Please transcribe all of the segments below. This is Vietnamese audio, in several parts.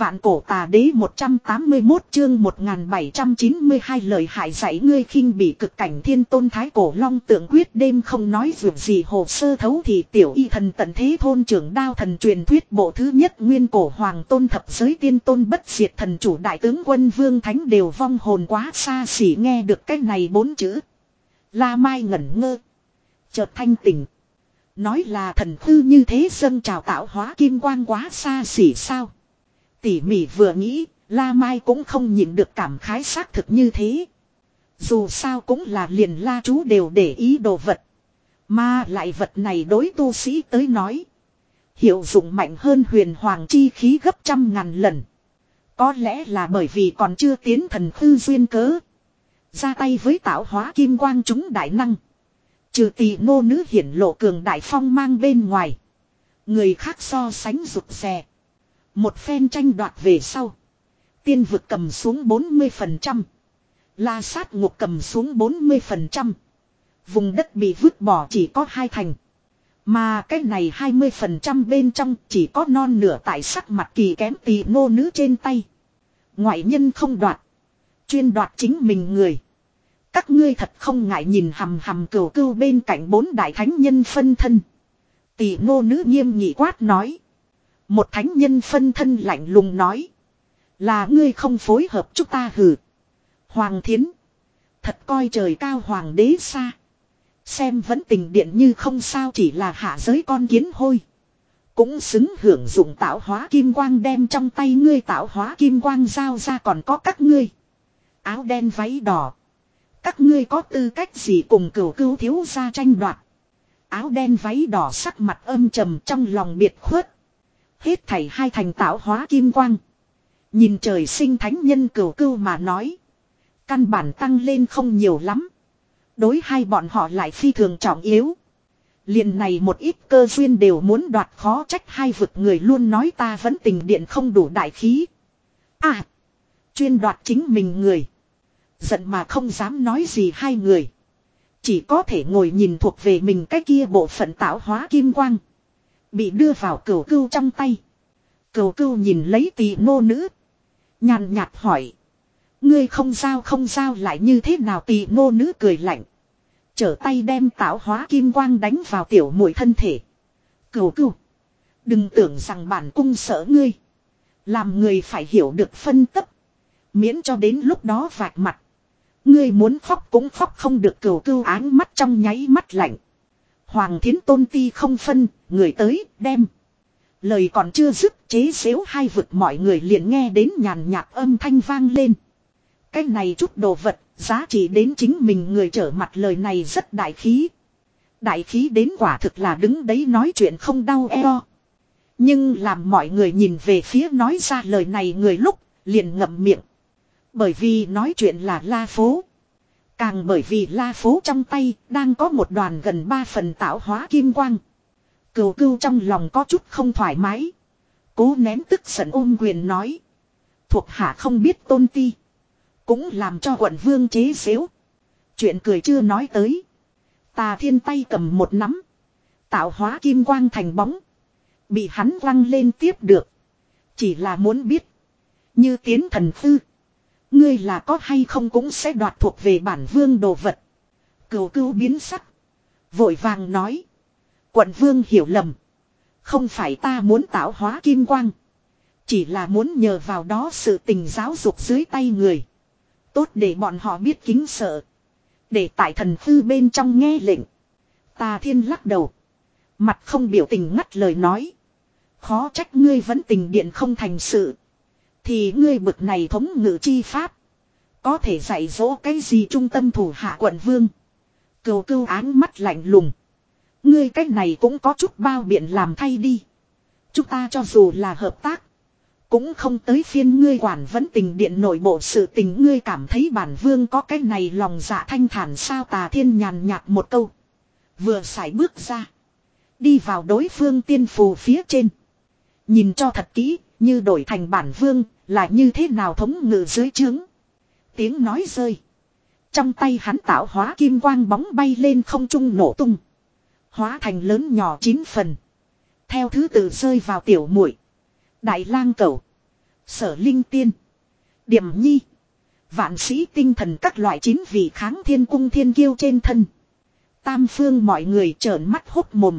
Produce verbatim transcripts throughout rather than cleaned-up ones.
Vạn cổ tà đế một trăm tám mươi mốt chương một nghìn bảy trăm chín mươi hai lời hại dạy ngươi khinh bị cực cảnh thiên tôn thái cổ long tượng quyết đêm không nói vượt gì hồ sơ thấu thì tiểu y thần tận thế thôn trưởng đao thần truyền thuyết bộ thứ nhất nguyên cổ hoàng tôn thập giới tiên tôn bất diệt thần chủ đại tướng quân vương thánh đều vong hồn quá xa xỉ nghe được cái này bốn chữ. La Mai ngẩn ngơ. Chợt thanh tỉnh. Nói là thần hư như thế dâng trào tạo hóa kim quang quá xa xỉ sao. Tỉ mỉ vừa nghĩ, La Mai cũng không nhịn được cảm khái xác thực như thế. Dù sao cũng là liền La chú đều để ý đồ vật. Mà lại vật này đối tu sĩ tới nói. Hiệu dụng mạnh hơn huyền hoàng chi khí gấp trăm ngàn lần. Có lẽ là bởi vì còn chưa tiến thần hư duyên cớ. Ra tay với tạo hóa kim quang chúng đại năng. Trừ tỷ nô nữ hiển lộ cường đại phong mang bên ngoài. Người khác so sánh rụt rè. Một phen tranh đoạt về sau. Tiên vực cầm xuống bốn mươi phần trăm. La sát ngục cầm xuống bốn mươi phần trăm. Vùng đất bị vứt bỏ chỉ có hai thành. Mà cái này hai mươi phần trăm bên trong chỉ có non nửa tại sắc mặt kỳ kém tỷ nô nữ trên tay. Ngoại nhân không đoạt. Chuyên đoạt chính mình người. Các ngươi thật không ngại nhìn hầm hầm cừu cừu bên cạnh bốn đại thánh nhân phân thân. Tỷ nô nữ nghiêm nghị quát nói. Một thánh nhân phân thân lạnh lùng nói. Là ngươi không phối hợp chúng ta hử. Hoàng thiến. Thật coi trời cao hoàng đế xa. Xem vẫn tình điện như không sao chỉ là hạ giới con kiến hôi. Cũng xứng hưởng dụng tạo hóa kim quang đem trong tay ngươi tạo hóa kim quang giao ra còn có các ngươi. Áo đen váy đỏ. Các ngươi có tư cách gì cùng cửu cưu thiếu gia tranh đoạt. Áo đen váy đỏ sắc mặt âm trầm trong lòng biệt khuất. Hết thảy hai thành tạo hóa kim quang. Nhìn trời sinh thánh nhân cửu cưu mà nói. Căn bản tăng lên không nhiều lắm. Đối hai bọn họ lại phi thường trọng yếu. Liền này một ít cơ duyên đều muốn đoạt khó trách hai vực người luôn nói ta vẫn tình điện không đủ đại khí. À. Chuyên đoạt chính mình người. Giận mà không dám nói gì hai người. Chỉ có thể ngồi nhìn thuộc về mình cái kia bộ phận tạo hóa kim quang. Bị đưa vào cửu cưu trong tay. Cửu cưu nhìn lấy tỷ nô nữ. Nhàn nhạt hỏi. Ngươi không giao không giao lại như thế nào tỷ nô nữ cười lạnh. Trở tay đem tạo hóa kim quang đánh vào tiểu muội thân thể. Cửu cưu. Đừng tưởng rằng bản cung sợ ngươi. Làm người phải hiểu được phân tấp. Miễn cho đến lúc đó vạch mặt. Ngươi muốn khóc cũng khóc không được cửu cưu áng mắt trong nháy mắt lạnh. Hoàng thiến tôn ti không phân, người tới, đem. Lời còn chưa dứt chế xếu hai vực mọi người liền nghe đến nhàn nhạt âm thanh vang lên. Cái này chút đồ vật, giá trị đến chính mình người trở mặt lời này rất đại khí. Đại khí đến quả thực là đứng đấy nói chuyện không đau eo. Nhưng làm mọi người nhìn về phía nói ra lời này người lúc, liền ngậm miệng. Bởi vì nói chuyện là La Phố. Càng bởi vì La Phố trong tay đang có một đoàn gần ba phần tạo hóa kim quang. Cừu cưu trong lòng có chút không thoải mái. Cố nén tức giận ôm quyền nói. Thuộc hạ không biết tôn ti. Cũng làm cho quận vương chế xếu. Chuyện cười chưa nói tới. Tà thiên tay cầm một nắm. Tạo hóa kim quang thành bóng. Bị hắn quăng lên tiếp được. Chỉ là muốn biết. Như tiến thần tư. Ngươi là có hay không cũng sẽ đoạt thuộc về bản vương đồ vật. Cửu cưu biến sắc. Vội vàng nói. Quận vương hiểu lầm. Không phải ta muốn tạo hóa kim quang. Chỉ là muốn nhờ vào đó sự tình giáo dục dưới tay người. Tốt để bọn họ biết kính sợ. Để tại thần thư bên trong nghe lệnh. Tà thiên lắc đầu. Mặt không biểu tình ngắt lời nói. Khó trách ngươi vẫn tình điện không thành sự. Thì ngươi bực này thống ngự chi pháp. Có thể dạy dỗ cái gì trung tâm thủ hạ quận vương. Cừu cưu áng mắt lạnh lùng. Ngươi cách này cũng có chút bao biện làm thay đi. Chúng ta cho dù là hợp tác. Cũng không tới phiên ngươi quản vẫn tình điện nội bộ sự tình ngươi cảm thấy bản vương có cái này lòng dạ thanh thản sao tà thiên nhàn nhạt một câu. Vừa sải bước ra. Đi vào đối phương tiên phù phía trên. Nhìn cho thật kỹ, như đổi thành bản vương, là như thế nào thống ngự dưới trướng. Tiếng nói rơi. Trong tay hắn tạo hóa kim quang bóng bay lên không trung nổ tung. Hóa thành lớn nhỏ chín phần. Theo thứ tự rơi vào tiểu muội, đại lang cẩu, Sở Linh Tiên. Điểm Nhi. Vạn Sĩ Tinh Thần các loại chín vị kháng thiên cung thiên kiêu trên thân. Tam phương mọi người trợn mắt hốc mồm.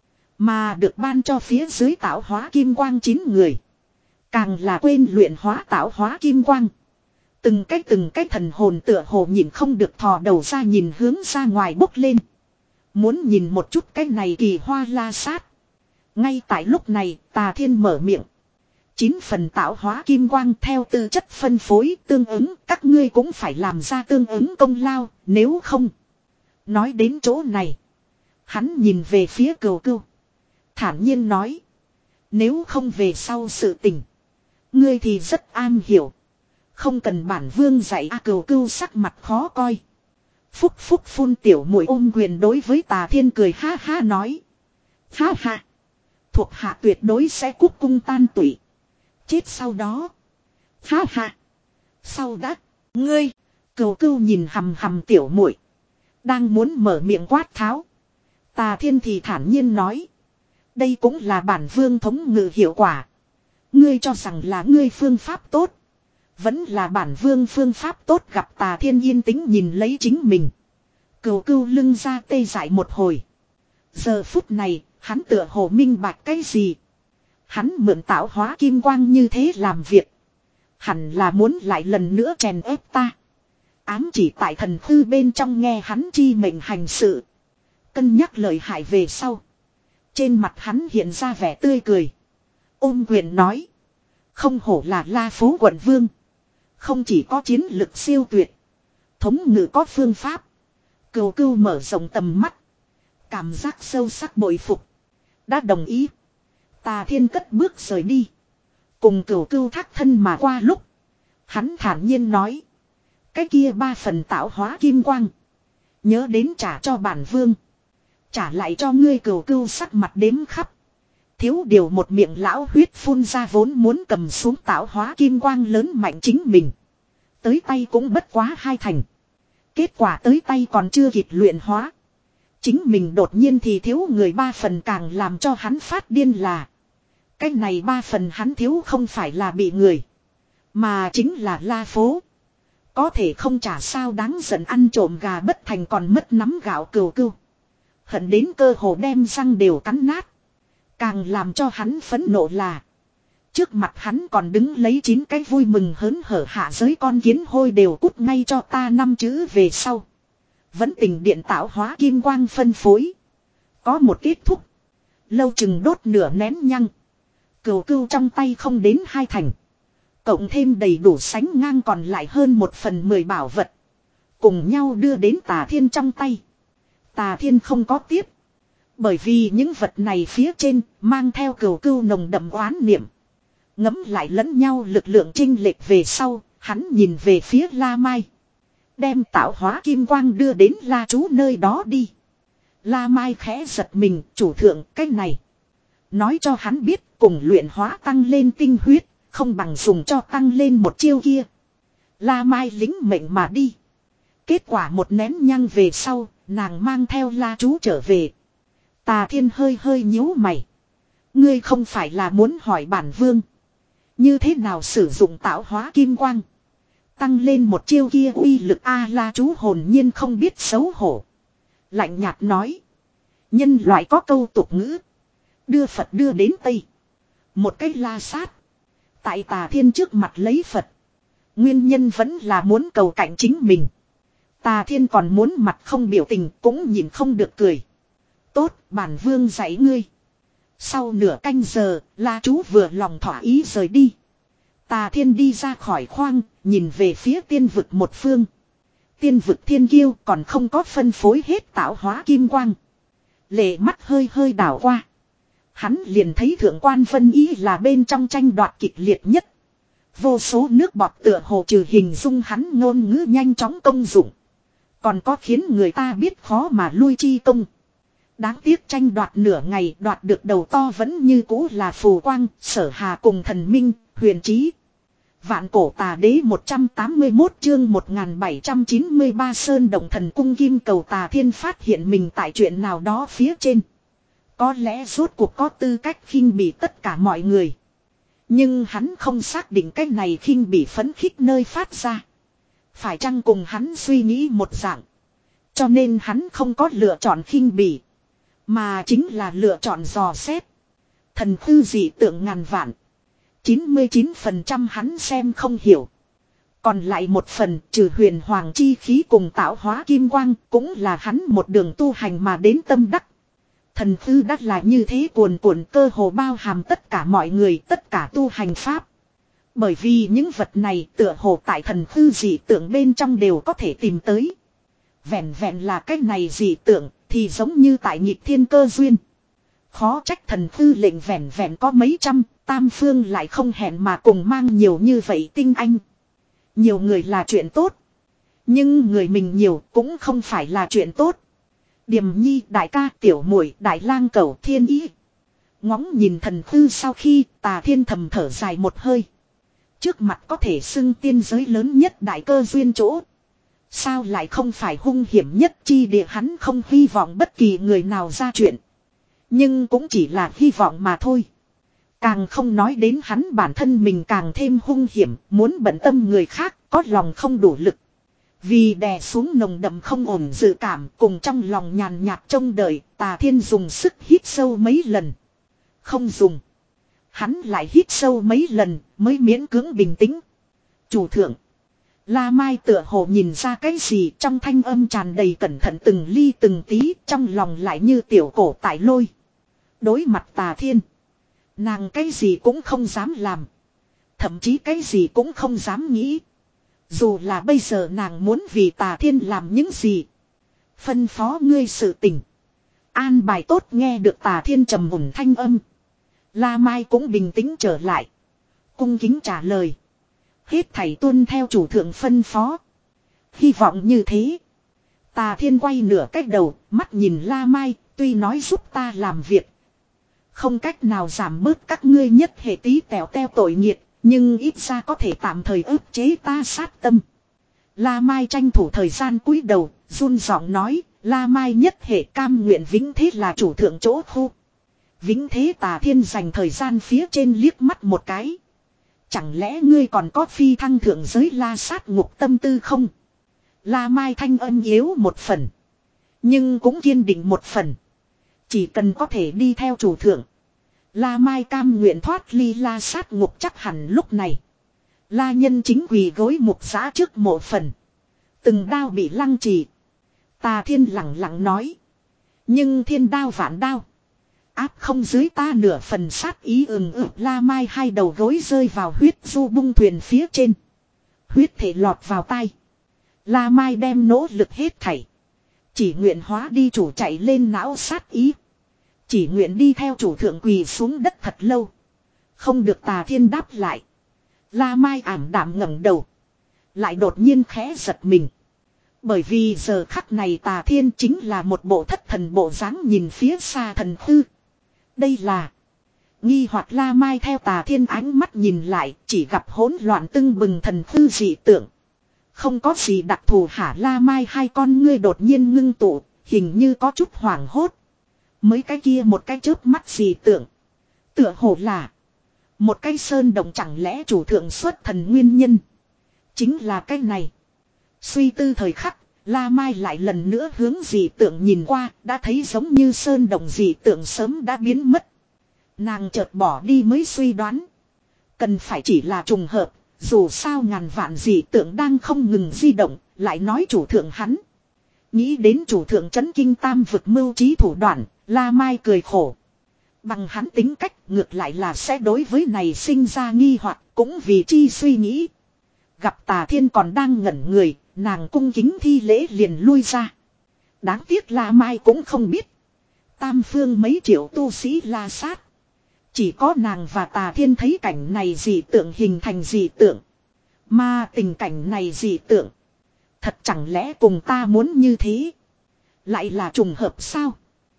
Mà được ban cho phía dưới tạo hóa kim quang chín người. Càng là quên luyện hóa tạo hóa kim quang. Từng cái từng cái thần hồn tựa hồ nhìn không được thò đầu ra nhìn hướng ra ngoài bốc lên. Muốn nhìn một chút cái này kỳ hoa la sát. Ngay tại lúc này Tà Thiên mở miệng. Chín phần tạo hóa kim quang theo tư chất phân phối tương ứng các ngươi cũng phải làm ra tương ứng công lao nếu không. Nói đến chỗ này. Hắn nhìn về phía Cửu Cửu. Thản nhiên nói. Nếu không về sau sự tình. Ngươi thì rất am hiểu. Không cần bản vương dạy a. Cửu Cửu sắc mặt khó coi. Phúc phúc phun tiểu muội ôm quyền đối với Tà Thiên cười ha ha nói. Ha ha. Thuộc hạ tuyệt đối sẽ cúc cung tan tủy. Chết sau đó. Ha ha. Sau đã. Ngươi. Cửu Cửu nhìn hầm hầm tiểu muội. Đang muốn mở miệng quát tháo. Tà Thiên thì thản nhiên nói. Đây cũng là bản vương thống ngự hiệu quả. Ngươi cho rằng là ngươi phương pháp tốt. Vẫn là bản vương phương pháp tốt gặp Tà Thiên yên tĩnh nhìn lấy chính mình. Cửu Cửu lưng ra tê dại một hồi. Giờ phút này, hắn tựa hồ minh bạch cái gì. Hắn mượn tạo hóa kim quang như thế làm việc. Hẳn là muốn lại lần nữa chèn ép ta. Ám chỉ tại thần thư bên trong nghe hắn chi mệnh hành sự. Cân nhắc lời hại về sau. Trên mặt hắn hiện ra vẻ tươi cười. Ôm quyền nói. Không hổ là La Phố quận vương. Không chỉ có chiến lực siêu tuyệt. Thống ngự có phương pháp. Cửu Cửu mở rộng tầm mắt. Cảm giác sâu sắc bội phục. Đã đồng ý. Tà Thiên cất bước rời đi. Cùng Cửu Cửu thác thân mà qua lúc. Hắn thản nhiên nói. Cái kia ba phần tạo hóa kim quang. Nhớ đến trả cho bản vương. Trả lại cho ngươi. Cửu Cửu sắc mặt đếm khắp. Thiếu điều một miệng lão huyết phun ra vốn muốn cầm xuống tạo hóa kim quang lớn mạnh chính mình. Tới tay cũng bất quá hai thành. Kết quả tới tay còn chưa kịp luyện hóa. Chính mình đột nhiên thì thiếu người ba phần càng làm cho hắn phát điên là. Cái này ba phần hắn thiếu không phải là bị người. Mà chính là La Phố. Có thể không trả sao đáng giận ăn trộm gà bất thành còn mất nắm gạo. Cửu Cửu hận đến cơ hồ đem răng đều cắn nát. Càng làm cho hắn phẫn nộ là. Trước mặt hắn còn đứng lấy chín cái vui mừng hớn hở hạ giới con kiến hôi đều cút ngay cho ta năm chữ về sau. Vẫn tình điện tạo hóa kim quang phân phối. Có một kết thúc. Lâu chừng đốt nửa nén nhăng. Cửu Cửu trong tay không đến hai thành. Cộng thêm đầy đủ sánh ngang còn lại hơn một phần mười bảo vật. Cùng nhau đưa đến Tà Thiên trong tay. Tà Thiên không có tiếp. Bởi vì những vật này phía trên mang theo Cửu Cửu nồng đậm oán niệm. Ngấm lại lẫn nhau lực lượng chênh lệch về sau, hắn nhìn về phía La Mai. Đem tạo hóa kim quang đưa đến La Chú nơi đó đi. La Mai khẽ giật mình, chủ thượng cái này. Nói cho hắn biết cùng luyện hóa tăng lên tinh huyết, không bằng dùng cho tăng lên một chiêu kia. La Mai lính mệnh mà đi. Kết quả một nén nhang về sau, nàng mang theo La Chú trở về. Tà Thiên hơi hơi nhíu mày. Ngươi không phải là muốn hỏi bản vương. Như thế nào sử dụng tạo hóa kim quang. Tăng lên một chiêu kia uy lực A. La Chú hồn nhiên không biết xấu hổ. Lạnh nhạt nói. Nhân loại có câu tục ngữ. Đưa Phật đưa đến Tây. Một cái la sát. Tại Tà Thiên trước mặt lấy Phật. Nguyên nhân vẫn là muốn cầu cạnh chính mình. Tà Thiên còn muốn mặt không biểu tình cũng nhìn không được cười. Tốt, bản vương dạy ngươi. Sau nửa canh giờ, La Chú vừa lòng thỏa ý rời đi. Tà Thiên đi ra khỏi khoang, nhìn về phía tiên vực một phương. Tiên vực thiên kiêu còn không có phân phối hết tạo hóa kim quang. Lệ mắt hơi hơi đảo qua. Hắn liền thấy thượng quan Vân Ý là bên trong tranh đoạt kịch liệt nhất. Vô số nước bọt tựa hồ trừ hình dung hắn ngôn ngữ nhanh chóng công dụng. Còn có khiến người ta biết khó mà lui chi công. Đáng tiếc tranh đoạt nửa ngày đoạt được đầu to vẫn như cũ là Phù Quang, Sở Hà cùng Thần Minh, Huyền Trí. Vạn cổ tà đế một trăm tám mươi mốt chương một nghìn bảy trăm chín mươi ba Sơn Động Thần Cung Kim Cầu. Tà Thiên phát hiện mình tại chuyện nào đó phía trên. Có lẽ rốt cuộc có tư cách khinh bỉ tất cả mọi người. Nhưng hắn không xác định cái này khinh bị phấn khích nơi phát ra. Phải chăng cùng hắn suy nghĩ một dạng. Cho nên hắn không có lựa chọn khinh bỉ. Mà chính là lựa chọn dò xét. Thần tư dị tượng ngàn vạn. chín mươi chín phần trăm hắn xem không hiểu. Còn lại một phần trừ huyền hoàng chi khí cùng tạo hóa kim quang cũng là hắn một đường tu hành mà đến tâm đắc. Thần tư đắc là như thế cuồn cuộn cơ hồ bao hàm tất cả mọi người, tất cả tu hành pháp. Bởi vì những vật này tựa hồ tại thần tư dị tượng bên trong đều có thể tìm tới. Vẹn vẹn là cái này dị tượng thì giống như tại nhịp thiên cơ duyên. Khó trách thần tư lệnh vẹn vẹn có mấy trăm, tam phương lại không hẹn mà cùng mang nhiều như vậy tinh anh. Nhiều người là chuyện tốt. Nhưng người mình nhiều cũng không phải là chuyện tốt. Điềm nhi, đại ca, tiểu muội, đại lang cẩu, thiên ý. Ngóng nhìn thần tư sau khi Tà Thiên thầm thở dài một hơi. Trước mặt có thể xưng tiên giới lớn nhất đại cơ duyên chỗ. Sao lại không phải hung hiểm nhất chi địa, hắn không hy vọng bất kỳ người nào ra chuyện. Nhưng cũng chỉ là hy vọng mà thôi. Càng không nói đến hắn bản thân mình càng thêm hung hiểm, muốn bận tâm người khác, có lòng không đủ lực. Vì đè xuống nồng đậm không ổn dự cảm cùng trong lòng nhàn nhạt trông đợi, Tà Thiên dùng sức hít sâu mấy lần. Không dùng. Hắn lại hít sâu mấy lần mới miễn cưỡng bình tĩnh. Chủ thượng. La Mai tựa hồ nhìn ra cái gì, trong thanh âm tràn đầy cẩn thận từng ly từng tí, trong lòng lại như tiểu cổ tại lôi. Đối mặt Tà Thiên, nàng cái gì cũng không dám làm. Thậm chí cái gì cũng không dám nghĩ. Dù là bây giờ nàng muốn vì Tà Thiên làm những gì. Phân phó ngươi sự tình. An bài tốt, nghe được Tà Thiên trầm ổn thanh âm. La Mai cũng bình tĩnh trở lại. Cung kính trả lời. Hết thảy tuân theo chủ thượng phân phó. Hy vọng như thế. Tà Thiên quay nửa cách đầu, mắt nhìn La Mai, tuy nói giúp ta làm việc. Không cách nào giảm bớt các ngươi nhất hệ tí tèo teo tội nghiệt, nhưng ít ra có thể tạm thời ức chế ta sát tâm. La Mai tranh thủ thời gian cúi đầu, run giọng nói, La Mai nhất hệ cam nguyện vĩnh thế là chủ thượng chỗ khu. Vĩnh thế. Tà Thiên dành thời gian phía trên liếc mắt một cái. Chẳng lẽ ngươi còn có phi thăng thượng giới la sát ngục tâm tư không? La Mai thanh âm yếu một phần. Nhưng cũng kiên định một phần. Chỉ cần có thể đi theo chủ thượng. La Mai cam nguyện thoát ly la sát ngục. Chắc hẳn lúc này. La nhân chính quỳ gối mục giã trước mộ phần. Từng đao bị lăng trì. Tà Thiên lặng lặng nói. Nhưng thiên đao vạn đao. Áp không dưới ta nửa phần sát ý ừng ực. La Mai hai đầu gối rơi vào huyết du bung thuyền phía trên. Huyết thể lọt vào tai. La Mai đem nỗ lực hết thảy. Chỉ nguyện hóa đi chủ chạy lên não sát ý. Chỉ nguyện đi theo chủ thượng quỳ xuống đất thật lâu. Không được Tà Thiên đáp lại. La Mai ảm đạm ngẩng đầu. Lại đột nhiên khẽ giật mình. Bởi vì giờ khắc này Tà Thiên chính là một bộ thất thần bộ dáng nhìn phía xa thần tư. Đây là nghi hoặc La Mai theo Tà Thiên ánh mắt nhìn lại, chỉ gặp hỗn loạn tưng bừng thần tư dị tượng. Không có gì đặc thù hả? La Mai hai con ngươi đột nhiên ngưng tụ, hình như có chút hoảng hốt. Mới cái kia một cái chớp mắt dị tượng. Tựa hồ là một cái sơn động, chẳng lẽ chủ thượng xuất thần nguyên nhân chính là cái này. Suy tư thời khắc, La Mai lại lần nữa hướng dị tượng nhìn qua, đã thấy giống như sơn động dị tượng sớm đã biến mất. Nàng chợt bỏ đi mới suy đoán. Cần phải chỉ là trùng hợp, dù sao ngàn vạn dị tượng đang không ngừng di động, lại nói chủ thượng hắn. Nghĩ đến chủ thượng chấn kinh tam vực mưu trí thủ đoạn, La Mai cười khổ. Bằng hắn tính cách ngược lại là sẽ đối với này sinh ra nghi hoặc, cũng vì chi suy nghĩ. Gặp Tà Thiên còn đang ngẩn người, nàng cung kính thi lễ liền lui ra. Đáng tiếc La Mai cũng không biết. Tam phương mấy triệu tu sĩ la sát. Chỉ có nàng và Tà Thiên thấy cảnh này dị tượng hình thành dị tượng. Mà tình cảnh này dị tượng. Thật chẳng lẽ cùng ta muốn như thế? Lại là trùng hợp sao?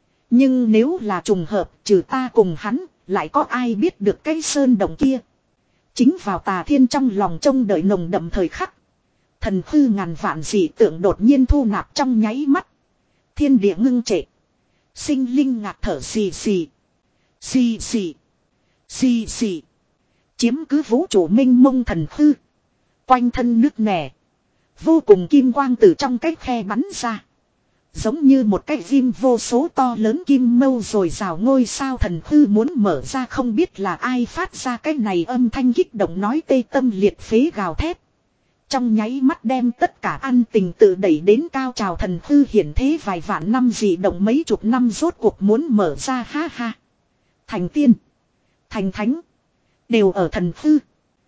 Nhưng nếu là trùng hợp, trừ ta cùng hắn, lại có ai biết được cái sơn động kia? Chính vào Tà Thiên trong lòng trông đợi nồng đậm thời khắc. Thần hư ngàn vạn dị tượng đột nhiên thu nạp trong nháy mắt. Thiên địa ngưng trệ. Sinh linh ngạt thở xì xì. Xì xì. Xì xì. Chiếm cứ vũ trụ minh mông thần hư. Quanh thân nước nẻ. Vô cùng kim quang từ trong cái khe bắn ra. Giống như một cái viêm vô số to lớn kim mâu rồi rào ngôi sao thần hư muốn mở ra, không biết là ai phát ra cái này âm thanh kích động nói tê tâm liệt phế gào thét. Trong nháy mắt đem tất cả an tình tự đẩy đến cao trào, thần hư hiển thế vài vạn năm dị động mấy chục năm rốt cuộc muốn mở ra, ha ha. Thành tiên, thành thánh, đều ở thần hư.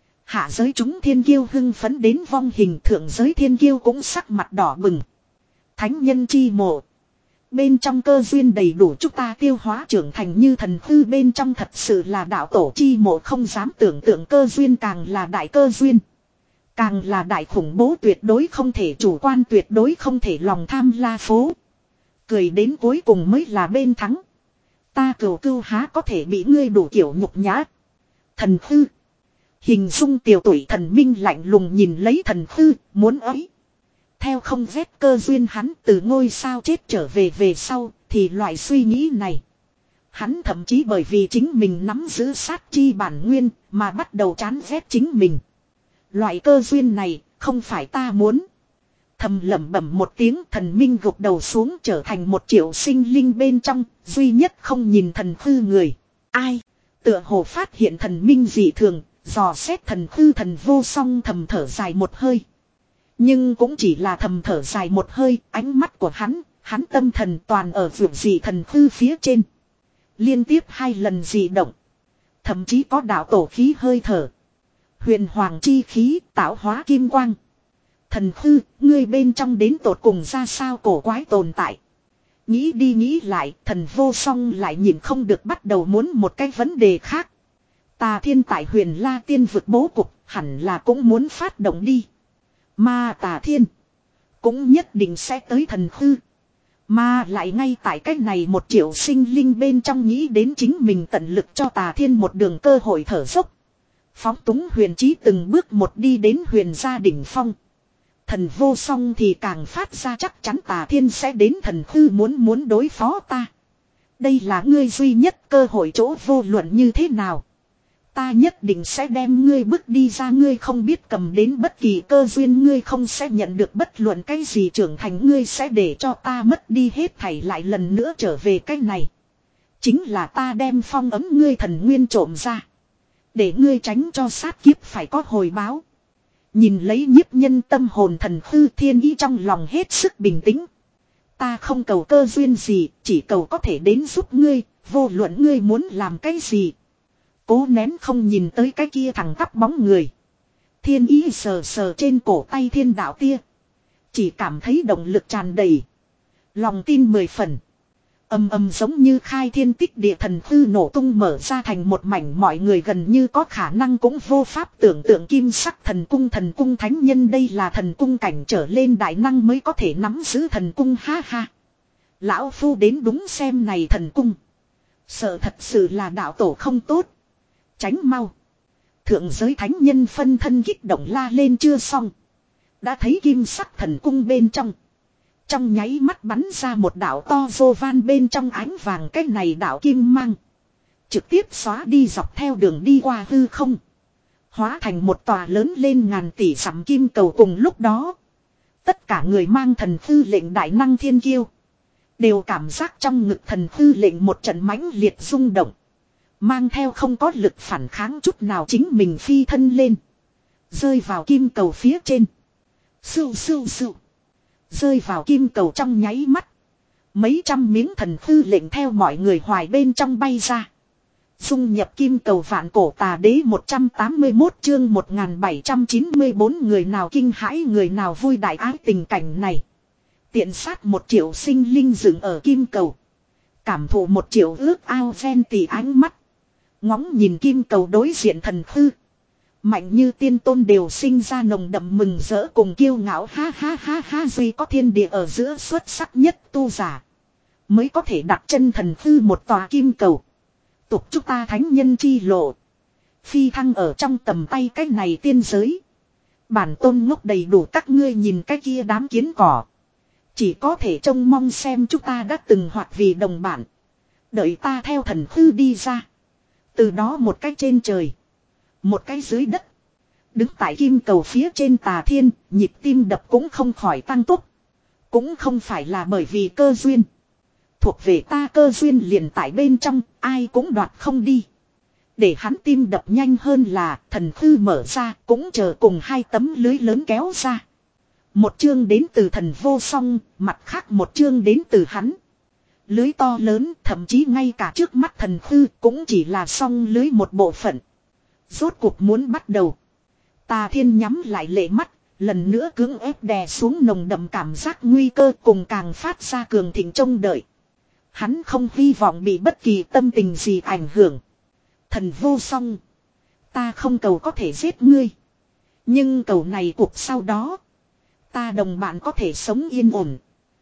Hạ giới chúng thiên kiêu hưng phấn đến vong hình, thượng giới thiên kiêu cũng sắc mặt đỏ bừng. Thánh nhân chi mộ. Bên trong cơ duyên đầy đủ chúng ta tiêu hóa trưởng thành như thần hư, bên trong thật sự là đạo tổ chi mộ, không dám tưởng tượng cơ duyên càng là đại cơ duyên. Càng là đại khủng bố, tuyệt đối không thể chủ quan, tuyệt đối không thể lòng tham la phố. Cười đến cuối cùng mới là bên thắng. Ta cừu cưu há có thể bị ngươi đủ kiểu nhục nhã. Thần hư. Hình dung tiểu tuổi thần minh lạnh lùng nhìn lấy thần hư, muốn ấy. Theo không vét cơ duyên hắn từ ngôi sao chết trở về về sau, thì loại suy nghĩ này. Hắn thậm chí bởi vì chính mình nắm giữ sát chi bản nguyên, mà bắt đầu chán ghét chính mình. Loại cơ duyên này, không phải ta muốn. Thầm lẩm bẩm một tiếng, thần minh gục đầu xuống trở thành một triệu sinh linh bên trong, duy nhất không nhìn thần hư người. Ai? Tựa hồ phát hiện thần minh dị thường, dò xét thần hư thần vô song thầm thở dài một hơi. Nhưng cũng chỉ là thầm thở dài một hơi, ánh mắt của hắn, hắn tâm thần toàn ở vượt dị thần hư phía trên. Liên tiếp hai lần dị động. Thậm chí có đạo tổ khí hơi thở. Huyền hoàng chi khí tạo hóa kim quang. Thần hư, ngươi bên trong đến tột cùng ra sao cổ quái tồn tại. Nghĩ đi nghĩ lại, thần vô song lại nhìn không được bắt đầu muốn một cái vấn đề khác. Tà thiên tại huyền la tiên vực bố cục, hẳn là cũng muốn phát động đi. Mà tà thiên cũng nhất định sẽ tới thần hư. Mà lại ngay tại cách này một triệu sinh linh bên trong nghĩ đến chính mình tận lực cho tà thiên một đường cơ hội thở dốc. Phóng túng huyền trí từng bước một đi đến huyền gia đỉnh phong. Thần vô song thì càng phát ra chắc chắn tà thiên sẽ đến thần hư muốn muốn đối phó ta. Đây là ngươi duy nhất cơ hội, chỗ vô luận như thế nào. Ta nhất định sẽ đem ngươi bước đi ra, ngươi không biết cầm đến bất kỳ cơ duyên, ngươi không sẽ nhận được bất luận cái gì trưởng thành, ngươi sẽ để cho ta mất đi hết thảy lại lần nữa trở về cái này. Chính là ta đem phong ấm ngươi thần nguyên trộm ra. Để ngươi tránh cho sát kiếp phải có hồi báo. Nhìn lấy nhiếp nhân tâm hồn thần hư, thiên ý trong lòng hết sức bình tĩnh. Ta không cầu cơ duyên gì, chỉ cầu có thể đến giúp ngươi, vô luận ngươi muốn làm cái gì. Cố nén không nhìn tới cái kia thằng tắp bóng người. Thiên ý sờ sờ trên cổ tay thiên đạo tia. Chỉ cảm thấy động lực tràn đầy. Lòng tin mười phần. Âm âm giống như khai thiên tích địa thần hư nổ tung mở ra thành một mảnh, mọi người gần như có khả năng cũng vô pháp tưởng tượng kim sắc thần cung. Thần cung thánh nhân, đây là thần cung cảnh trở lên đại năng mới có thể nắm giữ thần cung, ha ha. Lão phu đến đúng xem này thần cung. Sợ thật sự là đạo tổ không tốt. Tránh mau. Thượng giới thánh nhân phân thân kích động la lên chưa xong. Đã thấy kim sắc thần cung bên trong. Trong nháy mắt bắn ra một đạo to vô van bên trong ánh vàng, cái này đạo kim mang. Trực tiếp xóa đi dọc theo đường đi qua hư không. Hóa thành một tòa lớn lên ngàn tỷ dặm kim cầu. Cùng lúc đó. Tất cả người mang thần hư lệnh đại năng thiên kiêu. Đều cảm giác trong ngực thần hư lệnh một trận mãnh liệt rung động. Mang theo không có lực phản kháng chút nào chính mình phi thân lên. Rơi vào kim cầu phía trên. Sưu sưu sưu. Rơi vào kim cầu trong nháy mắt. Mấy trăm miếng thần hư lệnh theo mọi người hoài bên trong bay ra. Dung nhập kim cầu vạn cổ tà đế một trăm tám mươi mốt chương một nghìn bảy trăm chín mươi bốn, người nào kinh hãi người nào vui, đại ái tình cảnh này. Tiện sát một triệu sinh linh dựng ở kim cầu. Cảm thụ một triệu ước ao ven tỷ ánh mắt. Ngóng nhìn kim cầu đối diện thần hư. Mạnh như tiên tôn đều sinh ra nồng đậm mừng rỡ cùng kiêu ngạo, ha ha ha ha. Duy có thiên địa ở giữa xuất sắc nhất tu giả mới có thể đặt chân thần hư một tòa kim cầu. Tục chúng ta thánh nhân chi lộ. Phi thăng ở trong tầm tay cái này tiên giới. Bản tôn ngốc đầy đủ, các ngươi nhìn cái kia đám kiến cỏ. Chỉ có thể trông mong xem chúng ta đã từng hoạt vì đồng bản. Đợi ta theo thần hư đi ra. Từ đó một cách trên trời. Một cái dưới đất. Đứng tại kim cầu phía trên Tà Thiên, nhịp tim đập cũng không khỏi tăng tốc. Cũng không phải là bởi vì cơ duyên. Thuộc về ta cơ duyên liền tại bên trong, ai cũng đoạt không đi. Để hắn tim đập nhanh hơn là thần thư mở ra, cũng chờ cùng hai tấm lưới lớn kéo ra. Một chương đến từ thần vô song, mặt khác một chương đến từ hắn. Lưới to lớn, thậm chí ngay cả trước mắt thần thư cũng chỉ là song lưới một bộ phận. Rốt cuộc muốn bắt đầu. Tà Thiên nhắm lại lệ mắt, lần nữa cưỡng ép đè xuống nồng đậm cảm giác nguy cơ cùng càng phát ra cường thịnh trông đợi. Hắn không hy vọng bị bất kỳ tâm tình gì ảnh hưởng. Thần vô song. Ta không cầu có thể giết ngươi. Nhưng cầu này cuộc sau đó. Ta đồng bạn có thể sống yên ổn.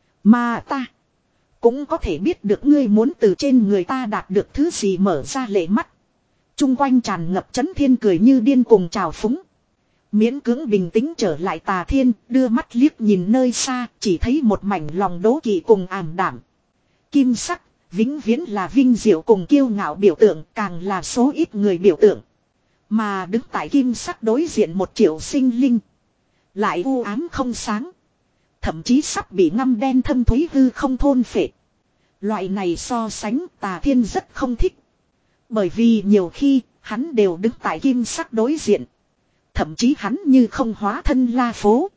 Mà ta. Cũng có thể biết được ngươi muốn từ trên người ta đạt được thứ gì mở ra lệ mắt. Trung quanh tràn ngập chấn thiên cười như điên cùng trào phúng. Miễn cưỡng bình tĩnh trở lại Tà Thiên, đưa mắt liếc nhìn nơi xa, chỉ thấy một mảnh lòng đố kỵ cùng ảm đảm. Kim sắc, vĩnh viễn là vinh diệu cùng kiêu ngạo biểu tượng, càng là số ít người biểu tượng. Mà đứng tại kim sắc đối diện một triệu sinh linh. Lại u ám không sáng. Thậm chí sắp bị ngăm đen thâm thúy hư không thôn phệ. Loại này so sánh Tà Thiên rất không thích. Bởi vì nhiều khi, hắn đều đứng tại kim sắc đối diện. Thậm chí hắn như không hóa thân La Phố.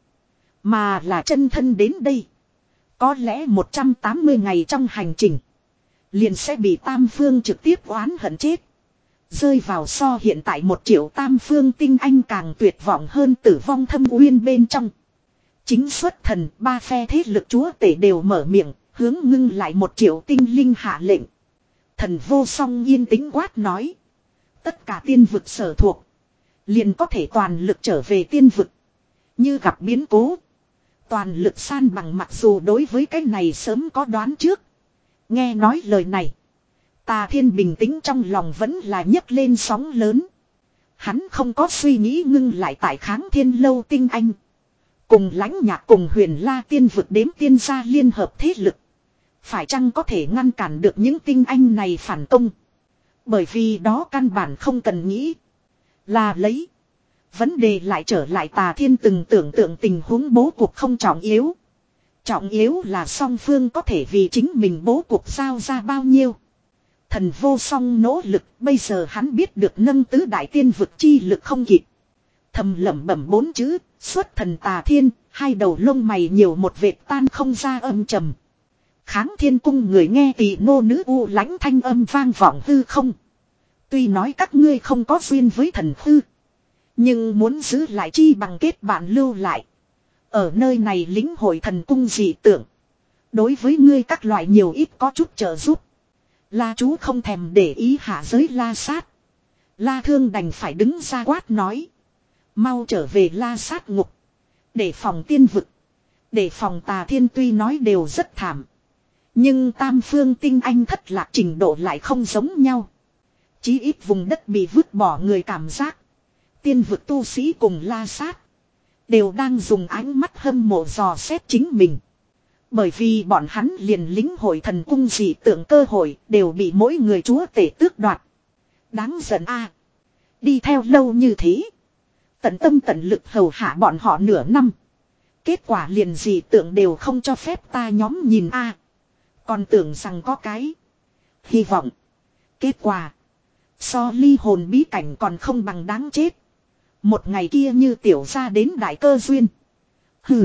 Mà là chân thân đến đây. Có lẽ một trăm tám mươi ngày trong hành trình. Liền sẽ bị Tam Phương trực tiếp oán hận chết. Rơi vào so hiện tại một triệu Tam Phương tinh anh càng tuyệt vọng hơn tử vong thâm uyên bên trong. Chính xuất thần ba phe thế lực chúa tể đều mở miệng. Hướng ngưng lại một triệu tinh linh hạ lệnh. Thần vô song yên tĩnh quát nói. Tất cả tiên vực sở thuộc. Liền có thể toàn lực trở về tiên vực. Như gặp biến cố. Toàn lực san bằng mặc dù đối với cái này sớm có đoán trước. Nghe nói lời này. Tà Thiên bình tĩnh trong lòng vẫn là nhấc lên sóng lớn. Hắn không có suy nghĩ ngưng lại tại Kháng Thiên lâu tinh anh. Cùng lãnh nhạc cùng Huyền La tiên vực đếm tiên gia liên hợp thế lực. Phải chăng có thể ngăn cản được những tinh anh này phản công. Bởi vì đó căn bản không cần nghĩ. Là lấy. Vấn đề lại trở lại Tà Thiên từng tưởng tượng tình huống bố cục không trọng yếu. Trọng yếu là song phương có thể vì chính mình bố cục giao ra bao nhiêu. Thần vô song nỗ lực, bây giờ hắn biết được nâng tứ đại tiên vực chi lực không kịp. Thầm lẩm bẩm bốn chữ, xuất thần Tà Thiên, hai đầu lông mày nhiều một vệt tan không ra âm trầm. Kháng Thiên cung người nghe tỳ nô nữ u lãnh thanh âm vang vọng hư không. Tuy nói các ngươi không có duyên với thần hư. Nhưng muốn giữ lại chi bằng kết bạn lưu lại. Ở nơi này lính hội thần cung dị tưởng. Đối với ngươi các loại nhiều ít có chút trợ giúp. La chú không thèm để ý hạ giới La Sát. La Thương đành phải đứng ra quát nói. Mau trở về La Sát ngục. Để phòng tiên vực. Để phòng Tà Thiên tuy nói đều rất thảm. Nhưng tam phương tinh anh thất lạc trình độ lại không giống nhau. Chí ít vùng đất bị vứt bỏ người cảm giác. Tiên vực tu sĩ cùng La Sát. Đều đang dùng ánh mắt hâm mộ dò xét chính mình. Bởi vì bọn hắn liền lính hội thần cung dị tượng cơ hội đều bị mỗi người chúa tể tước đoạt. Đáng giận a. Đi theo lâu như thế. Tận tâm tận lực hầu hạ bọn họ nửa năm. Kết quả liền dị tượng đều không cho phép ta nhóm nhìn a. Còn tưởng rằng có cái hy vọng. Kết quả so ly hồn bí cảnh còn không bằng đáng chết. Một ngày kia như tiểu ra đến đại cơ duyên. Hừ.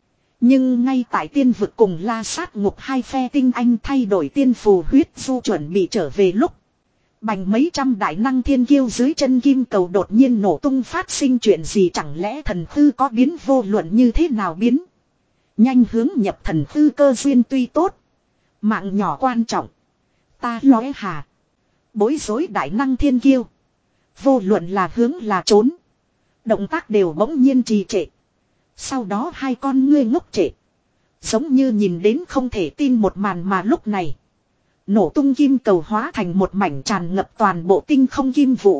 Nhưng ngay tại tiên vực cùng La Sát ngục hai phe tinh anh thay đổi tiên phù huyết du chuẩn bị trở về lúc. Bành mấy trăm đại năng thiên kiêu dưới chân kim cầu đột nhiên nổ tung phát sinh chuyện gì chẳng lẽ thần thư có biến vô luận như thế nào biến. Nhanh hướng nhập thần thư cơ duyên tuy tốt. Mạng nhỏ quan trọng. Ta nói hà. Bối rối đại năng thiên kiêu. Vô luận là hướng là trốn. Động tác đều bỗng nhiên trì trệ. Sau đó hai con ngươi ngốc trệ. Giống như nhìn đến không thể tin một màn mà lúc này. Nổ tung kim cầu hóa thành một mảnh tràn ngập toàn bộ tinh không kim vụ.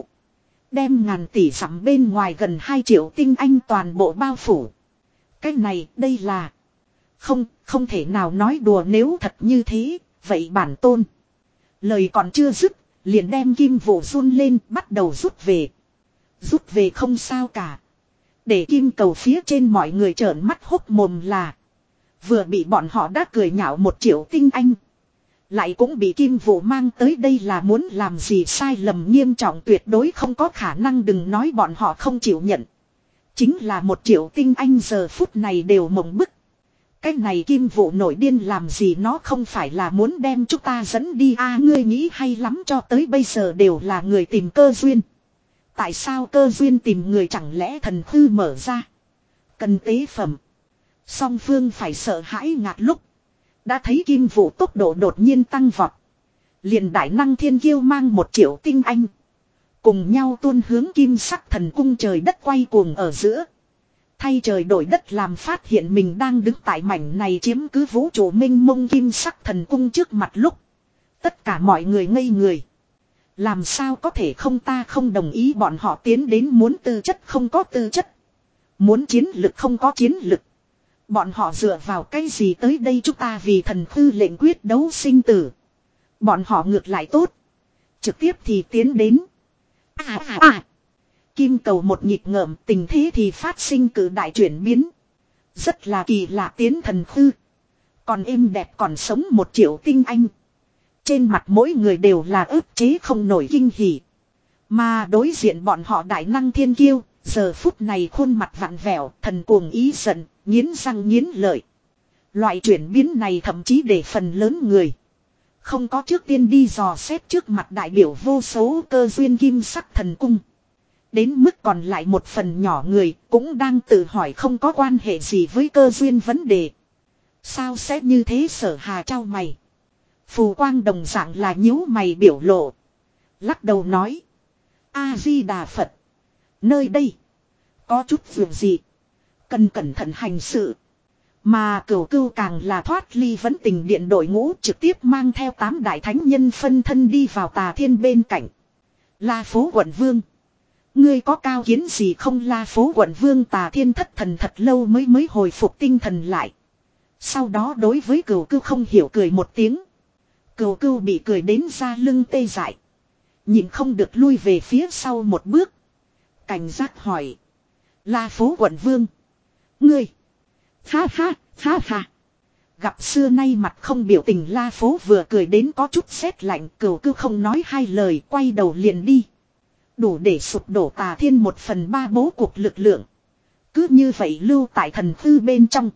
Đem ngàn tỷ dặm bên ngoài gần hai triệu tinh anh toàn bộ bao phủ. Cái này đây là. Không, không thể nào nói đùa nếu thật như thế, vậy bản tôn. Lời còn chưa dứt, liền đem kim vụ run lên bắt đầu rút về. Rút về không sao cả. Để kim cầu phía trên mọi người trợn mắt hốc mồm là. Vừa bị bọn họ đã cười nhạo một triệu tinh anh. Lại cũng bị kim vụ mang tới đây là muốn làm gì sai lầm nghiêm trọng tuyệt đối không có khả năng, đừng nói bọn họ không chịu nhận. Chính là một triệu tinh anh giờ phút này đều mộng bức. Cái này kim vụ nổi điên làm gì, nó không phải là muốn đem chúng ta dẫn đi à, ngươi nghĩ hay lắm, cho tới bây giờ đều là người tìm cơ duyên. Tại sao cơ duyên tìm người, chẳng lẽ thần hư mở ra cần tế phẩm. Song phương phải sợ hãi ngạt lúc. Đã thấy kim vụ tốc độ đột nhiên tăng vọt. Liền đại năng thiên kiêu mang một triệu tinh anh. Cùng nhau tuôn hướng kim sắc thần cung, trời đất quay cuồng ở giữa. Thay trời đổi đất làm phát hiện mình đang đứng tại mảnh này chiếm cứ vũ trụ minh mông kim sắc thần cung trước mặt lúc. Tất cả mọi người ngây người. Làm sao có thể không, ta không đồng ý, bọn họ tiến đến muốn tư chất không có tư chất. Muốn chiến lực không có chiến lực. Bọn họ dựa vào cái gì tới đây, chúng ta vì thần hư lệnh quyết đấu sinh tử. Bọn họ ngược lại tốt. Trực tiếp thì tiến đến. À à à. Kim cầu một nhịp ngợm, tình thế thì phát sinh cử đại chuyển biến. Rất là kỳ lạ, tiến thần hư. Còn êm đẹp còn sống một triệu tinh anh. Trên mặt mỗi người đều là ức chế không nổi kinh hỉ. Mà đối diện bọn họ đại năng thiên kiêu, giờ phút này khuôn mặt vặn vẹo, thần cuồng ý giận, nghiến răng nghiến lợi. Loại chuyển biến này thậm chí để phần lớn người không có trước tiên đi dò xét trước mặt đại biểu vô số cơ duyên kim sắc thần cung. Đến mức còn lại một phần nhỏ người cũng đang tự hỏi không có quan hệ gì với cơ duyên vấn đề. Sao sẽ như thế, Sở Hà trao mày. Phù Quang đồng dạng là nhíu mày biểu lộ. Lắc đầu nói. A-di-đà Phật. Nơi đây có chút việc gì cần cẩn thận hành sự. Mà Cửu Cửu càng là thoát ly vấn tình điện đội ngũ, trực tiếp mang theo tám đại thánh nhân phân thân đi vào Tà Thiên bên cạnh. La Phố quận vương, ngươi có cao kiến gì không? La Phố quận vương Tà Thiên thất thần thật lâu mới mới hồi phục tinh thần lại. Sau đó đối với Cửu Cửu không hiểu cười một tiếng. Cửu Cửu bị cười đến da lưng tê dại, nhìn không được lui về phía sau một bước. Cảnh giác hỏi. La Phố quận vương, ngươi. Ha ha, ha ha. Gặp xưa nay mặt không biểu tình La Phố vừa cười đến có chút sét lạnh, Cửu Cửu không nói hai lời quay đầu liền đi. Đủ để sụp đổ Tà Thiên một phần ba bố cục lực lượng. Cứ như vậy lưu tại thần hư bên trong.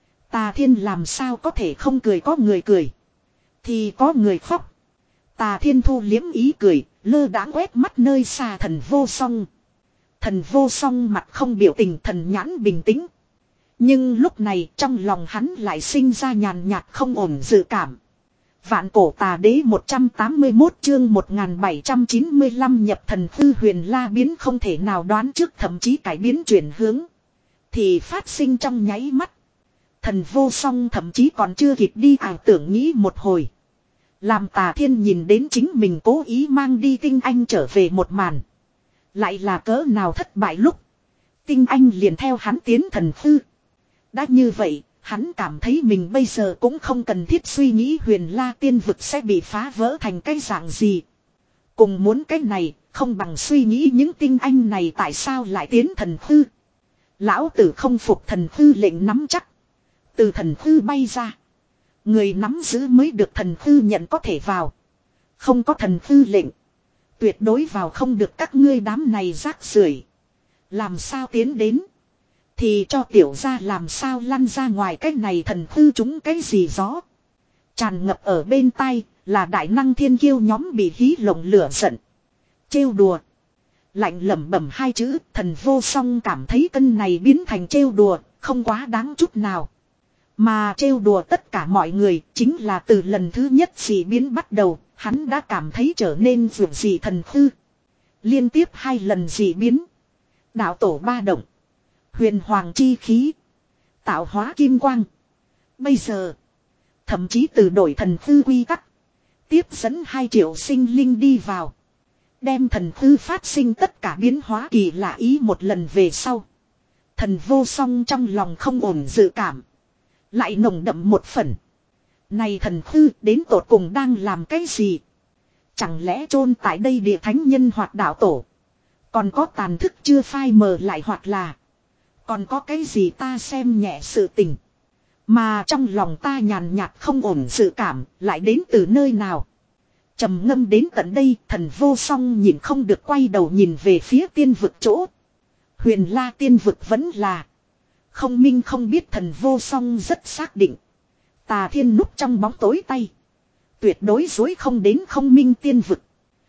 Tà Thiên làm sao có thể không cười, có người cười thì có người khóc. Tà Thiên thu liếm ý cười, lơ đãng quét mắt nơi xa Thần Vô Song. Thần Vô Song mặt không biểu tình, thần nhãn bình tĩnh. Nhưng lúc này trong lòng hắn lại sinh ra nhàn nhạt không ổn dự cảm. Vạn cổ tà đế một trăm tám mươi mốt chương một nghìn bảy trăm chín mươi lăm nhập thần hư, huyền la biến không thể nào đoán trước, thậm chí cải biến chuyển hướng thì phát sinh trong nháy mắt. Thần Vô Song thậm chí còn chưa kịp đi ảo tưởng nghĩ một hồi. Làm Tà Thiên nhìn đến chính mình cố ý mang đi tinh anh trở về một màn. Lại là cỡ nào thất bại lúc. Tinh anh liền theo hắn tiến thần hư. Đã như vậy, hắn cảm thấy mình bây giờ cũng không cần thiết suy nghĩ huyền la tiên vực sẽ bị phá vỡ thành cái dạng gì. Cùng muốn cái này, không bằng suy nghĩ những tinh anh này tại sao lại tiến thần hư. Lão tử không phục thần hư lệnh nắm chắc. Từ thần hư bay ra. Người nắm giữ mới được thần hư nhận có thể vào. Không có thần hư lệnh. Tuyệt đối vào không được, các ngươi đám này rác rưởi. Làm sao tiến đến. Thì cho tiểu ra làm sao lăn ra ngoài, cái này thần hư chúng cái gì gió. Tràn ngập ở bên tai là đại năng thiên kiêu nhóm bị hí lộng lửa giận. Trêu đùa. Lạnh lẩm bẩm hai chữ, Thần Vô Song cảm thấy cân này biến thành trêu đùa, không quá đáng chút nào. Mà trêu đùa tất cả mọi người chính là từ lần thứ nhất dị biến bắt đầu, hắn đã cảm thấy trở nên vượt dị thần hư. Liên tiếp hai lần dị biến. Đạo tổ ba động. Huyền hoàng chi khí. Tạo hóa kim quang. Bây giờ. Thậm chí từ đổi thần hư quy tắc. Tiếp dẫn hai triệu sinh linh đi vào. Đem thần hư phát sinh tất cả biến hóa kỳ lạ ý một lần về sau. Thần Vô Song trong lòng không ổn dự cảm. Lại nồng đậm một phần. Này thần hư đến tột cùng đang làm cái gì? Chẳng lẽ chôn tại đây địa thánh nhân hoặc đạo tổ Còn có tàn thức chưa phai mờ lại hoặc là. Còn có cái gì ta xem nhẹ sự tình. Mà trong lòng ta nhàn nhạt không ổn dự cảm lại đến từ nơi nào. Trầm ngâm đến tận đây thần vô song nhìn không được quay đầu nhìn về phía tiên vực chỗ. Huyền La tiên vực vẫn là. Không minh không biết thần vô song rất xác định. Tà Thiên núp trong bóng tối tay. Tuyệt đối dối không đến không minh tiên vực.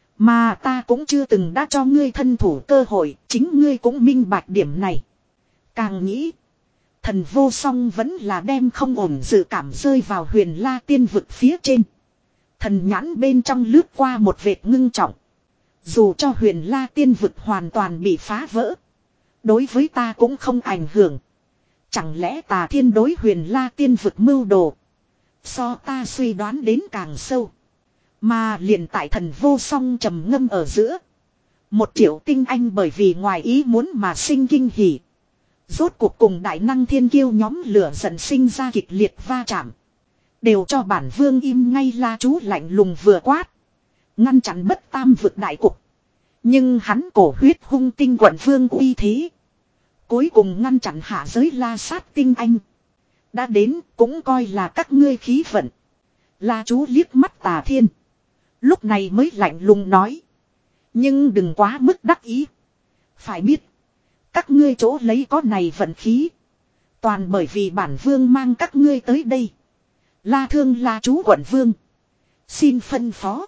Mà ta cũng chưa từng đã cho ngươi thân thủ cơ hội. Chính ngươi cũng minh bạch điểm này. Càng nghĩ. Thần vô song vẫn là đem không ổn dự cảm rơi vào Huyền La tiên vực phía trên. Thần nhãn bên trong lướt qua một vệt ngưng trọng. Dù cho Huyền La tiên vực hoàn toàn bị phá vỡ. Đối với ta cũng không ảnh hưởng. Chẳng lẽ Tà Thiên đối Huyền La tiên vực mưu đồ. So ta suy đoán đến càng sâu. Mà liền tại thần vô song trầm ngâm ở giữa. Một triệu tinh anh bởi vì ngoài ý muốn mà sinh kinh hỉ. Rốt cuộc cùng đại năng thiên kiêu nhóm lửa giận sinh ra kịch liệt va chạm. Đều cho bản vương im ngay La Chú lạnh lùng vừa quát. Ngăn chặn bất tam vực đại cục. Nhưng hắn cổ huyết hung tinh quận vương uy thế. Cuối cùng ngăn chặn hạ giới La Sát tinh anh. Đã đến cũng coi là các ngươi khí vận. La Chú liếc mắt Tà Thiên. Lúc này mới lạnh lùng nói. Nhưng đừng quá mức đắc ý. Phải biết. Các ngươi chỗ lấy có này vận khí. Toàn bởi vì bản vương mang các ngươi tới đây. La Thương La Chú quận vương. Xin phân phó.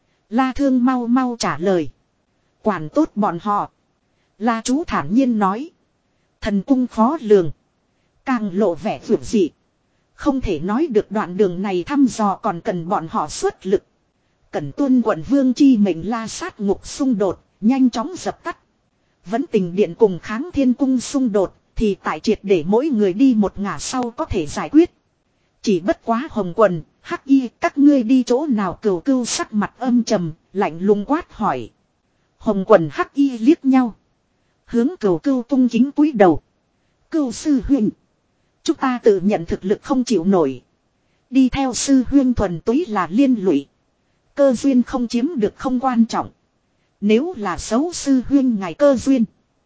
La Thương mau mau trả lời. Quản tốt bọn họ. La Chú thản nhiên nói. Thần cung khó lường. Càng lộ vẻ vượt dị. Không thể nói được đoạn đường này thăm dò còn cần bọn họ xuất lực. Cẩn tuân quận vương chi mệnh La Sát ngục xung đột. Nhanh chóng dập tắt. Vẫn tình điện cùng kháng thiên cung xung đột. Thì tại triệt để mỗi người đi một ngả sau có thể giải quyết. Chỉ bất quá Hồng Quần, Hắc Y, các ngươi đi chỗ nào cừu cưu sắc mặt âm trầm, lạnh lùng quát hỏi. Hồng Quần Hắc Y liếc nhau. Hướng cừu cưu cung kính cúi đầu. Cừu sư huynh. Chúng ta tự nhận thực lực không chịu nổi. Đi theo sư huynh thuần túy là liên lụy. Cơ duyên không chiếm được không quan trọng. Nếu là xấu sư huynh ngài cơ duyên.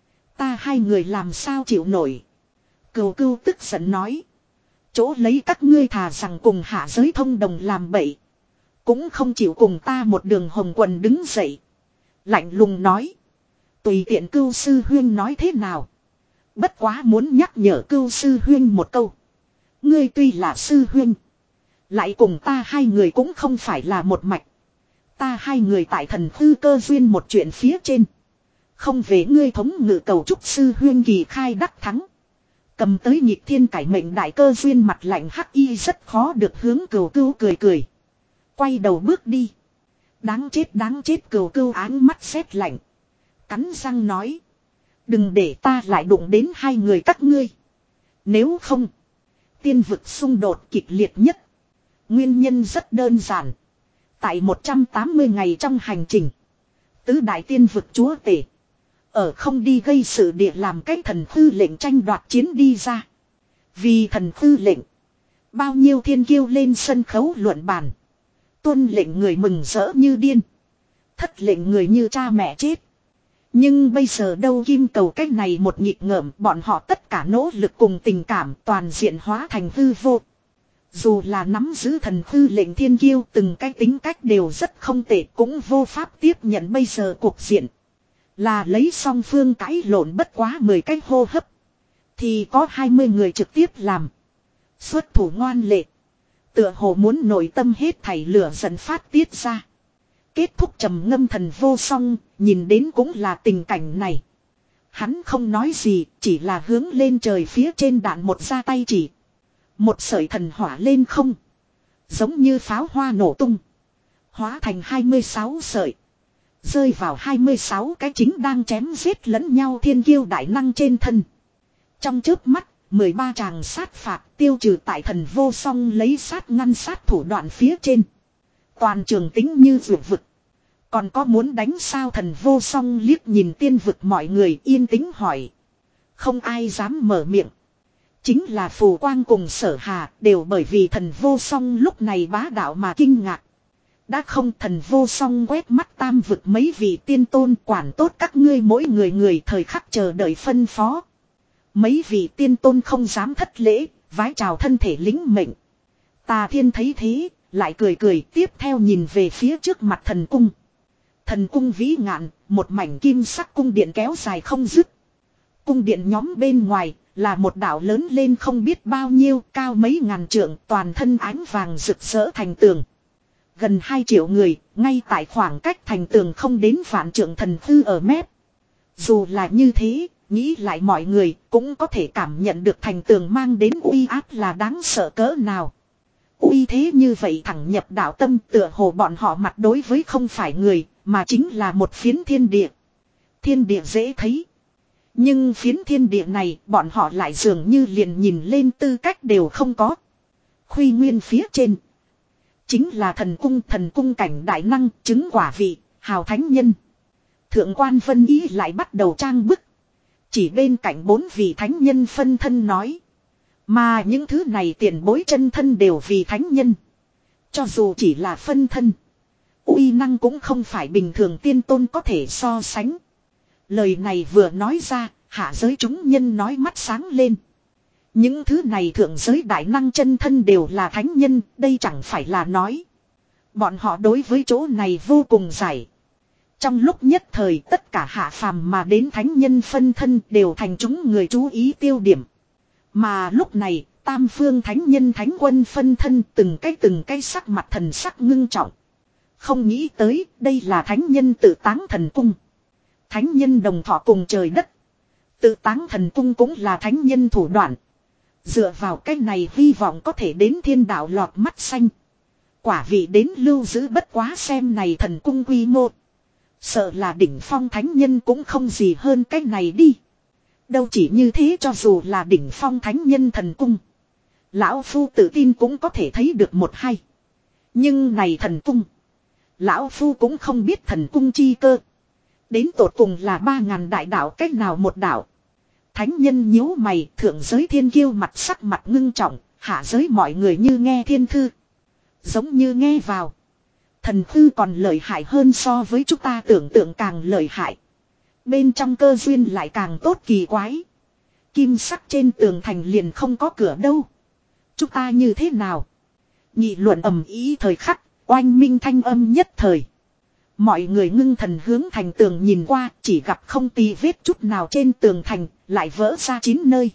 Ta hai người làm sao chịu nổi. Cừu cưu tức giận nói. Chỗ lấy các ngươi thà rằng cùng hạ giới thông đồng làm bậy. Cũng không chịu cùng ta một đường Hồng Quần đứng dậy. Lạnh lùng nói. Tùy tiện cưu sư huyên nói thế nào. Bất quá muốn nhắc nhở cưu sư huyên một câu. Ngươi tuy là sư huyên. Lại cùng ta hai người cũng không phải là một mạch. Ta hai người tại thần hư cơ duyên một chuyện phía trên. Không về ngươi thống ngự cầu chúc sư huyên kỳ khai đắc thắng. Cầm tới nhịp thiên cải mệnh đại cơ duyên mặt lạnh Hắc Y rất khó được hướng cừu cưu cười cười. Quay đầu bước đi. Đáng chết đáng chết cừu cưu áng mắt sét lạnh. Cắn răng nói. Đừng để ta lại đụng đến hai người các ngươi. Nếu không. Tiên vực xung đột kịch liệt nhất. Nguyên nhân rất đơn giản. Tại một trăm tám mươi ngày trong hành trình. Tứ đại tiên vực chúa tể. Ở không đi gây sự địa làm cái thần tư lệnh tranh đoạt chiến đi ra. Vì thần tư lệnh. Bao nhiêu thiên kiêu lên sân khấu luận bàn. Tuân lệnh người mừng rỡ như điên. Thất lệnh người như cha mẹ chết. Nhưng bây giờ đâu kim cầu cách này một nhịp ngợm. Bọn họ tất cả nỗ lực cùng tình cảm toàn diện hóa thành hư vô. Dù là nắm giữ thần tư lệnh thiên kiêu từng cái tính cách đều rất không tệ cũng vô pháp tiếp nhận bây giờ cuộc diện. Là lấy song phương cãi lộn bất quá mười cái hô hấp. Thì có hai mươi người trực tiếp làm. Xuất thủ ngoan lệ. Tựa hồ muốn nội tâm hết thảy lửa dần phát tiết ra. Kết thúc trầm ngâm thần vô song, nhìn đến cũng là tình cảnh này. Hắn không nói gì, chỉ là hướng lên trời phía trên đạn một ra tay chỉ. Một sợi thần hỏa lên không. Giống như pháo hoa nổ tung. Hóa thành hai mươi sáu sợi. Rơi vào hai mươi sáu cái chính đang chém giết lẫn nhau thiên kiêu đại năng trên thân. Trong chớp mắt, mười ba tràng sát phạt tiêu trừ tại thần vô song lấy sát ngăn sát thủ đoạn phía trên. Toàn trường tính như vượt vực. Còn có muốn đánh sao thần vô song liếc nhìn tiên vực mọi người yên tĩnh hỏi. Không ai dám mở miệng. Chính là phù quang cùng sở hà đều bởi vì thần vô song lúc này bá đạo mà kinh ngạc. Đã không, thần vô song quét mắt tam vực mấy vị tiên tôn, quản tốt các ngươi mỗi người người thời khắc chờ đợi phân phó. Mấy vị tiên tôn không dám thất lễ, vái chào thân thể lính mệnh. Tà Thiên thấy thế, lại cười cười tiếp theo nhìn về phía trước mặt thần cung. Thần cung vĩ ngạn, một mảnh kim sắc cung điện kéo dài không dứt. Cung điện nhóm bên ngoài là một đảo lớn lên không biết bao nhiêu, cao mấy ngàn trượng, toàn thân ánh vàng rực rỡ thành tường. Gần hai triệu người, ngay tại khoảng cách thành tường không đến vạn trượng thần thư ở mép. Dù là như thế, nghĩ lại mọi người cũng có thể cảm nhận được thành tường mang đến uy áp là đáng sợ cỡ nào. Uy thế như vậy thẳng nhập đạo tâm, tựa hồ bọn họ mặt đối với không phải người, mà chính là một phiến thiên địa. Thiên địa dễ thấy. Nhưng phiến thiên địa này bọn họ lại dường như liền nhìn lên tư cách đều không có. Khuy nguyên phía trên chính là thần cung, thần cung cảnh đại năng, chứng quả vị, hào thánh nhân. Thượng quan Vân Ý lại bắt đầu trang bức. Chỉ bên cạnh bốn vị thánh nhân phân thân nói. Mà những thứ này tiền bối chân thân đều vì thánh nhân. Cho dù chỉ là phân thân, uy năng cũng không phải bình thường tiên tôn có thể so sánh. Lời này vừa nói ra, hạ giới chúng nhân nói mắt sáng lên. Những thứ này thượng giới đại năng chân thân đều là thánh nhân, đây chẳng phải là nói. Bọn họ đối với chỗ này vô cùng giải. Trong lúc nhất thời tất cả hạ phàm mà đến thánh nhân phân thân đều thành chúng người chú ý tiêu điểm. Mà lúc này, tam phương thánh nhân thánh quân phân thân từng cái từng cái sắc mặt thần sắc ngưng trọng. Không nghĩ tới, đây là thánh nhân tự táng thần cung. Thánh nhân đồng thọ cùng trời đất. Tự táng thần cung cũng là thánh nhân thủ đoạn. Dựa vào cái này hy vọng có thể đến thiên đạo lọt mắt xanh. Quả vị đến lưu giữ bất quá xem này thần cung quy mô. Sợ là đỉnh phong thánh nhân cũng không gì hơn cái này đi. Đâu chỉ như thế, cho dù là đỉnh phong thánh nhân thần cung, lão phu tự tin cũng có thể thấy được một hai. Nhưng này thần cung, lão phu cũng không biết thần cung chi cơ. Đến tột cùng là ba ngàn đại đạo cách nào một đạo. Thánh nhân nhíu mày, thượng giới thiên kiêu mặt sắc mặt ngưng trọng, hạ giới mọi người như nghe thiên thư. Giống như nghe vào. Thần thư còn lợi hại hơn so với chúng ta tưởng tượng, càng lợi hại. Bên trong cơ duyên lại càng tốt kỳ quái. Kim sắc trên tường thành liền không có cửa đâu. Chúng ta như thế nào? Nghị luận ầm ý thời khắc, oanh minh thanh âm nhất thời. Mọi người ngưng thần hướng thành tường nhìn qua, chỉ gặp không tì vết chút nào trên tường thành, lại vỡ ra chín nơi.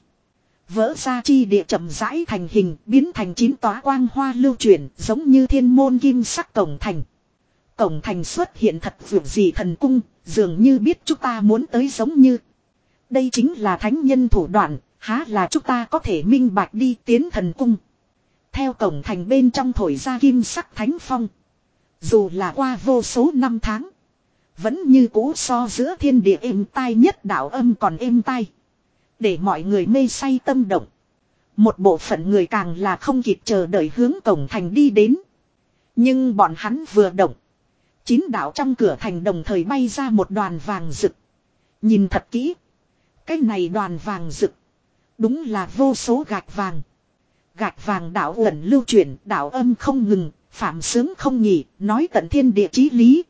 Vỡ ra chi địa chậm rãi thành hình, biến thành chín tóa quang hoa lưu chuyển, giống như thiên môn kim sắc cổng thành. Cổng thành xuất hiện thật vượt gì thần cung, dường như biết chúng ta muốn tới giống như. Đây chính là thánh nhân thủ đoạn, há là chúng ta có thể minh bạch đi tiến thần cung. Theo cổng thành bên trong thổi ra kim sắc thánh phong. Dù là qua vô số năm tháng, vẫn như cũ so giữa thiên địa êm tai nhất đạo âm còn êm tai. Để mọi người mê say tâm động. Một bộ phận người càng là không kịp chờ đợi hướng cổng thành đi đến. Nhưng bọn hắn vừa động, chín đạo trong cửa thành đồng thời bay ra một đoàn vàng rực. Nhìn thật kỹ, cái này đoàn vàng rực đúng là vô số gạch vàng. Gạch vàng đạo ẩn lưu chuyển, đạo âm không ngừng, phạm sướng không nghỉ, nói tận thiên địa chí lý.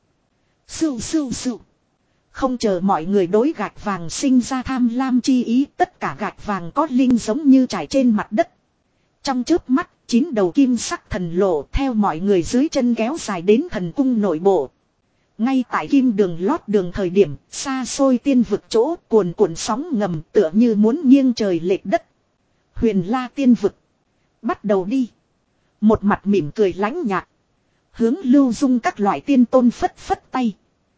Sưu sưu sưu. Không chờ mọi người đối gạch vàng sinh ra tham lam chi ý, tất cả gạch vàng có linh giống như trải trên mặt đất. Trong chớp mắt, chín đầu kim sắc thần lộ theo mọi người dưới chân kéo dài đến thần cung nội bộ. Ngay tại kim đường lót đường thời điểm, xa xôi tiên vực chỗ cuồn cuộn sóng ngầm tựa như muốn nghiêng trời lệch đất. Huyền La tiên vực. Bắt đầu đi. Một mặt mỉm cười lãnh nhạt. Hướng Lưu Dung các loại tiên tôn phất phất tay.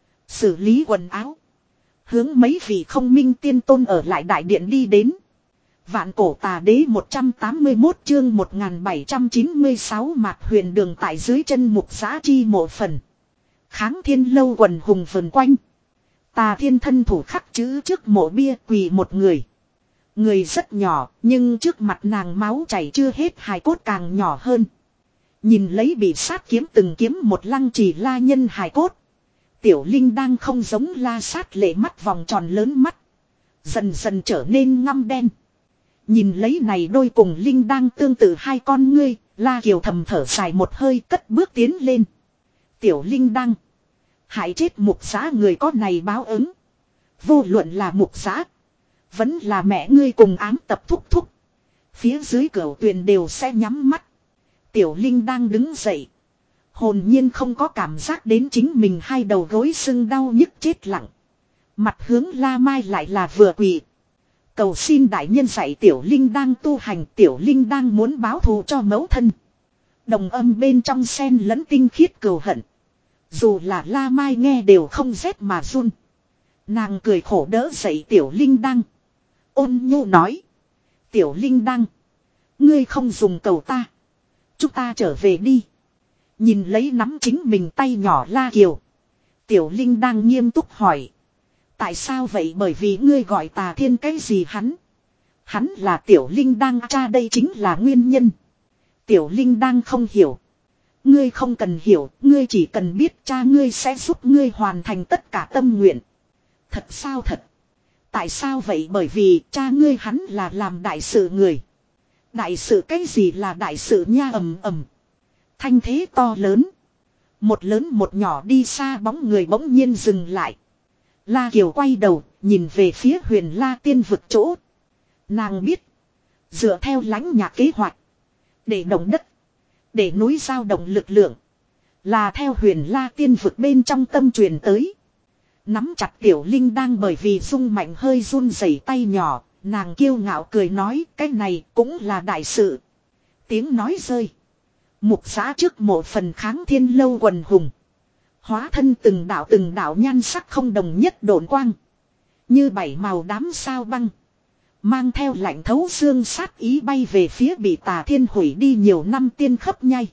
Xử lý quần áo. Hướng mấy vị không minh tiên tôn ở lại đại điện đi đến. Vạn cổ tà đế một trăm tám mươi mốt chương một nghìn bảy trăm chín mươi sáu mạc huyền đường tại dưới chân mục giã chi mộ phần. Kháng thiên lâu quần hùng vần quanh. Tà thiên thân thủ khắc chữ trước mộ bia quỳ một người. Người rất nhỏ, nhưng trước mặt nàng máu chảy chưa hết, hài cốt càng nhỏ hơn. Nhìn lấy bị sát kiếm từng kiếm một lăng trì la nhân hài cốt. Tiểu Linh đang không giống la sát lệ mắt vòng tròn lớn mắt. Dần dần trở nên ngăm đen. Nhìn lấy này đôi cùng Linh đang tương tự hai con ngươi, La Kiều thầm thở dài một hơi cất bước tiến lên. Tiểu Linh Đăng. Hại chết mục giá người có này báo ứng. Vô luận là mục giá. Vẫn là mẹ ngươi cùng ám tập thúc thúc. Phía dưới cửa tuyền đều sẽ nhắm mắt. Tiểu Linh đang đứng dậy. Hồn nhiên không có cảm giác đến chính mình hai đầu gối sưng đau nhức chết lặng. Mặt hướng La Mai lại là vừa quỳ. Cầu xin đại nhân dạy Tiểu Linh đang tu hành. Tiểu Linh đang muốn báo thù cho mẫu thân. Đồng âm bên trong xen lẫn tinh khiết cừu hận. Dù là La Mai nghe đều không rét mà run. Nàng cười khổ đỡ dậy Tiểu Linh Đăng. Ôn nhu nói. Tiểu Linh Đăng. Ngươi không dùng cầu ta. Chúng ta trở về đi. Nhìn lấy nắm chính mình tay nhỏ La Kiều. Tiểu Linh Đăng nghiêm túc hỏi. Tại sao vậy? Bởi vì ngươi gọi Tà Thiên cái gì hắn? Hắn là Tiểu Linh Đăng cha, đây chính là nguyên nhân. Tiểu Linh Đăng không hiểu. Ngươi không cần hiểu, ngươi chỉ cần biết cha ngươi sẽ giúp ngươi hoàn thành tất cả tâm nguyện. Thật sao thật? Tại sao vậy? Bởi vì cha ngươi hắn là làm đại sự người. Đại sự cái gì là đại sự nha? Ầm ầm. Thanh thế to lớn. Một lớn một nhỏ đi xa bóng người bỗng nhiên dừng lại. La Kiều quay đầu, nhìn về phía Huyền La Tiên vực chỗ. Nàng biết. Dựa theo lãnh nhạc kế hoạch. Để động đất. Để núi dao động lực lượng. Là theo Huyền La Tiên vực bên trong tâm truyền tới. Nắm chặt Tiểu Linh đang bởi vì rung mạnh hơi run rẩy tay nhỏ. Nàng kiêu ngạo cười nói cái này cũng là đại sự. Tiếng nói rơi. Mục giã trước mộ phần kháng thiên lâu quần hùng. Hóa thân từng đạo từng đạo nhan sắc không đồng nhất độn quang. Như bảy màu đám sao băng. Mang theo lạnh thấu xương sát ý bay về phía bị Tà Thiên hủy đi nhiều năm tiên khấp nhai.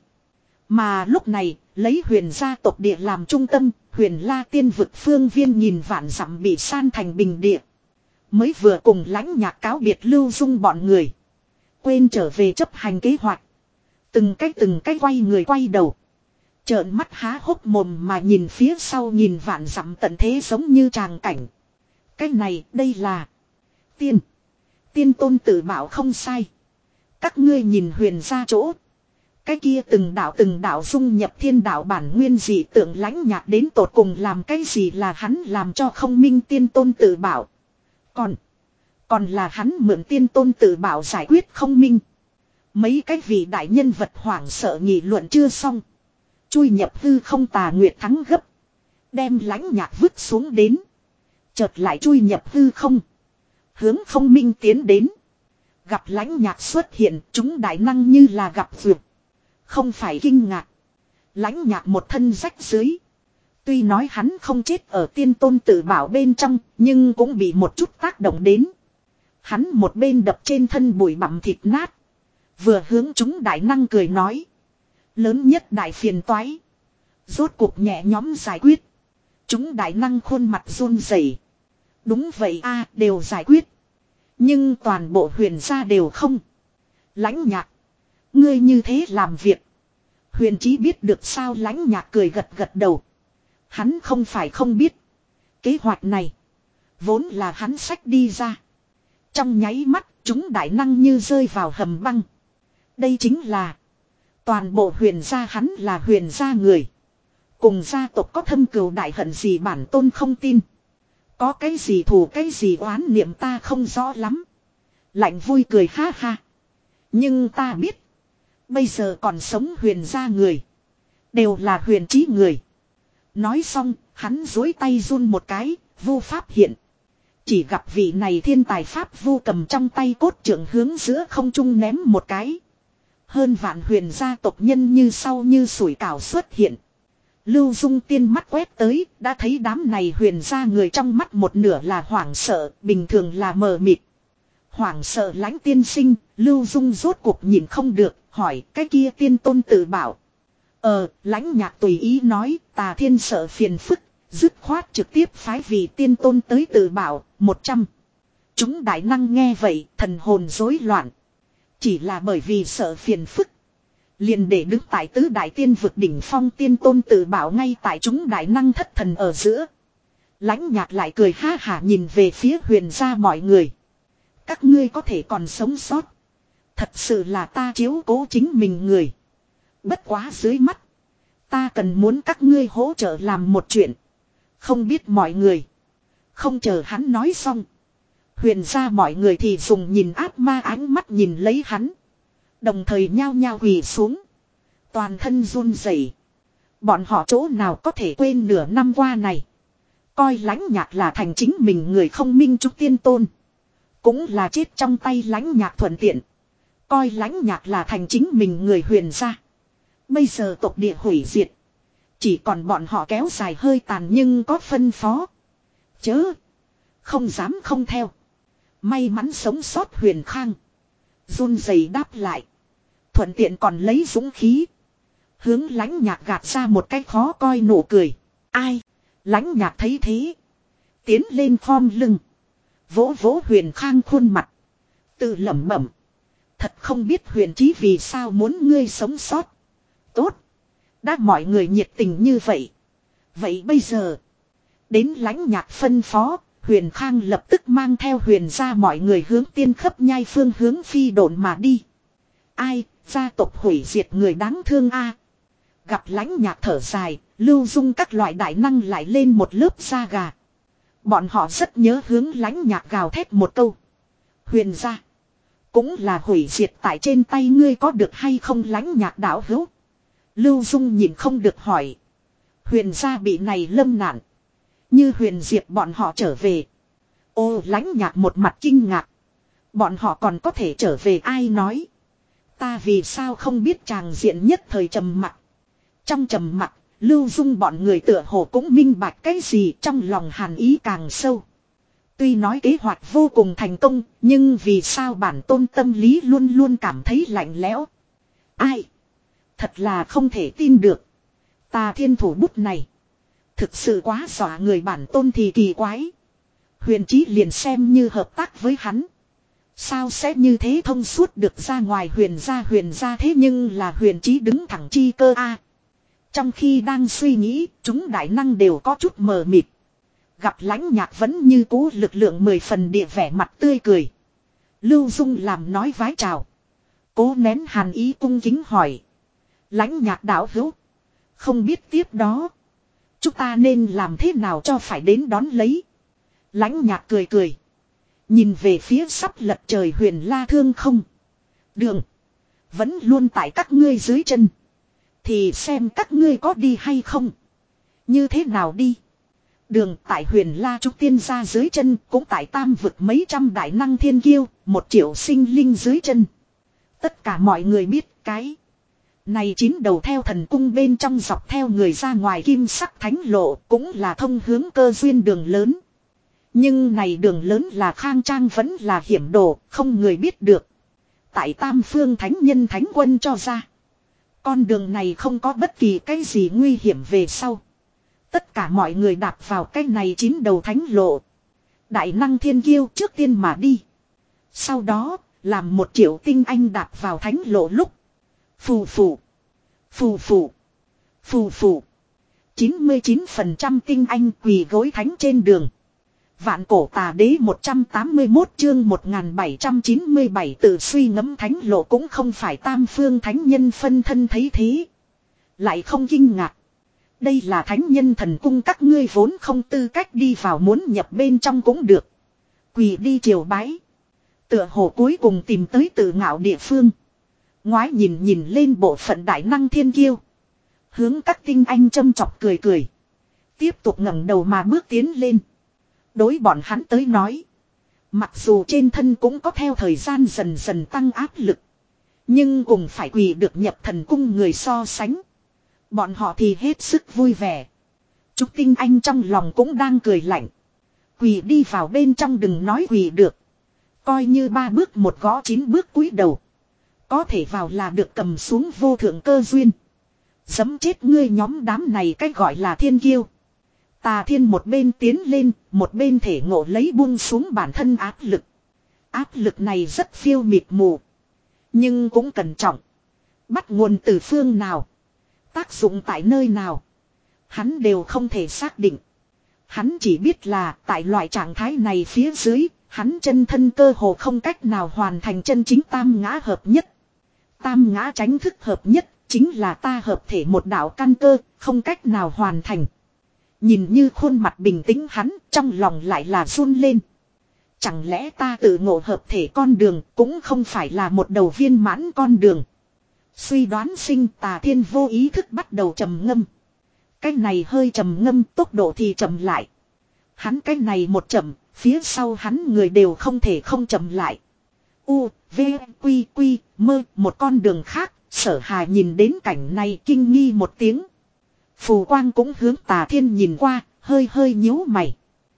Mà lúc này, lấy Huyền gia tộc địa làm trung tâm, Huyền La Tiên vực phương viên nhìn vạn dặm bị san thành bình địa. Mới vừa cùng lãnh nhạc cáo biệt Lưu Dung bọn người. Quên trở về chấp hành kế hoạch. Từng cách từng cách quay người quay đầu. Trợn mắt há hốc mồm mà nhìn phía sau nhìn vạn dặm tận thế giống như tràng cảnh. Cái này đây là tiên. Tiên tôn tự bảo không sai. Các ngươi nhìn Huyền ra chỗ. Cái kia từng đạo từng đạo dung nhập thiên đạo bản nguyên dị tượng lãnh nhạc đến tột cùng làm cái gì là hắn làm cho không minh tiên tôn tự bảo. Còn. Còn là hắn mượn tiên tôn tự bảo giải quyết không minh. Mấy cái vị đại nhân vật hoảng sợ nghị luận chưa xong. Chui nhập hư không Tà Nguyệt thắng gấp. Đem lãnh nhạc vứt xuống đến. Chợt lại chui nhập hư không. Hướng không minh tiến đến. Gặp lãnh nhạc xuất hiện chúng đại năng như là gặp vượt. Không phải kinh ngạc. Lãnh nhạc một thân rách dưới. Tuy nói hắn không chết ở tiên tôn tự bảo bên trong. Nhưng cũng bị một chút tác động đến. Hắn một bên đập trên thân bụi bặm thịt nát. Vừa hướng chúng đại năng cười nói. Lớn nhất đại phiền toái. Rốt cuộc nhẹ nhóm giải quyết. Chúng đại năng khuôn mặt run rẩy. Đúng vậy a đều giải quyết. Nhưng toàn bộ Huyền gia đều không. Lãnh nhạc. Ngươi như thế làm việc. Huyền Chí biết được sao? Lãnh nhạc cười gật gật đầu. Hắn không phải không biết. Kế hoạch này. Vốn là hắn xách đi ra. Trong nháy mắt chúng đại năng như rơi vào hầm băng. Đây chính là. Toàn bộ Huyền gia hắn là Huyền gia người. Cùng gia tộc có thâm cừu đại hận gì bản tôn không tin. Có cái gì thù cái gì oán niệm ta không rõ lắm. Lạnh vui cười ha ha. Nhưng ta biết. Bây giờ còn sống Huyền gia người. Đều là Huyền Chí người. Nói xong hắn duỗi tay run một cái. Vu pháp hiện. Chỉ gặp vị này thiên tài pháp vu cầm trong tay cốt trượng hướng giữa không trung ném một cái. Hơn vạn Huyền gia tộc nhân như sau như sủi cảo xuất hiện. Lưu Dung tiên mắt quét tới, đã thấy đám này Huyền gia người trong mắt một nửa là hoảng sợ, bình thường là mờ mịt. Hoảng sợ lãnh tiên sinh, Lưu Dung rốt cuộc nhìn không được, hỏi cái kia tiên tôn tự bảo. Ờ, lãnh nhạc tùy ý nói, Tà Thiên sợ phiền phức, dứt khoát trực tiếp phái vị tiên tôn tới tự bảo, một trăm. Chúng đại năng nghe vậy, thần hồn rối loạn. Chỉ là bởi vì sợ phiền phức. Liền để đứng tại tứ đại tiên vực đỉnh phong tiên tôn tự bảo ngay tại chúng đại năng thất thần ở giữa. Lãnh nhạc lại cười ha hả nhìn về phía Huyền gia mọi người. Các ngươi có thể còn sống sót. Thật sự là ta chiếu cố chính mình người. Bất quá dưới mắt. Ta cần muốn các ngươi hỗ trợ làm một chuyện. Không biết mọi người. Không chờ hắn nói xong. Huyền gia mọi người thì dùng nhìn ác ma ánh mắt nhìn lấy hắn. Đồng thời nhao nhao quỳ xuống. Toàn thân run rẩy. Bọn họ chỗ nào có thể quên nửa năm qua này. Coi Lãnh Nhạc là thành chính mình người không minh trúc tiên tôn. Cũng là chết trong tay Lãnh Nhạc thuận tiện. Coi Lãnh Nhạc là thành chính mình người huyền gia. Bây giờ tộc địa hủy diệt. Chỉ còn bọn họ kéo dài hơi tàn nhưng có phân phó. Chớ. Không dám không theo. May mắn sống sót Huyền Khang. Run rẩy đáp lại. Thuận tiện còn lấy dũng khí. Hướng Lãnh Nhạc gạt ra một cái khó coi nụ cười. Ai? Lãnh Nhạc thấy thế. Tiến lên khom lưng. Vỗ vỗ Huyền Khang khuôn mặt. Tự lẩm bẩm. Thật không biết Huyền Chí vì sao muốn ngươi sống sót. Tốt. Đã mọi người nhiệt tình như vậy. Vậy bây giờ. Đến Lãnh Nhạc phân phó. Huyền Khang lập tức mang theo Huyền gia mọi người hướng Tiên Khấp Nhai phương hướng phi độn mà đi. Ai, gia tộc hủy diệt người đáng thương a. Gặp Lãnh Nhạc thở dài, Lưu Dung các loại đại năng lại lên một lớp da gà. Bọn họ rất nhớ hướng Lãnh Nhạc gào thét một câu. Huyền gia. Cũng là hủy diệt tại trên tay ngươi có được hay không Lãnh Nhạc đạo hữu. Lưu Dung nhìn không được hỏi. Huyền gia bị này lâm nạn. Như Huyền Diệp bọn họ trở về. Ô Lãnh Nhạc một mặt kinh ngạc. Bọn họ còn có thể trở về ai nói. Ta vì sao không biết tràng diện nhất thời trầm mặc. Trong trầm mặc, Lưu Dung bọn người tựa hồ cũng minh bạch cái gì trong lòng hàn ý càng sâu. Tuy nói kế hoạch vô cùng thành công, nhưng vì sao bản tôn tâm lý luôn luôn cảm thấy lạnh lẽo. Ai? Thật là không thể tin được. Tà Thiên thủ bút này. Thực sự quá dọa người bản tôn thì kỳ quái. Huyền Chí liền xem như hợp tác với hắn. Sao sẽ như thế thông suốt được ra ngoài huyền gia huyền gia thế nhưng là Huyền Chí đứng thẳng chi cơ a. Trong khi đang suy nghĩ, chúng đại năng đều có chút mờ mịt. Gặp Lãnh Nhạc vẫn như cũ lực lượng mười phần địa vẻ mặt tươi cười. Lưu Dung làm nói vái chào. Cố nén hàn ý cung kính hỏi. Lãnh Nhạc đạo hữu. Không biết tiếp đó. Chúng ta nên làm thế nào cho phải đến đón lấy. Lãnh Nhạc cười cười. Nhìn về phía sắp lật trời Huyền La Thương không. Đường. Vẫn luôn tại các ngươi dưới chân. Thì xem các ngươi có đi hay không. Như thế nào đi. Đường tại Huyền La Trúc Tiên gia dưới chân. Cũng tại Tam vực mấy trăm đại năng thiên kiêu. Một triệu sinh linh dưới chân. Tất cả mọi người biết cái. Này chín đầu theo thần cung bên trong dọc theo người ra ngoài kim sắc thánh lộ. Cũng là thông hướng cơ duyên đường lớn. Nhưng này đường lớn là khang trang vẫn là hiểm đồ. Không người biết được. Tại Tam Phương Thánh Nhân Thánh Quân cho ra. Con đường này không có bất kỳ cái gì nguy hiểm về sau. Tất cả mọi người đạp vào cái này chín đầu thánh lộ. Đại năng thiên kiêu trước tiên mà đi. Sau đó, làm một triệu tinh anh đạp vào thánh lộ lúc. Phù phù. Phù phù. Phù phù. chín mươi chín phần trăm tinh anh quỳ gối thánh trên đường. Vạn cổ tà đế một trăm tám mươi mốt chương một nghìn bảy trăm chín mươi bảy tự suy ngẫm thánh lộ cũng không phải Tam Phương Thánh Nhân phân thân thấy thế. Lại không kinh ngạc. Đây là thánh nhân thần cung các ngươi vốn không tư cách đi vào muốn nhập bên trong cũng được. Quỳ đi triều bái. Tựa hồ cuối cùng tìm tới tự ngạo địa phương. Ngoái nhìn nhìn lên bộ phận đại năng thiên kiêu. Hướng các tinh anh châm chọc cười cười. Tiếp tục ngẩng đầu mà bước tiến lên. Đối bọn hắn tới nói. Mặc dù trên thân cũng có theo thời gian dần dần tăng áp lực. Nhưng cùng phải quỳ được nhập thần cung người so sánh. Bọn họ thì hết sức vui vẻ. Trúc Tinh Anh trong lòng cũng đang cười lạnh. Quỳ đi vào bên trong đừng nói quỳ được. Coi như ba bước một gõ chín bước cúi đầu. Có thể vào là được cầm xuống vô thượng cơ duyên. Giấm chết ngươi nhóm đám này cách gọi là thiên kiêu. Tà Thiên một bên tiến lên, một bên thể ngộ lấy buông xuống bản thân áp lực. Áp lực này rất phiêu mịt mù. Nhưng cũng cẩn trọng. Bắt nguồn từ phương nào. Tác dụng tại nơi nào. Hắn đều không thể xác định. Hắn chỉ biết là tại loại trạng thái này phía dưới, hắn chân thân cơ hồ không cách nào hoàn thành chân chính tam ngã hợp nhất. Tam ngã tránh thức hợp nhất, Chính là ta hợp thể một đạo căn cơ, không cách nào hoàn thành. Nhìn như khuôn mặt bình tĩnh hắn, trong lòng lại là run lên. Chẳng lẽ ta tự ngộ hợp thể con đường cũng không phải là một đầu viên mãn con đường. Suy đoán sinh Tà Thiên vô ý thức bắt đầu trầm ngâm. Cái này hơi trầm ngâm tốc độ thì chậm lại. Hắn cái này một chậm, phía sau hắn người đều không thể không chậm lại. U, V, Quy, Quy, mơ, một con đường khác, Sở Hà nhìn đến cảnh này kinh nghi một tiếng. Phù Quang cũng hướng Tà Thiên nhìn qua, hơi hơi nhíu mày.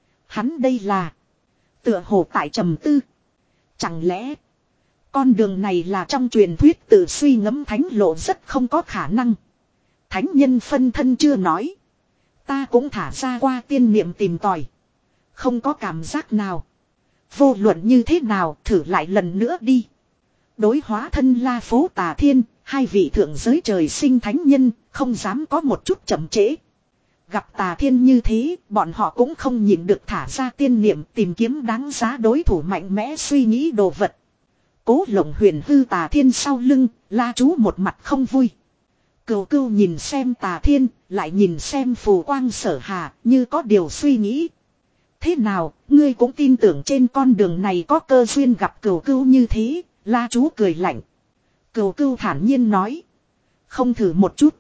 Hắn đây là tựa hồ tại trầm tư. Chẳng lẽ con đường này là trong truyền thuyết tự suy ngẫm thánh lộ rất không có khả năng. Thánh nhân phân thân chưa nói. Ta cũng thả ra qua tiên niệm tìm tòi. Không có cảm giác nào. Vô luận như thế nào thử lại lần nữa đi. Đối hóa thân La Phố Tà Thiên, hai vị thượng giới trời sinh thánh nhân, không dám có một chút chậm trễ. Gặp Tà Thiên như thế, bọn họ cũng không nhịn được thả ra tiên niệm tìm kiếm đáng giá đối thủ mạnh mẽ suy nghĩ đồ vật. Cố Lộng Huyền hư Tà Thiên sau lưng, La Chú một mặt không vui. Cừu Cừu nhìn xem Tà Thiên, lại nhìn xem Phù Quang Sở Hà, như có điều suy nghĩ. Thế nào, ngươi cũng tin tưởng trên con đường này có cơ duyên gặp Cừu Cừu như thế, La Chú cười lạnh. Cừu Cừu thản nhiên nói. Không thử một chút.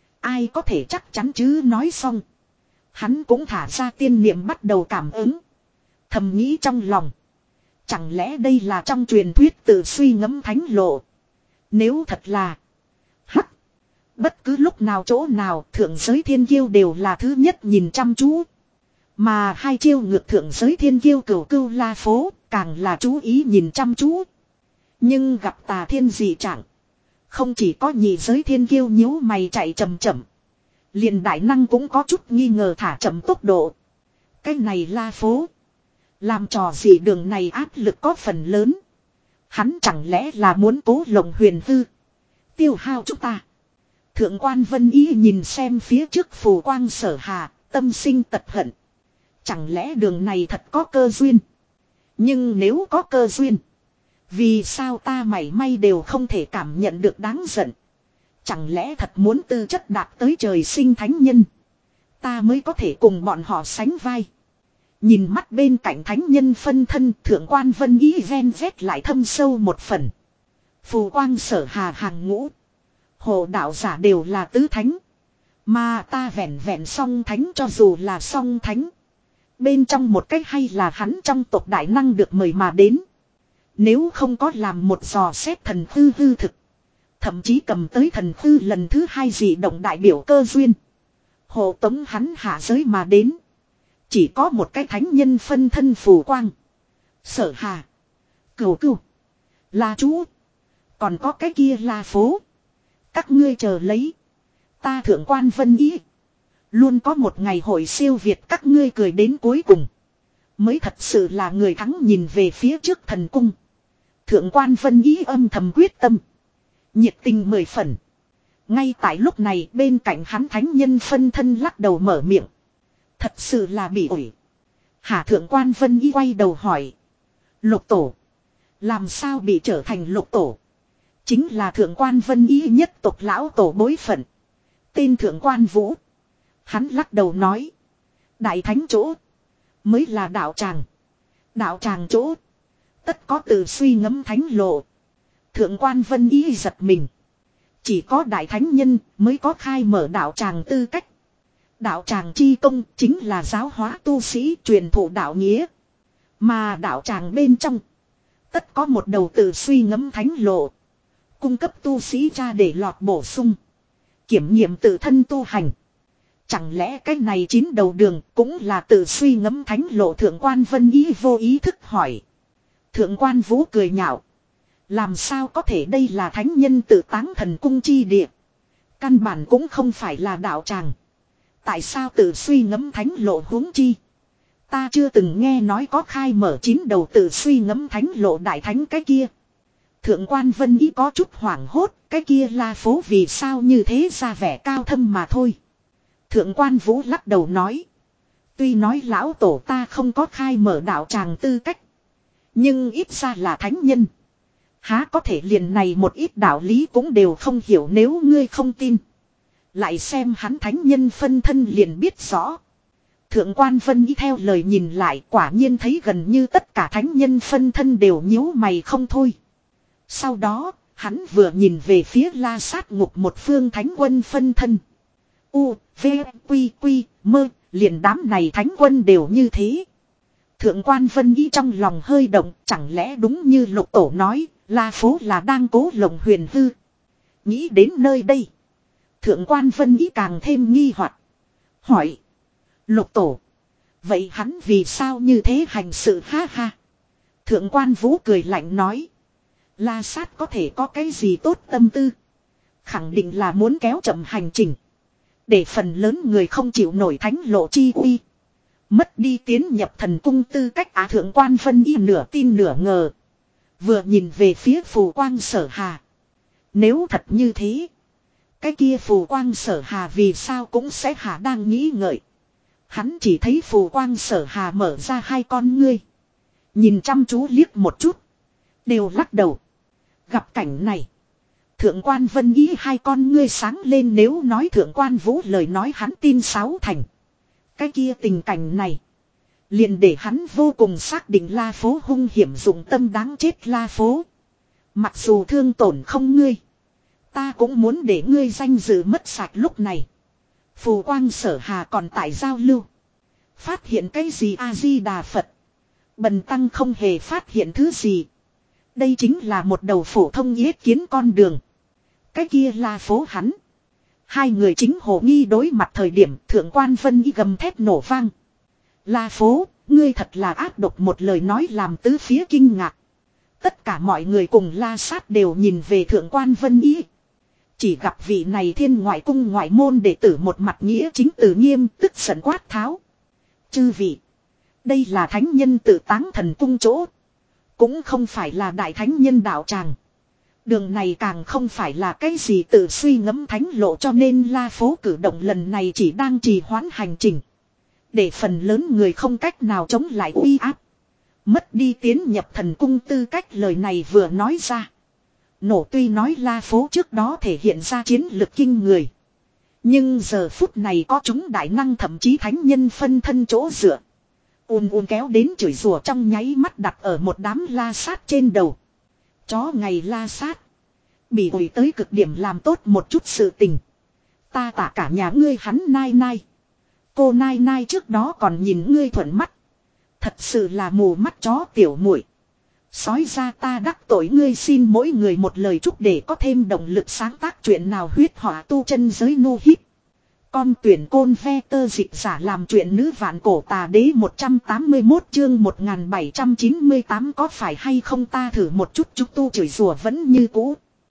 Ai có thể chắc chắn chứ nói xong. Hắn cũng thả ra tiên niệm bắt đầu cảm ứng. Thầm nghĩ trong lòng. Chẳng lẽ đây là trong truyền thuyết tự suy ngẫm thánh lộ. Nếu thật là. Hắc. Bất cứ lúc nào chỗ nào thượng giới thiên kiêu đều là thứ nhất nhìn chăm chú. Mà hai chiêu ngược thượng giới thiên kiêu Cừu Cừu La Phố càng là chú ý nhìn chăm chú. Nhưng gặp Tà Thiên dị trạng. Không chỉ có nhị giới thiên kiêu nhíu mày chạy chậm chậm. Liền đại năng cũng có chút nghi ngờ thả chậm tốc độ. Cái này La Phố. Làm trò gì đường này áp lực có phần lớn. Hắn chẳng lẽ là muốn Cố Lộng Huyền hư. Tiêu hao chúng ta. Thượng quan Vân Ý nhìn xem phía trước Phù Quang Sở Hà. Tâm sinh tật hận. Chẳng lẽ đường này thật có cơ duyên. Nhưng nếu có cơ duyên. Vì sao ta mảy may đều không thể cảm nhận được đáng giận. Chẳng lẽ thật muốn tư chất đạt tới trời sinh thánh nhân. Ta mới có thể cùng bọn họ sánh vai. Nhìn mắt bên cạnh thánh nhân phân thân thượng quan Vân Ý ven vét lại thâm sâu một phần. Phù Quang Sở Hà hàng ngũ. Hộ đạo giả đều là tứ thánh. Mà ta vẹn vẹn song thánh cho dù là song thánh. Bên trong một cách hay là hắn trong tộc đại năng được mời mà đến. Nếu không có làm một dò xét thần hư hư thực. Thậm chí cầm tới thần hư lần thứ hai dị động đại biểu cơ duyên. Hộ tống hắn hạ giới mà đến. Chỉ có một cái thánh nhân phân thân Phù Quang. Sở Hà. Cừu Cừu. La Chú. Còn có cái kia La Phố. Các ngươi chờ lấy. Ta thượng quan Vân Ý. Luôn có một ngày hội siêu việt các ngươi cười đến cuối cùng. Mới thật sự là người thắng nhìn về phía trước thần cung. Thượng quan Vân Ý âm thầm quyết tâm. Nhiệt tình mười phần. Ngay tại lúc này bên cạnh hắn thánh nhân phân thân lắc đầu mở miệng. Thật sự là bị ủi. Hạ thượng quan Vân Ý quay đầu hỏi. Lục tổ. Làm sao bị trở thành lục tổ. Chính là thượng quan Vân Ý nhất tộc lão tổ bối phận. Tên thượng quan Vũ. Hắn lắc đầu nói. Đại thánh chỗ. Mới là đạo tràng. Đạo tràng chỗ. Tất có từ suy ngẫm thánh lộ. Thượng quan Vân Ý giật mình. Chỉ có đại thánh nhân mới có khai mở đạo tràng tư cách. Đạo tràng chi công chính là giáo hóa tu sĩ truyền thụ đạo nghĩa. Mà đạo tràng bên trong. Tất có một đầu từ suy ngẫm thánh lộ. Cung cấp tu sĩ ra để lọt bổ sung. Kiểm nghiệm tự thân tu hành. Chẳng lẽ cái này chín đầu đường cũng là tự suy ngẫm thánh lộ thượng quan Vân Ý vô ý thức hỏi. Thượng quan Vũ cười nhạo. Làm sao có thể đây là thánh nhân tự táng thần cung chi địa. Căn bản cũng không phải là đạo tràng. Tại sao tự suy ngẫm thánh lộ huống chi. Ta chưa từng nghe nói có khai mở chín đầu tự suy ngẫm thánh lộ đại thánh cái kia. Thượng quan Vân Ý có chút hoảng hốt. Cái kia La Phố vì sao như thế ra vẻ cao thâm mà thôi. Thượng quan Vũ lắc đầu nói. Tuy nói lão tổ ta không có khai mở đạo tràng tư cách. Nhưng ít ra là thánh nhân. Há có thể liền này một ít đạo lý cũng đều không hiểu, nếu ngươi không tin. Lại xem hắn thánh nhân phân thân liền biết rõ. Thượng quan Vân Y theo lời nhìn lại, quả nhiên thấy gần như tất cả thánh nhân phân thân đều nhíu mày không thôi. Sau đó, hắn vừa nhìn về phía La Sát Ngục một phương thánh quân phân thân. U, V, Quy, Quy, Mơ, liền đám này thánh quân đều như thế. Thượng quan Vân Y trong lòng hơi động, chẳng lẽ đúng như Lục Tổ nói, La Phố là đang cố lộng huyền hư. Nghĩ đến nơi đây, Thượng quan Vân Y càng thêm nghi hoặc, hỏi: Lục Tổ, vậy hắn vì sao như thế hành sự ha ha? Thượng quan Vũ cười lạnh nói: La Sát có thể có cái gì tốt tâm tư? Khẳng định là muốn kéo chậm hành trình, để phần lớn người không chịu nổi thánh lộ chi uy, mất đi tiến nhập thần cung tư cách. Á Thượng quan Vân Y nửa tin nửa ngờ, vừa nhìn về phía Phù Quang Sở Hà. Nếu thật như thế, cái kia Phù Quang Sở Hà vì sao cũng sẽ hà đang nghĩ ngợi. Hắn chỉ thấy Phù Quang Sở Hà mở ra hai con ngươi, nhìn chăm chú liếc một chút, đều lắc đầu. Gặp cảnh này, Thượng quan Vân Y hai con ngươi sáng lên, nếu nói Thượng quan Vũ lời nói hắn tin sáu thành. Cái kia tình cảnh này, liền để hắn vô cùng xác định La Phố hung hiểm dụng tâm đáng chết. La Phố, mặc dù thương tổn không ngươi, ta cũng muốn để ngươi danh dự mất sạch. Lúc này, Phù Quang Sở Hà còn tại giao lưu. Phát hiện cái gì? A-di-đà Phật. Bần tăng không hề phát hiện thứ gì. Đây chính là một đầu phổ thông yết kiến con đường. Cái kia La Phố hắn. Hai người chính hồ nghi đối mặt thời điểm, Thượng quan Vân Y gầm thét nổ vang. La Phố, ngươi thật là ác độc, một lời nói làm tứ phía kinh ngạc. Tất cả mọi người cùng La Sát đều nhìn về Thượng quan Vân Y. Chỉ gặp vị này thiên ngoại cung ngoại môn đệ tử một mặt nghĩa chính từ nghiêm, tức giận quát tháo: chư vị, đây là thánh nhân tự táng thần cung chỗ, cũng không phải là đại thánh nhân đạo tràng. Đường này càng không phải là cái gì tự suy ngẫm thánh lộ, cho nên La Phố cử động lần này chỉ đang trì hoãn hành trình, để phần lớn người không cách nào chống lại uy áp, mất đi tiến nhập thần cung tư cách. Lời này vừa nói ra, nổ tuy nói La Phố trước đó thể hiện ra chiến lực kinh người, nhưng giờ phút này có chúng đại năng thậm chí thánh nhân phân thân chỗ dựa, ùn ùn kéo đến chửi rủa trong nháy mắt đặt ở một đám La Sát trên đầu. Chó ngày La Sát, bị ủi tới cực điểm, làm tốt một chút sự tình, ta tả cả nhà ngươi. Hắn nai nai, cô nai nai trước đó còn nhìn ngươi thuận mắt, thật sự là mù mắt chó tiểu muội. Sói ra ta đắc tội ngươi, xin mỗi người một lời chúc để có thêm động lực sáng tác chuyện nào huyết hỏa tu chân giới nu hít. Con tuyển côn ve tơ dịch giả làm chuyện nữ vạn cổ tà đế một trăm tám mươi mốt chương một nghìn bảy trăm chín mươi tám. Có phải hay không ta thử một chút chúc tu chửi rủa vẫn như cũ.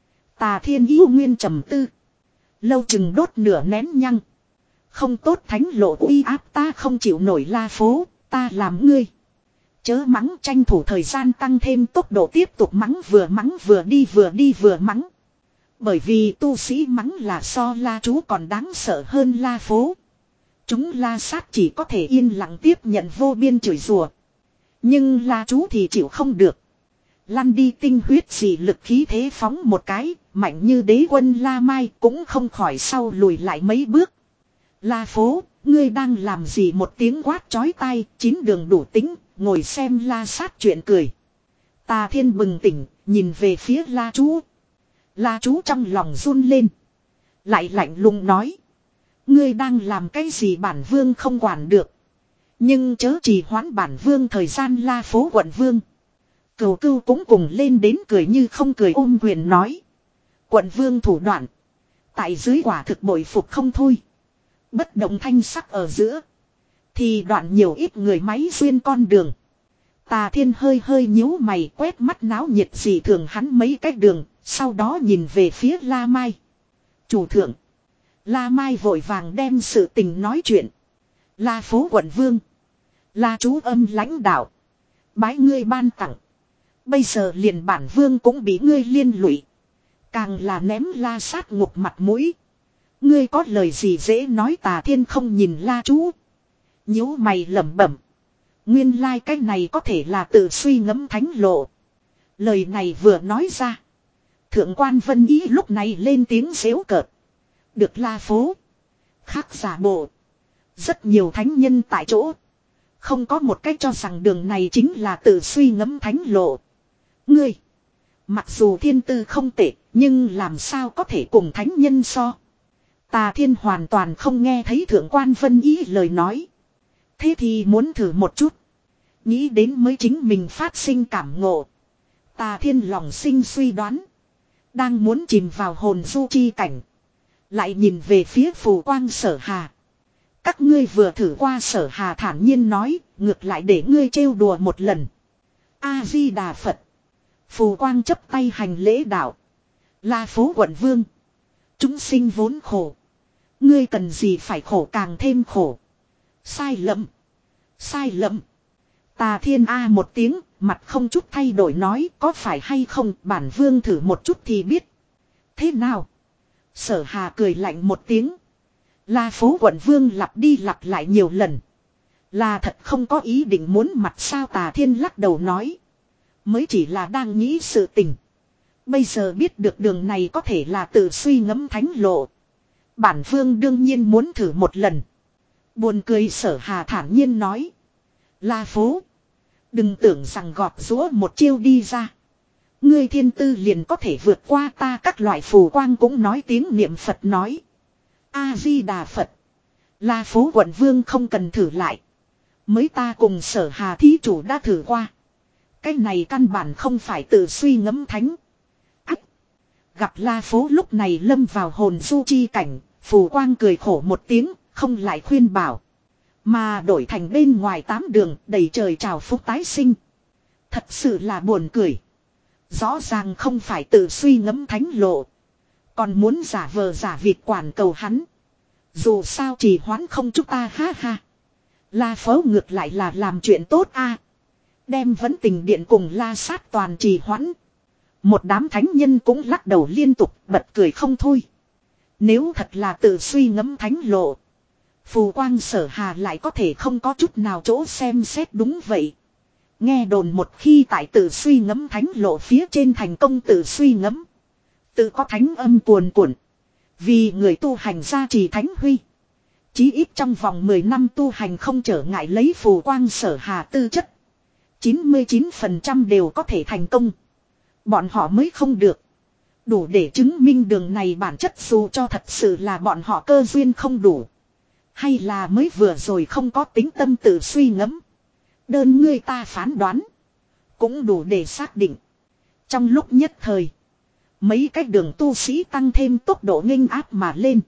Tà Thiên yêu nguyên trầm tư, lâu chừng đốt nửa nén nhăng. Không tốt, thánh lộ uy áp ta không chịu nổi. La Phố, ta làm ngươi. Chớ mắng, tranh thủ thời gian tăng thêm tốc độ tiếp tục mắng, vừa mắng vừa đi vừa đi vừa mắng. Bởi vì tu sĩ mắng là so La Chú còn đáng sợ hơn La Phố. Chúng La Sát chỉ có thể yên lặng tiếp nhận vô biên chửi rủa, nhưng La Chú thì chịu không được. Lăn đi tinh huyết dị lực khí thế phóng một cái, mạnh như đế quân La Mai cũng không khỏi sau lùi lại mấy bước. La Phố, ngươi đang làm gì? Một tiếng quát chói tai, chín đường đủ tính, ngồi xem La Sát chuyện cười. Tà Thiên bừng tỉnh, nhìn về phía La Chú. La Chú trong lòng run lên, lại lạnh lùng nói: ngươi đang làm cái gì? Bản vương không quản được, nhưng chớ trì hoãn bản vương thời gian. La Phố quận vương Cửu Cưu cũng cùng lên đến, cười như không cười ôm quyền nói: quận vương thủ đoạn, tại dưới quả thực bội phục không thôi. Bất động thanh sắc ở giữa, thì đoạn nhiều ít người máy xuyên con đường. Tà Thiên hơi hơi nhíu mày, quét mắt náo nhiệt gì thường hắn mấy cái đường, sau đó nhìn về phía La Mai. Chủ thượng. La Mai vội vàng đem sự tình nói chuyện. La Phố quận vương, La Chú âm lãnh đạo, bái ngươi ban tặng. Bây giờ liền bản vương cũng bị ngươi liên lụy, càng là ném La Sát ngục mặt mũi. Ngươi có lời gì dễ nói? Tà Thiên không nhìn La Chú, nhíu mày lẩm bẩm: nguyên lai like cái này có thể là tự suy ngẫm thánh lộ. Lời này vừa nói ra. Thượng quan Vân Ý lúc này lên tiếng giễu cợt. Được La Phố. Khác giả bộ. Rất nhiều thánh nhân tại chỗ. Không có một cách cho rằng đường này chính là tự suy ngẫm thánh lộ. Ngươi. Mặc dù thiên tư không tệ. Nhưng làm sao có thể cùng thánh nhân so. Tà Thiên hoàn toàn không nghe thấy Thượng quan Vân Ý lời nói. Thế thì muốn thử một chút. Nghĩ đến mới chính mình phát sinh cảm ngộ. Tà Thiên lòng sinh suy đoán. Đang muốn chìm vào hồn du chi cảnh. Lại nhìn về phía Phù Quang Sở Hà. Các ngươi vừa thử qua Sở Hà thản nhiên nói. Ngược lại để ngươi trêu đùa một lần. A-di-đà Phật. Phù Quang chấp tay hành lễ đạo. La Phố quận vương. Chúng sinh vốn khổ. Ngươi cần gì phải khổ càng thêm khổ. Sai lầm. Sai lầm. Tà Thiên A một tiếng, mặt không chút thay đổi nói có phải hay không, bản vương thử một chút thì biết. Thế nào? Sở Hà cười lạnh một tiếng. La Phố quận vương lặp đi lặp lại nhiều lần. Là thật không có ý định muốn mặt sao. Tà Thiên lắc đầu nói. Mới chỉ là đang nghĩ sự tình. Bây giờ biết được đường này có thể là tự suy ngẫm thánh lộ. Bản vương đương nhiên muốn thử một lần. Buồn cười. Sở Hà thản nhiên nói. La Phố. Đừng tưởng rằng gọt rũa một chiêu đi ra. Ngươi thiên tư liền có thể vượt qua ta. Các loại phù quang cũng nói tiếng niệm Phật nói. A-di-đà Phật. La Phố quận vương không cần thử lại. Mới ta cùng Sở Hà thí chủ đã thử qua. Cái này căn bản không phải tự suy ngẫm thánh. Ách. Gặp La Phố lúc này lâm vào hồn du chi cảnh. Phù quang cười khổ một tiếng. Không lại khuyên bảo. Mà đổi thành bên ngoài tám đường đầy trời trào phúc tái sinh. Thật sự là buồn cười. Rõ ràng không phải tự suy ngẫm thánh lộ. Còn muốn giả vờ giả vịt quản cầu hắn. Dù sao trì hoãn không chúng ta ha ha. La Phố ngược lại là làm chuyện tốt a. Đem vấn tình điện cùng La Sát toàn trì hoãn. Một đám thánh nhân cũng lắc đầu liên tục bật cười không thôi. Nếu thật là tự suy ngẫm thánh lộ. Phù Quang Sở Hà lại có thể không có chút nào chỗ xem xét đúng vậy. Nghe đồn một khi tại tự suy ngẫm thánh lộ phía trên thành công tự suy ngẫm. Tự có thánh âm cuồn cuộn. Vì người tu hành gia trì thánh huy. Chí ít trong vòng mười năm tu hành không trở ngại lấy Phù Quang Sở Hà tư chất. chín mươi chín phần trăm đều có thể thành công. Bọn họ mới không được. Đủ để chứng minh đường này bản chất dù cho thật sự là bọn họ cơ duyên không đủ. Hay là mới vừa rồi không có tính tâm tự suy ngẫm. Đơn ngươi ta phán đoán. Cũng đủ để xác định. Trong lúc nhất thời. Mấy cái đường tu sĩ tăng thêm tốc độ nghênh áp mà lên.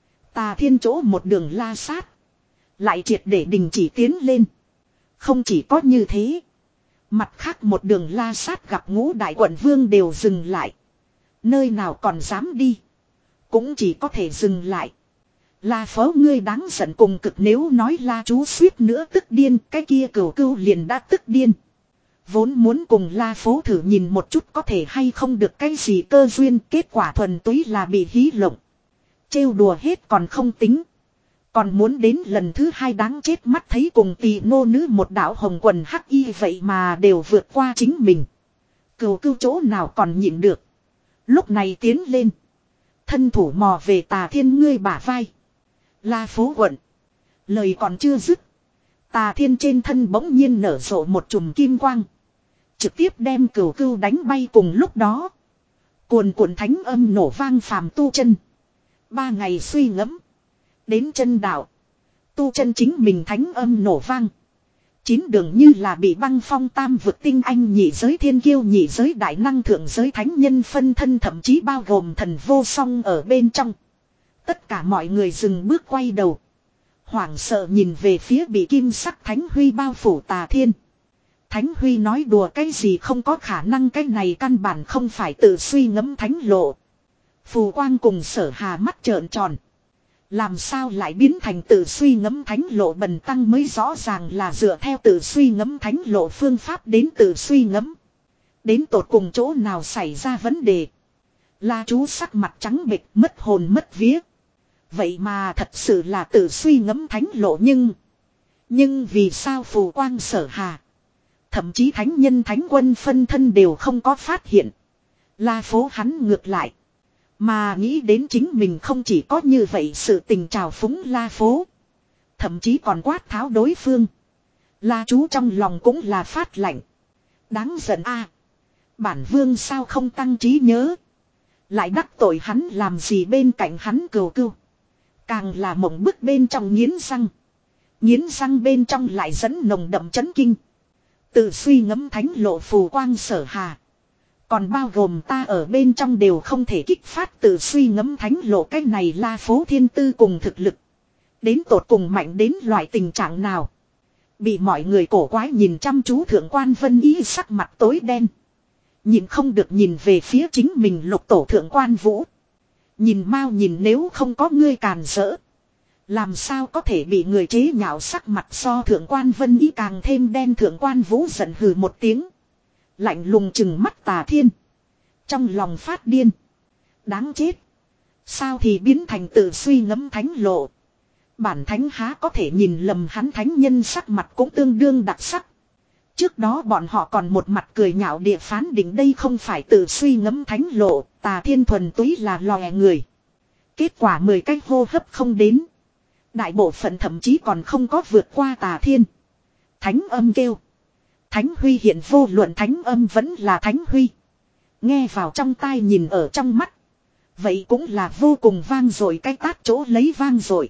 Tà Thiên chỗ một đường La Sát. Lại triệt để đình chỉ tiến lên. Không chỉ có như thế. Mặt khác một đường La Sát gặp Ngũ đại quận vương đều dừng lại. Nơi nào còn dám đi. Cũng chỉ có thể dừng lại. La Phố ngươi đáng giận cùng cực nếu nói La chú suýt nữa tức điên. Cái kia cửu cưu liền đã tức điên. Vốn muốn cùng La Phố thử nhìn một chút có thể hay không được cái gì cơ duyên. Kết quả thuần túy là bị hí lộng. Trêu đùa hết còn không tính. Còn muốn đến lần thứ hai đáng chết mắt thấy cùng tỳ nô nữ một đạo hồng quần hắc y vậy mà đều vượt qua chính mình. Cửu cưu chỗ nào còn nhịn được. Lúc này tiến lên. Thân thủ mò về Tà Thiên ngươi bả vai. La Phố quận. Lời còn chưa dứt. Tà Thiên trên thân bỗng nhiên nở rộ một chùm kim quang. Trực tiếp đem cửu cưu đánh bay cùng lúc đó. Cuồn cuộn thánh âm nổ vang phàm tu chân. Ba ngày suy ngẫm. Đến chân đạo. Tu chân chính mình thánh âm nổ vang. Chín đường như là bị băng phong tam vực tinh anh nhị giới thiên kiêu nhị giới đại năng thượng giới thánh nhân phân thân thậm chí bao gồm thần vô song ở bên trong. Tất cả mọi người dừng bước quay đầu. Hoảng sợ nhìn về phía bị kim sắc Thánh Huy bao phủ Tà Thiên. Thánh Huy nói đùa cái gì không có khả năng, cái này căn bản không phải tự suy ngẫm thánh lộ. Phù Quang cùng Sở Hà mắt trợn tròn. Làm sao lại biến thành tự suy ngẫm thánh lộ, bần tăng mới rõ ràng là dựa theo tự suy ngẫm thánh lộ phương pháp đến tự suy ngẫm. Đến tột cùng chỗ nào xảy ra vấn đề. La chú sắc mặt trắng bệch mất hồn mất vía. Vậy mà thật sự là tự suy ngẫm thánh lộ nhưng. Nhưng vì sao Phù Quang Sở Hà. Thậm chí thánh nhân thánh quân phân thân đều không có phát hiện. La phố hắn ngược lại. Mà nghĩ đến chính mình không chỉ có như vậy sự tình trào phúng La phố. Thậm chí còn quát tháo đối phương. La chú trong lòng cũng là phát lạnh. Đáng giận a, bản vương sao không tăng trí nhớ. Lại đắc tội hắn làm gì bên cạnh hắn cừu cừu. Càng là mộng bức bên trong nghiến răng. Nghiến răng bên trong lại dẫn nồng đậm chấn kinh. Tự suy ngẫm thánh lộ phù quang sở hà. Còn bao gồm ta ở bên trong đều không thể kích phát tự suy ngẫm thánh lộ cái này La phố thiên tư cùng thực lực. Đến tột cùng mạnh đến loại tình trạng nào. Bị mọi người cổ quái nhìn chăm chú thượng quan Vân Ý sắc mặt tối đen. Nhìn không được nhìn về phía chính mình lục tổ thượng quan Vũ. Nhìn mau nhìn nếu không có ngươi càn rỡ. Làm sao có thể bị người chế nhạo sắc mặt so thượng quan Vân Ý càng thêm đen. Thượng quan Vũ giận hừ một tiếng. Lạnh lùng chừng mắt Tà Thiên. Trong lòng phát điên. Đáng chết. Sao thì biến thành tự suy ngẫm thánh lộ. Bản thánh há có thể nhìn lầm hắn, thánh nhân sắc mặt cũng tương đương đặc sắc. Trước đó bọn họ còn một mặt cười nhạo địa phán định đây không phải tự suy ngẫm thánh lộ, Tà Thiên thuần túy là lòe người. Kết quả mười cái hô hấp không đến. Đại bộ phận thậm chí còn không có vượt qua Tà Thiên. Thánh âm kêu. Thánh Huy hiện vô luận thánh âm vẫn là Thánh Huy. Nghe vào trong tai nhìn ở trong mắt. Vậy cũng là vô cùng vang dội, cái tát chỗ lấy vang dội.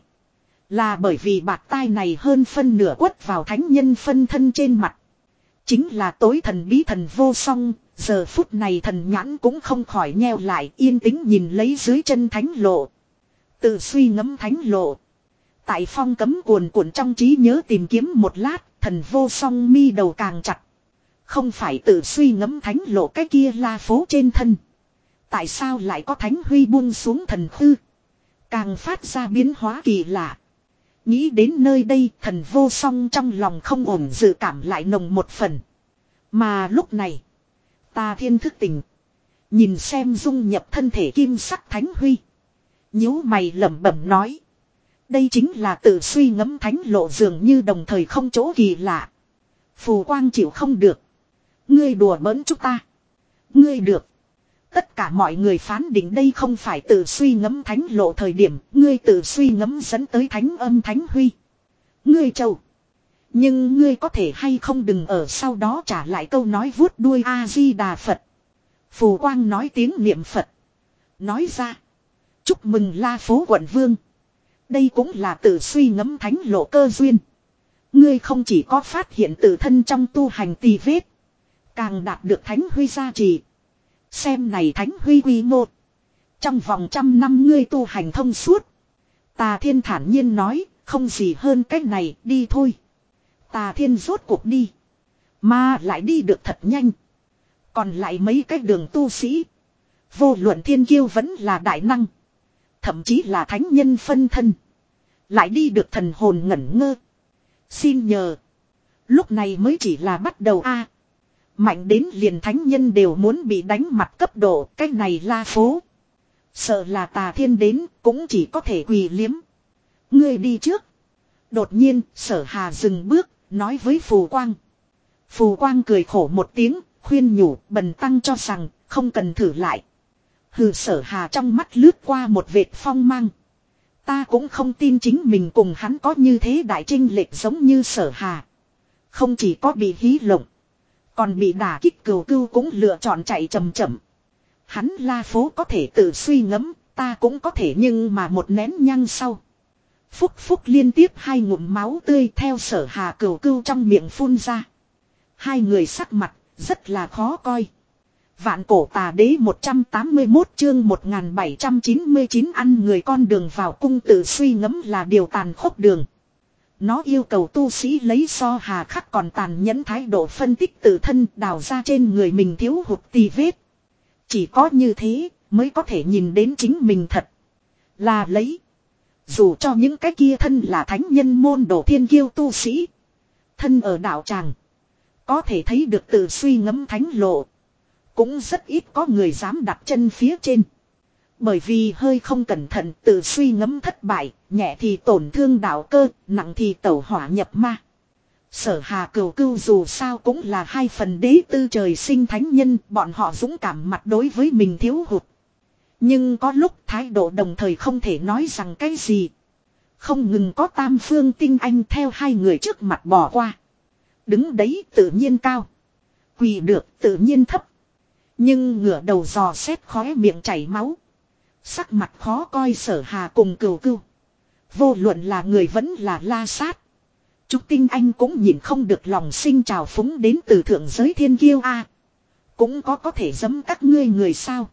Là bởi vì bạt tai này hơn phân nửa quất vào thánh nhân phân thân trên mặt. Chính là tối thần bí thần vô song, giờ phút này thần nhãn cũng không khỏi nheo lại, yên tĩnh nhìn lấy dưới chân thánh lộ. Tự suy ngẫm thánh lộ. Tại phong cấm cuồn cuộn trong trí nhớ tìm kiếm một lát, thần vô song mi đầu càng chặt. Không phải tự suy ngẫm thánh lộ cái kia La phố trên thân. Tại sao lại có Thánh Huy buông xuống thần khư? Càng phát ra biến hóa kỳ lạ. Nghĩ đến nơi đây, thần vô song trong lòng không ổn, dự cảm lại nồng một phần. Mà lúc này, Tà Thiên thức tỉnh. Nhìn xem dung nhập thân thể kim sắc Thánh Huy. Nhíu mày lẩm bẩm nói. Đây chính là tự suy ngẫm thánh lộ, dường như đồng thời không chỗ kỳ lạ. Phù quang chịu không được. Ngươi đùa bỡn chúng ta. Ngươi được. Tất cả mọi người phán định đây không phải tự suy ngẫm thánh lộ thời điểm. Ngươi tự suy ngẫm dẫn tới thánh âm Thánh Huy. Ngươi trâu. Nhưng ngươi có thể hay không đừng ở sau đó trả lại câu nói vuốt đuôi A-di-đà Phật. Phù quang nói tiếng niệm Phật. Nói ra. Chúc mừng La phố quận vương. Đây cũng là tự suy ngẫm thánh lộ cơ duyên. Ngươi không chỉ có phát hiện tự thân trong tu hành tì vết. Càng đạt được Thánh Huy gia trì. Xem này Thánh Huy quy mô. Trong vòng trăm năm ngươi tu hành thông suốt. Tà Thiên thản nhiên nói, không gì hơn cách này, đi thôi. Tà Thiên rốt cuộc đi. Mà lại đi được thật nhanh. Còn lại mấy cái đường tu sĩ. Vô luận thiên kiêu vẫn là đại năng. Thậm chí là thánh nhân phân thân. Lại đi được thần hồn ngẩn ngơ. Xin nhờ. Lúc này mới chỉ là bắt đầu a. Mạnh đến liền thánh nhân đều muốn bị đánh mặt cấp độ. Cái này La phố. Sợ là Tà Thiên đến cũng chỉ có thể quỳ liếm. Ngươi đi trước. Đột nhiên Sở Hà dừng bước. Nói với Phù Quang. Phù Quang cười khổ một tiếng. Khuyên nhủ bần tăng cho rằng không cần thử lại. Hừ, Sở Hà trong mắt lướt qua một vệt phong mang. Ta cũng không tin chính mình cùng hắn có như thế đại trinh lệch giống như Sở Hà. Không chỉ có bị hí lộng. Còn bị đả kích cừu cừu cũng lựa chọn chạy chậm chậm. Hắn La phố có thể tự suy ngẫm. Ta cũng có thể, nhưng mà một nén nhang sau. Phúc phúc liên tiếp hai ngụm máu tươi theo Sở Hà cừu cừu trong miệng phun ra. Hai người sắc mặt rất là khó coi. Vạn cổ tà đế một trăm tám mươi mốt chương một nghìn bảy trăm chín mươi chín ăn người con đường vào cung tự suy ngẫm là điều tàn khốc đường. Nó yêu cầu tu sĩ lấy so hà khắc còn tàn nhẫn thái độ phân tích tự thân, đào ra trên người mình thiếu hụt tì vết. Chỉ có như thế mới có thể nhìn đến chính mình thật là lấy. Dù cho những cái kia thân là thánh nhân môn đồ thiên kiêu tu sĩ. Thân ở đạo tràng. Có thể thấy được tự suy ngẫm thánh lộ. Cũng rất ít có người dám đặt chân phía trên. Bởi vì hơi không cẩn thận tự suy ngẫm thất bại, nhẹ thì tổn thương đạo cơ, nặng thì tẩu hỏa nhập ma. Sở Hà Cửu Cưu dù sao cũng là hai phần đế tư trời sinh thánh nhân, bọn họ dũng cảm mặt đối với mình thiếu hụt. Nhưng có lúc thái độ đồng thời không thể nói rằng cái gì. Không ngừng có tam phương tinh anh theo hai người trước mặt bỏ qua. Đứng đấy tự nhiên cao. Quỳ được tự nhiên thấp. Nhưng ngửa đầu dò xét khóe miệng chảy máu. Sắc mặt khó coi Sở Hà cùng Cửu Cưu. Vô luận là người vẫn là la sát. Trúc Tinh Anh cũng nhìn không được lòng sinh trào phúng đến từ thượng giới thiên kiêu a. Cũng có có thể giẫm các ngươi người sao.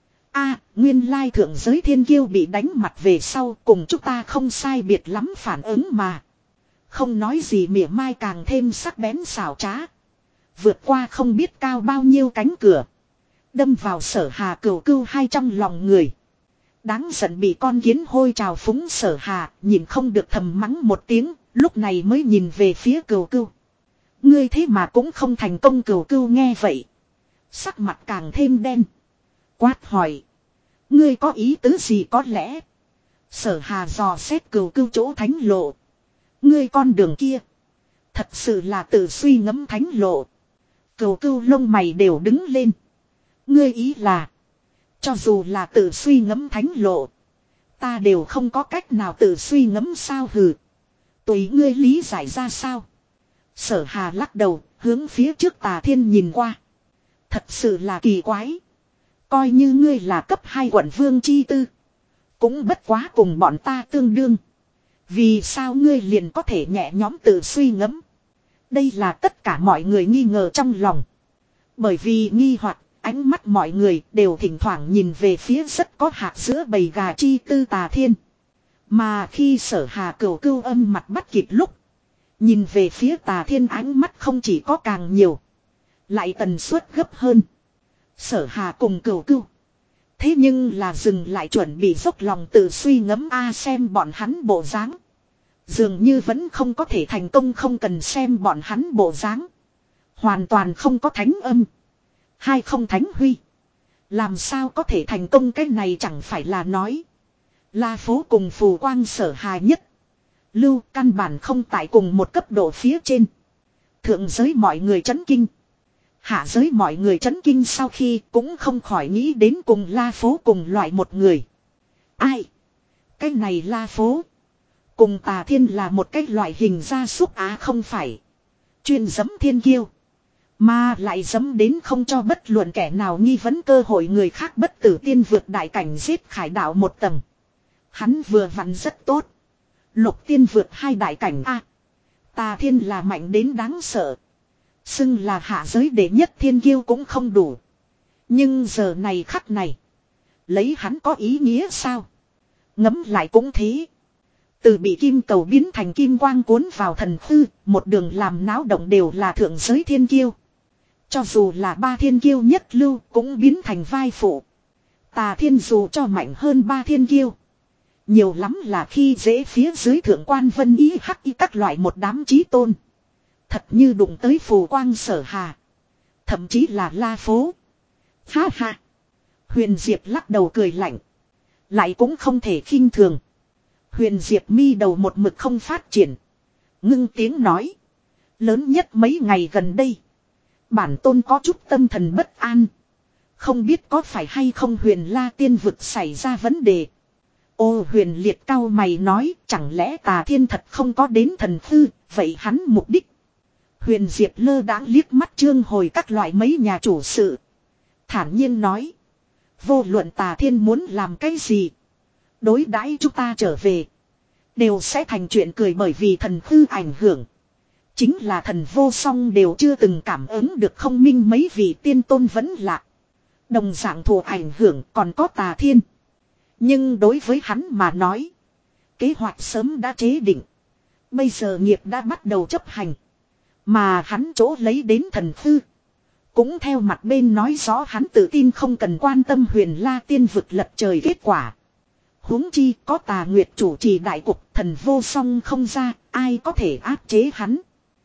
A, nguyên lai thượng giới thiên kiêu bị đánh mặt về sau cùng chúng ta không sai biệt lắm phản ứng mà. Không nói gì mỉa mai càng thêm sắc bén xảo trá. Vượt qua không biết cao bao nhiêu cánh cửa. Đâm vào Sở Hà Cửu Cưu hai trong lòng người. Đáng giận bị con kiến hôi trào phúng Sở Hà, nhìn không được thầm mắng một tiếng, lúc này mới nhìn về phía Cửu Cưu. Ngươi thế mà cũng không thành công. Cửu Cưu nghe vậy. Sắc mặt càng thêm đen. Quát hỏi. Ngươi có ý tứ gì có lẽ? Sở Hà dò xét Cửu Cưu chỗ thánh lộ. Ngươi con đường kia. Thật sự là tự suy ngẫm thánh lộ. Cửu Cưu lông mày đều đứng lên. Ngươi ý là. Cho dù là tự suy ngẫm thánh lộ. Ta đều không có cách nào tự suy ngẫm sao hừ. Tùy ngươi lý giải ra sao. Sở Hà lắc đầu hướng phía trước Tà Thiên nhìn qua. Thật sự là kỳ quái. Coi như ngươi là cấp hai quận vương chi tư. Cũng bất quá cùng bọn ta tương đương. Vì sao ngươi liền có thể nhẹ nhõm tự suy ngẫm. Đây là tất cả mọi người nghi ngờ trong lòng. Bởi vì nghi hoặc ánh mắt mọi người đều thỉnh thoảng nhìn về phía rất có hạt giữa bầy gà chi tư Tà Thiên. Mà khi Sở Hà Cửu Cưu âm mặt bắt kịp lúc. Nhìn về phía Tà Thiên ánh mắt không chỉ có càng nhiều. Lại tần suất gấp hơn. Sở Hà cùng Cửu Cưu. Thế nhưng là dừng lại chuẩn bị dốc lòng tự suy ngẫm a xem bọn hắn bộ dáng. Dường như vẫn không có thể thành công không cần xem bọn hắn bộ dáng. Hoàn toàn không có thánh âm. Hai không thánh huy. Làm sao có thể thành công cái này chẳng phải là nói. La Phố cùng Phù Quang Sở Hà nhất. Lưu căn bản không tại cùng một cấp độ phía trên. Thượng giới mọi người chấn kinh. Hạ giới mọi người chấn kinh sau khi cũng không khỏi nghĩ đến cùng La Phố cùng loại một người. Ai? Cái này La Phố. Cùng Tà Thiên là một cái loại hình gia súc á không phải. Chuyên dẫm thiên kiêu. Mà lại dẫm đến không cho bất luận kẻ nào nghi vấn cơ hội người khác bất tử tiên vượt đại cảnh giết khải đạo một tầng. Hắn vừa vặn rất tốt. Lục tiên vượt hai đại cảnh A. Tà Thiên là mạnh đến đáng sợ. Xưng là hạ giới đệ nhất thiên kiêu cũng không đủ. Nhưng giờ này khắc này. Lấy hắn có ý nghĩa sao? Ngấm lại cũng thế. Từ bị kim cầu biến thành kim quang cuốn vào thần hư. Một đường làm náo động đều là thượng giới thiên kiêu. Cho dù là ba thiên kiêu nhất lưu cũng biến thành vai phụ. Tà Thiên dù cho mạnh hơn ba thiên kiêu. Nhiều lắm là khi dễ phía dưới thượng quan vân ý hắc y các loại một đám chí tôn. Thật như đụng tới Phù Quang Sở Hà. Thậm chí là La Phố. Ha ha. Huyền Diệp lắc đầu cười lạnh. Lại cũng không thể khinh thường. Huyền Diệp mi đầu một mực không phát triển. Ngưng tiếng nói. Lớn nhất mấy ngày gần đây. Bản tôn có chút tâm thần bất an. Không biết có phải hay không Huyền La Tiên vực xảy ra vấn đề. Ô Huyền Liệt cao mày nói. Chẳng lẽ Tà Thiên thật không có đến thần hư. Vậy hắn mục đích. Huyền Diệp lơ đãng liếc mắt Trương Hồi các loại mấy nhà chủ sự. Thản nhiên nói. Vô luận Tà Thiên muốn làm cái gì. Đối đãi chúng ta trở về. Đều sẽ thành chuyện cười bởi vì thần hư ảnh hưởng. Chính là thần vô song đều chưa từng cảm ứng được không minh mấy vị tiên tôn vẫn lạ. Đồng dạng thù ảnh hưởng còn có Tà Thiên. Nhưng đối với hắn mà nói. Kế hoạch sớm đã chế định. Bây giờ nghiệp đã bắt đầu chấp hành. Mà hắn chỗ lấy đến thần hư. Cũng theo mặt bên nói rõ hắn tự tin không cần quan tâm Huyền La Tiên vực lật trời kết quả. Huống chi có Tà Nguyệt chủ trì đại cục thần vô song không ra, ai có thể áp chế hắn.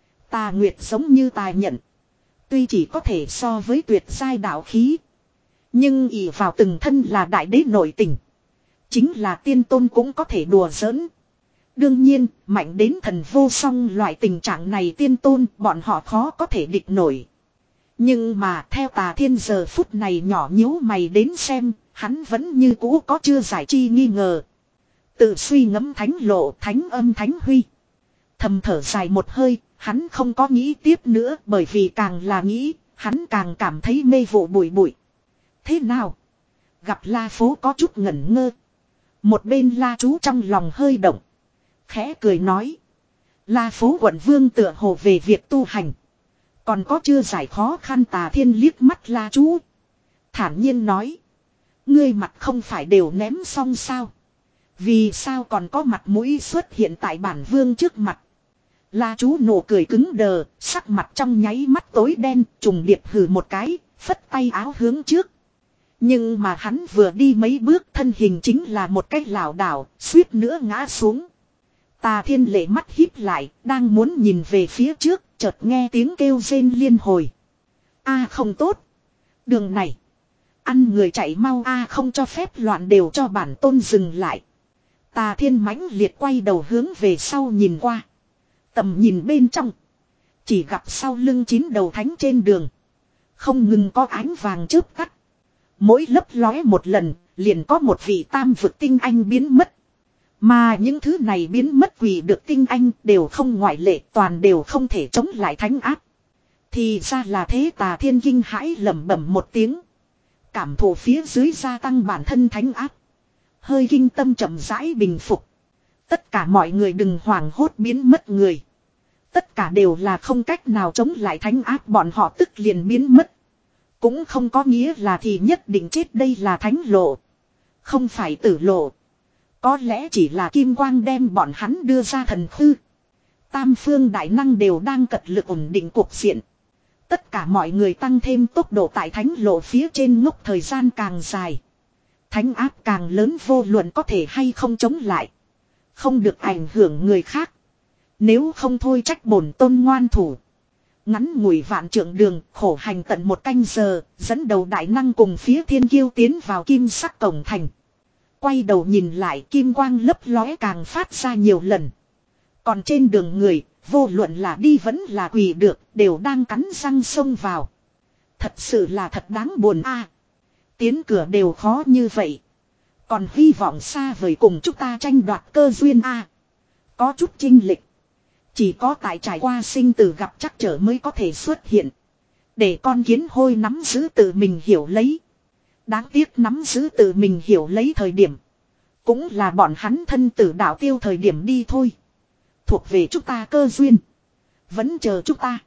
Tà Nguyệt giống như tài nhận. Tuy chỉ có thể so với tuyệt giai đạo khí. Nhưng ỷ vào từng thân là đại đế nội tình. Chính là tiên tôn cũng có thể đùa giỡn. Đương nhiên, mạnh đến thần vô song loại tình trạng này tiên tôn bọn họ khó có thể địch nổi. Nhưng mà theo Tà Thiên giờ phút này nhỏ nhíu mày đến xem, hắn vẫn như cũ có chưa giải chi nghi ngờ. Tự suy ngẫm thánh lộ thánh âm thánh huy. Thầm thở dài một hơi, hắn không có nghĩ tiếp nữa bởi vì càng là nghĩ, hắn càng cảm thấy mê vụ bụi bụi. Thế nào? Gặp La Phố có chút ngẩn ngơ. Một bên La Chú trong lòng hơi động. Khẽ cười nói. La Phố quận vương tựa hồ về việc tu hành. Còn có chưa giải khó khăn. Tà Thiên liếc mắt La Chú. Thản nhiên nói. Ngươi mặt không phải đều ném xong sao? Vì sao còn có mặt mũi xuất hiện tại bản vương trước mặt? La Chú nụ cười cứng đờ, sắc mặt trong nháy mắt tối đen, trùng điệp hừ một cái, phất tay áo hướng trước. Nhưng mà hắn vừa đi mấy bước thân hình chính là một cái lảo đảo, suýt nữa ngã xuống. Tà Thiên lệ mắt híp lại, đang muốn nhìn về phía trước, chợt nghe tiếng kêu rên liên hồi. A không tốt. Đường này. Ăn người chạy mau a không cho phép loạn đều cho bản tôn dừng lại. Tà Thiên mãnh liệt quay đầu hướng về sau nhìn qua. Tầm nhìn bên trong. Chỉ gặp sau lưng chín đầu thánh trên đường. Không ngừng có ánh vàng chớp tắt. Mỗi lấp lóe một lần, liền có một vị tam vực tinh anh biến mất. Mà những thứ này biến mất quỷ được tinh anh đều không ngoại lệ, toàn đều không thể chống lại thánh áp. Thì ra là thế. Tà Thiên kinh hãi lẩm bẩm một tiếng. Cảm thụ phía dưới gia tăng bản thân thánh áp. Hơi kinh tâm chậm rãi bình phục. Tất cả mọi người đừng hoảng hốt biến mất người. Tất cả đều là không cách nào chống lại thánh áp, bọn họ tức liền biến mất. Cũng không có nghĩa là thì nhất định chết, đây là thánh lộ. Không phải tử lộ. Có lẽ chỉ là kim quang đem bọn hắn đưa ra thần khư. Tam phương đại năng đều đang cật lực ổn định cuộc diện. Tất cả mọi người tăng thêm tốc độ tại thánh lộ phía trên, ngốc thời gian càng dài. Thánh áp càng lớn, vô luận có thể hay không chống lại. Không được ảnh hưởng người khác. Nếu không thôi trách bổn tôn ngoan thủ. Ngắn ngủi vạn trượng đường, khổ hành tận một canh giờ, dẫn đầu đại năng cùng phía thiên kiêu tiến vào kim sắc cổng thành. Quay đầu nhìn lại, kim quang lấp lóe càng phát ra nhiều lần. Còn trên đường người, vô luận là đi vẫn là quỳ được, đều đang cắn răng xông vào. Thật sự là thật đáng buồn a. Tiến cửa đều khó như vậy. Còn hy vọng xa vời cùng chúng ta tranh đoạt cơ duyên a. Có chút chênh lệch. Chỉ có tại trải qua sinh tử gặp chắc trở mới có thể xuất hiện. Để con kiến hôi nắm giữ tự mình hiểu lấy. Đáng tiếc nắm giữ tự mình hiểu lấy thời điểm. Cũng là bọn hắn thân tử đạo tiêu thời điểm đi thôi. Thuộc về chúng ta cơ duyên. Vẫn chờ chúng ta.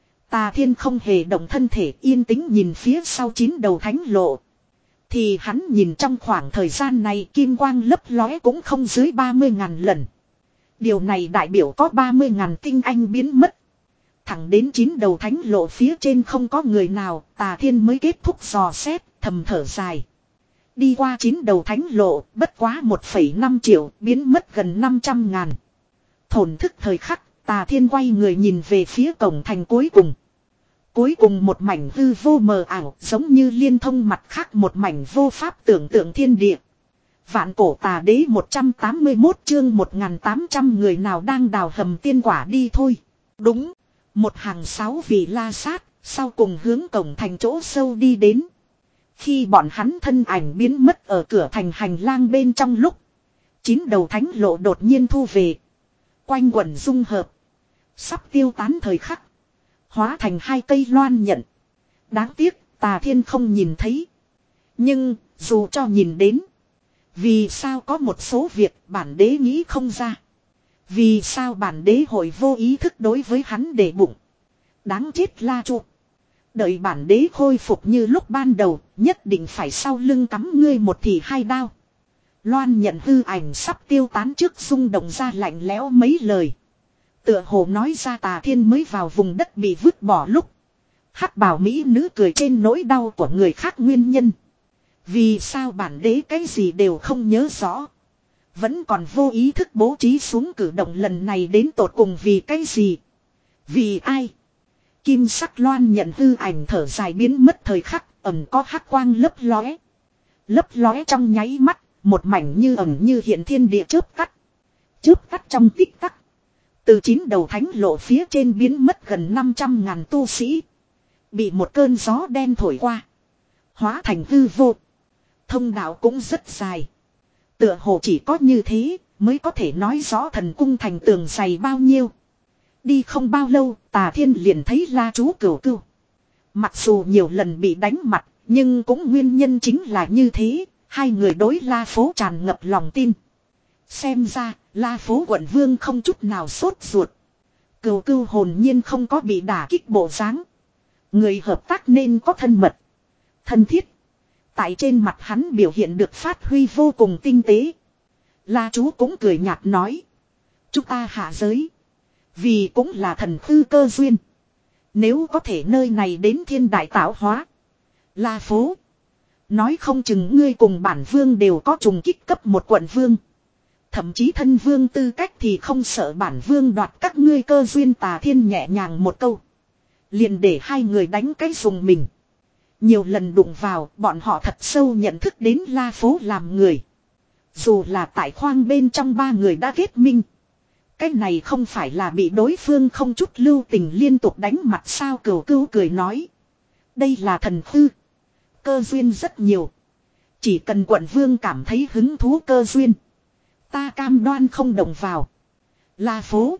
Tà Thiên không hề động thân thể, yên tĩnh nhìn phía sau chín đầu thánh lộ. Thì hắn nhìn trong khoảng thời gian này kim quang lấp lóe cũng không dưới ba mươi ngàn lần. Điều này đại biểu có ba mươi ngàn tinh anh biến mất. Thẳng đến chín đầu thánh lộ phía trên không có người nào, Tà Thiên mới kết thúc dò xét, thầm thở dài. Đi qua chín đầu thánh lộ, bất quá một phẩy năm triệu, biến mất gần năm trăm ngàn. Thổn thức thời khắc, Tà Thiên quay người nhìn về phía cổng thành cuối cùng. Cuối cùng một mảnh hư vô mờ ảo, giống như liên thông mặt khác một mảnh vô pháp tưởng tượng thiên địa. Vạn cổ tà đế một trăm tám mươi mốt chương một nghìn tám trăm người nào đang đào hầm tiên quả đi thôi. Đúng, một hàng sáu vị la sát, sau cùng hướng cổng thành chỗ sâu đi đến. Khi bọn hắn thân ảnh biến mất ở cửa thành hành lang bên trong lúc, chín đầu thánh lộ đột nhiên thu về. Quanh quẩn dung hợp. Sắp tiêu tán thời khắc. Hóa thành hai cây loan nhận. Đáng tiếc, Tà Thiên không nhìn thấy. Nhưng, dù cho nhìn đến. Vì sao có một số việc bản đế nghĩ không ra. Vì sao bản đế hội vô ý thức đối với hắn để bụng. Đáng chết La Chu. Đợi bản đế khôi phục như lúc ban đầu, nhất định phải sau lưng cắm ngươi một thì hai đao. Loan nhận hư ảnh sắp tiêu tán trước rung động ra lạnh lẽo mấy lời. Tựa hồ nói ra Tà Thiên mới vào vùng đất bị vứt bỏ lúc. Hắc bào mỹ nữ cười trên nỗi đau của người khác nguyên nhân. Vì sao bản đế cái gì đều không nhớ rõ. Vẫn còn vô ý thức bố trí xuống cử động lần này đến tột cùng vì cái gì. Vì ai. Kim sắc loan nhận hư ảnh thở dài biến mất thời khắc, ẩn có hắc quang lấp lóe. Lấp lóe trong nháy mắt, một mảnh như ẩn như hiện thiên địa chớp tắt. Chớp tắt trong tích tắc. Từ chín đầu thánh lộ phía trên biến mất gần năm trăm ngàn tu sĩ. Bị một cơn gió đen thổi qua. Hóa thành hư vô. Thông đạo cũng rất dài. Tựa hồ chỉ có như thế mới có thể nói rõ thần cung thành tường dày bao nhiêu. Đi không bao lâu Tà Thiên liền thấy La Chú Cửu Cửu. Mặc dù nhiều lần bị đánh mặt, nhưng cũng nguyên nhân chính là như thế. Hai người đối La Phố tràn ngập lòng tin. Xem ra La Phố quận vương không chút nào sốt ruột. Cửu Cửu hồn nhiên không có bị đả kích bộ dáng. Người hợp tác nên có thân mật, thân thiết. Tại trên mặt hắn biểu hiện được phát huy vô cùng tinh tế. La Chú cũng cười nhạt nói. Chúng ta hạ giới. Vì cũng là thần khư cơ duyên. Nếu có thể nơi này đến thiên đại tạo hóa. La Phố. Nói không chừng ngươi cùng bản vương đều có trùng kích cấp một quận vương. Thậm chí thân vương tư cách thì không sợ bản vương đoạt các ngươi cơ duyên. Tà Thiên nhẹ nhàng một câu. Liền để hai người đánh cái dùng mình. Nhiều lần đụng vào bọn họ thật sâu nhận thức đến La Phố làm người. Dù là tại khoang bên trong ba người đã kết minh. Cái này không phải là bị đối phương không chút lưu tình liên tục đánh mặt sao. Cửu Cửu cười nói. Đây là thần khư. Cơ duyên rất nhiều. Chỉ cần quận vương cảm thấy hứng thú cơ duyên. Ta cam đoan không động vào. La Phố.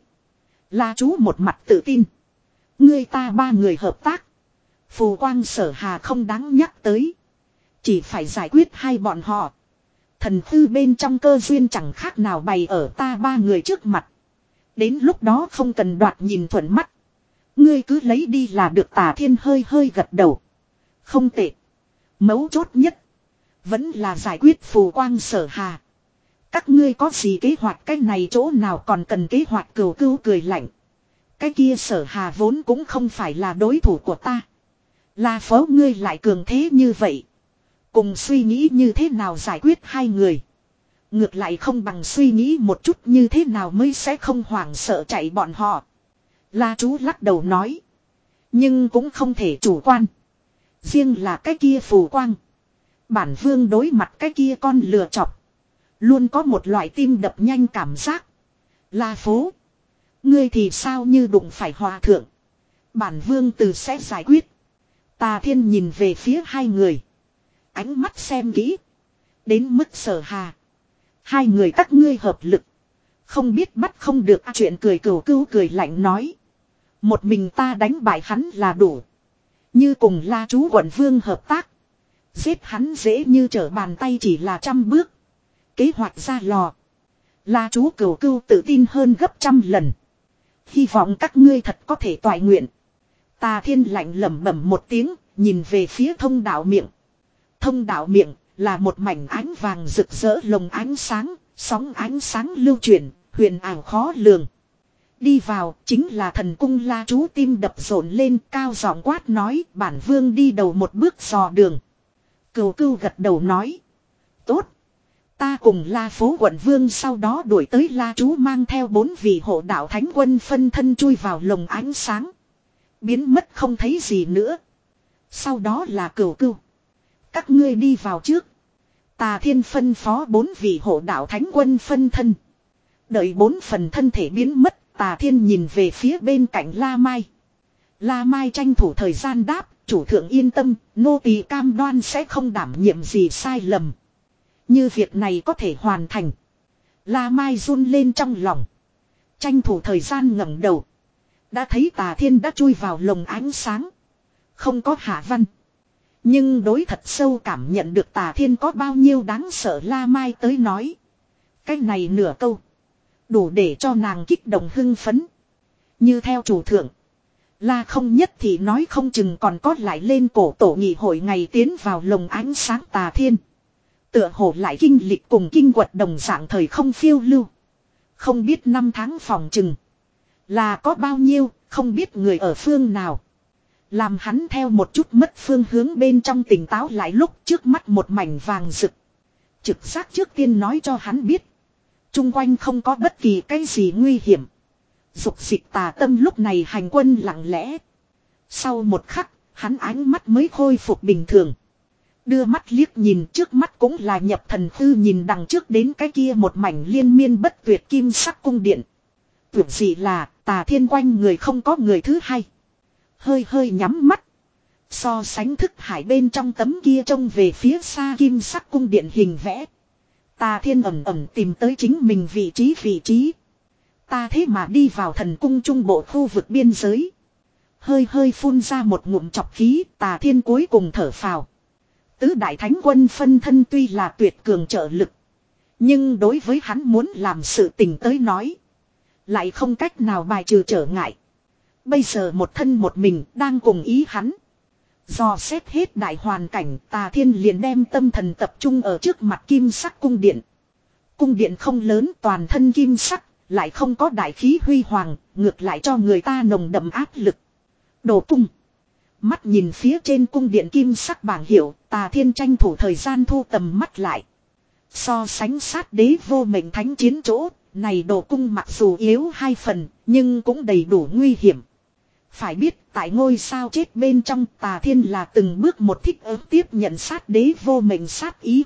La Chú một mặt tự tin. Ngươi ta ba người hợp tác. Phù Quang Sở Hà không đáng nhắc tới. Chỉ phải giải quyết hai bọn họ. Thần khư bên trong cơ duyên chẳng khác nào bày ở ta ba người trước mặt. Đến lúc đó không cần đoạt nhìn thuận mắt. Ngươi cứ lấy đi là được. Tà Thiên hơi hơi gật đầu. Không tệ. Mấu chốt nhất. Vẫn là giải quyết Phù Quang Sở Hà. Các ngươi có gì kế hoạch cái này chỗ nào còn cần kế hoạch. Cửu Cửu cười lạnh. Cái kia Sở Hà vốn cũng không phải là đối thủ của ta. La Phố ngươi lại cường thế như vậy. Cùng suy nghĩ như thế nào giải quyết hai người. Ngược lại không bằng suy nghĩ một chút như thế nào mới sẽ không hoảng sợ chạy bọn họ. La Chú lắc đầu nói. Nhưng cũng không thể chủ quan. Riêng là cái kia Phù Quang. Bản vương đối mặt cái kia con lừa chọc. Luôn có một loại tim đập nhanh cảm giác. La Phố. Ngươi thì sao như đụng phải hòa thượng. Bản vương từ sẽ giải quyết. Tà Thiên nhìn về phía hai người. Ánh mắt xem kỹ. Đến mức Sở Hà. Hai người các ngươi hợp lực. Không biết bắt không được chuyện. Cười Cửu Cửu cười lạnh nói. Một mình ta đánh bại hắn là đủ. Như cùng La Chú quận vương hợp tác. Giết hắn dễ như trở bàn tay chỉ là trăm bước. Kế hoạch ra lò. La Chú Cửu Cửu tự tin hơn gấp trăm lần. Hy vọng các ngươi thật có thể toại nguyện. Tà Thiên lạnh lẩm bẩm một tiếng. Nhìn về phía thông đạo miệng. Thông đạo miệng là một mảnh ánh vàng rực rỡ lồng ánh sáng. Sóng ánh sáng lưu chuyển. Huyền ảo khó lường. Đi vào chính là thần cung. La Chú tim đập rộn lên cao giọng quát nói. Bản vương đi đầu một bước dò đường. Cửu Cửu gật đầu nói. Tốt. Ta cùng La Phố quận vương sau đó đuổi tới. La Chú mang theo bốn vị hộ đạo thánh quân phân thân chui vào lồng ánh sáng. Biến mất không thấy gì nữa. Sau đó là Cửu Cửu. Các ngươi đi vào trước. Tà Thiên phân phó bốn vị hộ đạo thánh quân phân thân. Đợi bốn phần thân thể biến mất. Tà Thiên nhìn về phía bên cạnh La Mai. La Mai tranh thủ thời gian đáp. Chủ thượng yên tâm. Nô tỳ cam đoan sẽ không đảm nhiệm gì sai lầm. Như việc này có thể hoàn thành. La Mai run lên trong lòng. Tranh thủ thời gian ngẩng đầu. Đã thấy Tà Thiên đã chui vào lồng ánh sáng. Không có hạ văn. Nhưng đối thật sâu cảm nhận được Tà Thiên có bao nhiêu đáng sợ. La Mai tới nói. Cái này nửa câu. Đủ để cho nàng kích động hưng phấn. Như theo chủ thượng. La không nhất thì nói không chừng còn có lại lên cổ tổ nghị hội ngày tiến vào lồng ánh sáng. Tà Thiên. Tựa hồ lại kinh lịch cùng kinh quật đồng dạng thời không phiêu lưu. Không biết năm tháng phòng chừng. Là có bao nhiêu, không biết người ở phương nào. Làm hắn theo một chút mất phương hướng bên trong tỉnh táo lại lúc trước mắt một mảnh vàng rực. Trực giác trước tiên nói cho hắn biết. Trung quanh không có bất kỳ cái gì nguy hiểm. Dục dịch tà tâm lúc này hành quân lặng lẽ. Sau một khắc, hắn ánh mắt mới khôi phục bình thường. Đưa mắt liếc nhìn trước mắt cũng là nhập thần tư nhìn đằng trước đến cái kia một mảnh liên miên bất tuyệt kim sắc cung điện. Tuyệt gì là Tà Thiên quanh người không có người thứ hai. Hơi hơi nhắm mắt. So sánh thức hải bên trong tấm kia trông về phía xa kim sắc cung điện hình vẽ. Tà Thiên ẩm ẩm tìm tới chính mình vị trí vị trí. Ta thế mà đi vào thần cung trung bộ khu vực biên giới. Hơi hơi phun ra một ngụm chọc khí, Tà Thiên cuối cùng thở phào. Tứ đại thánh quân phân thân tuy là tuyệt cường trợ lực. Nhưng đối với hắn muốn làm sự tình tới nói. Lại không cách nào bài trừ trở ngại. Bây giờ một thân một mình đang cùng ý hắn. Do xét hết đại hoàn cảnh, Tà Thiên liền đem tâm thần tập trung ở trước mặt kim sắc cung điện. Cung điện không lớn, toàn thân kim sắc, lại không có đại khí huy hoàng, ngược lại cho người ta nồng đậm áp lực. Đồ cung. Mắt nhìn phía trên cung điện kim sắc bảng hiệu, Tà Thiên tranh thủ thời gian thu tầm mắt lại. So sánh sát đế vô mệnh thánh chiến chỗ, này đồ cung mặc dù yếu hai phần, nhưng cũng đầy đủ nguy hiểm. Phải biết, tại ngôi sao chết bên trong, Tà Thiên là từng bước một thích ứng tiếp nhận sát đế vô mệnh sát ý.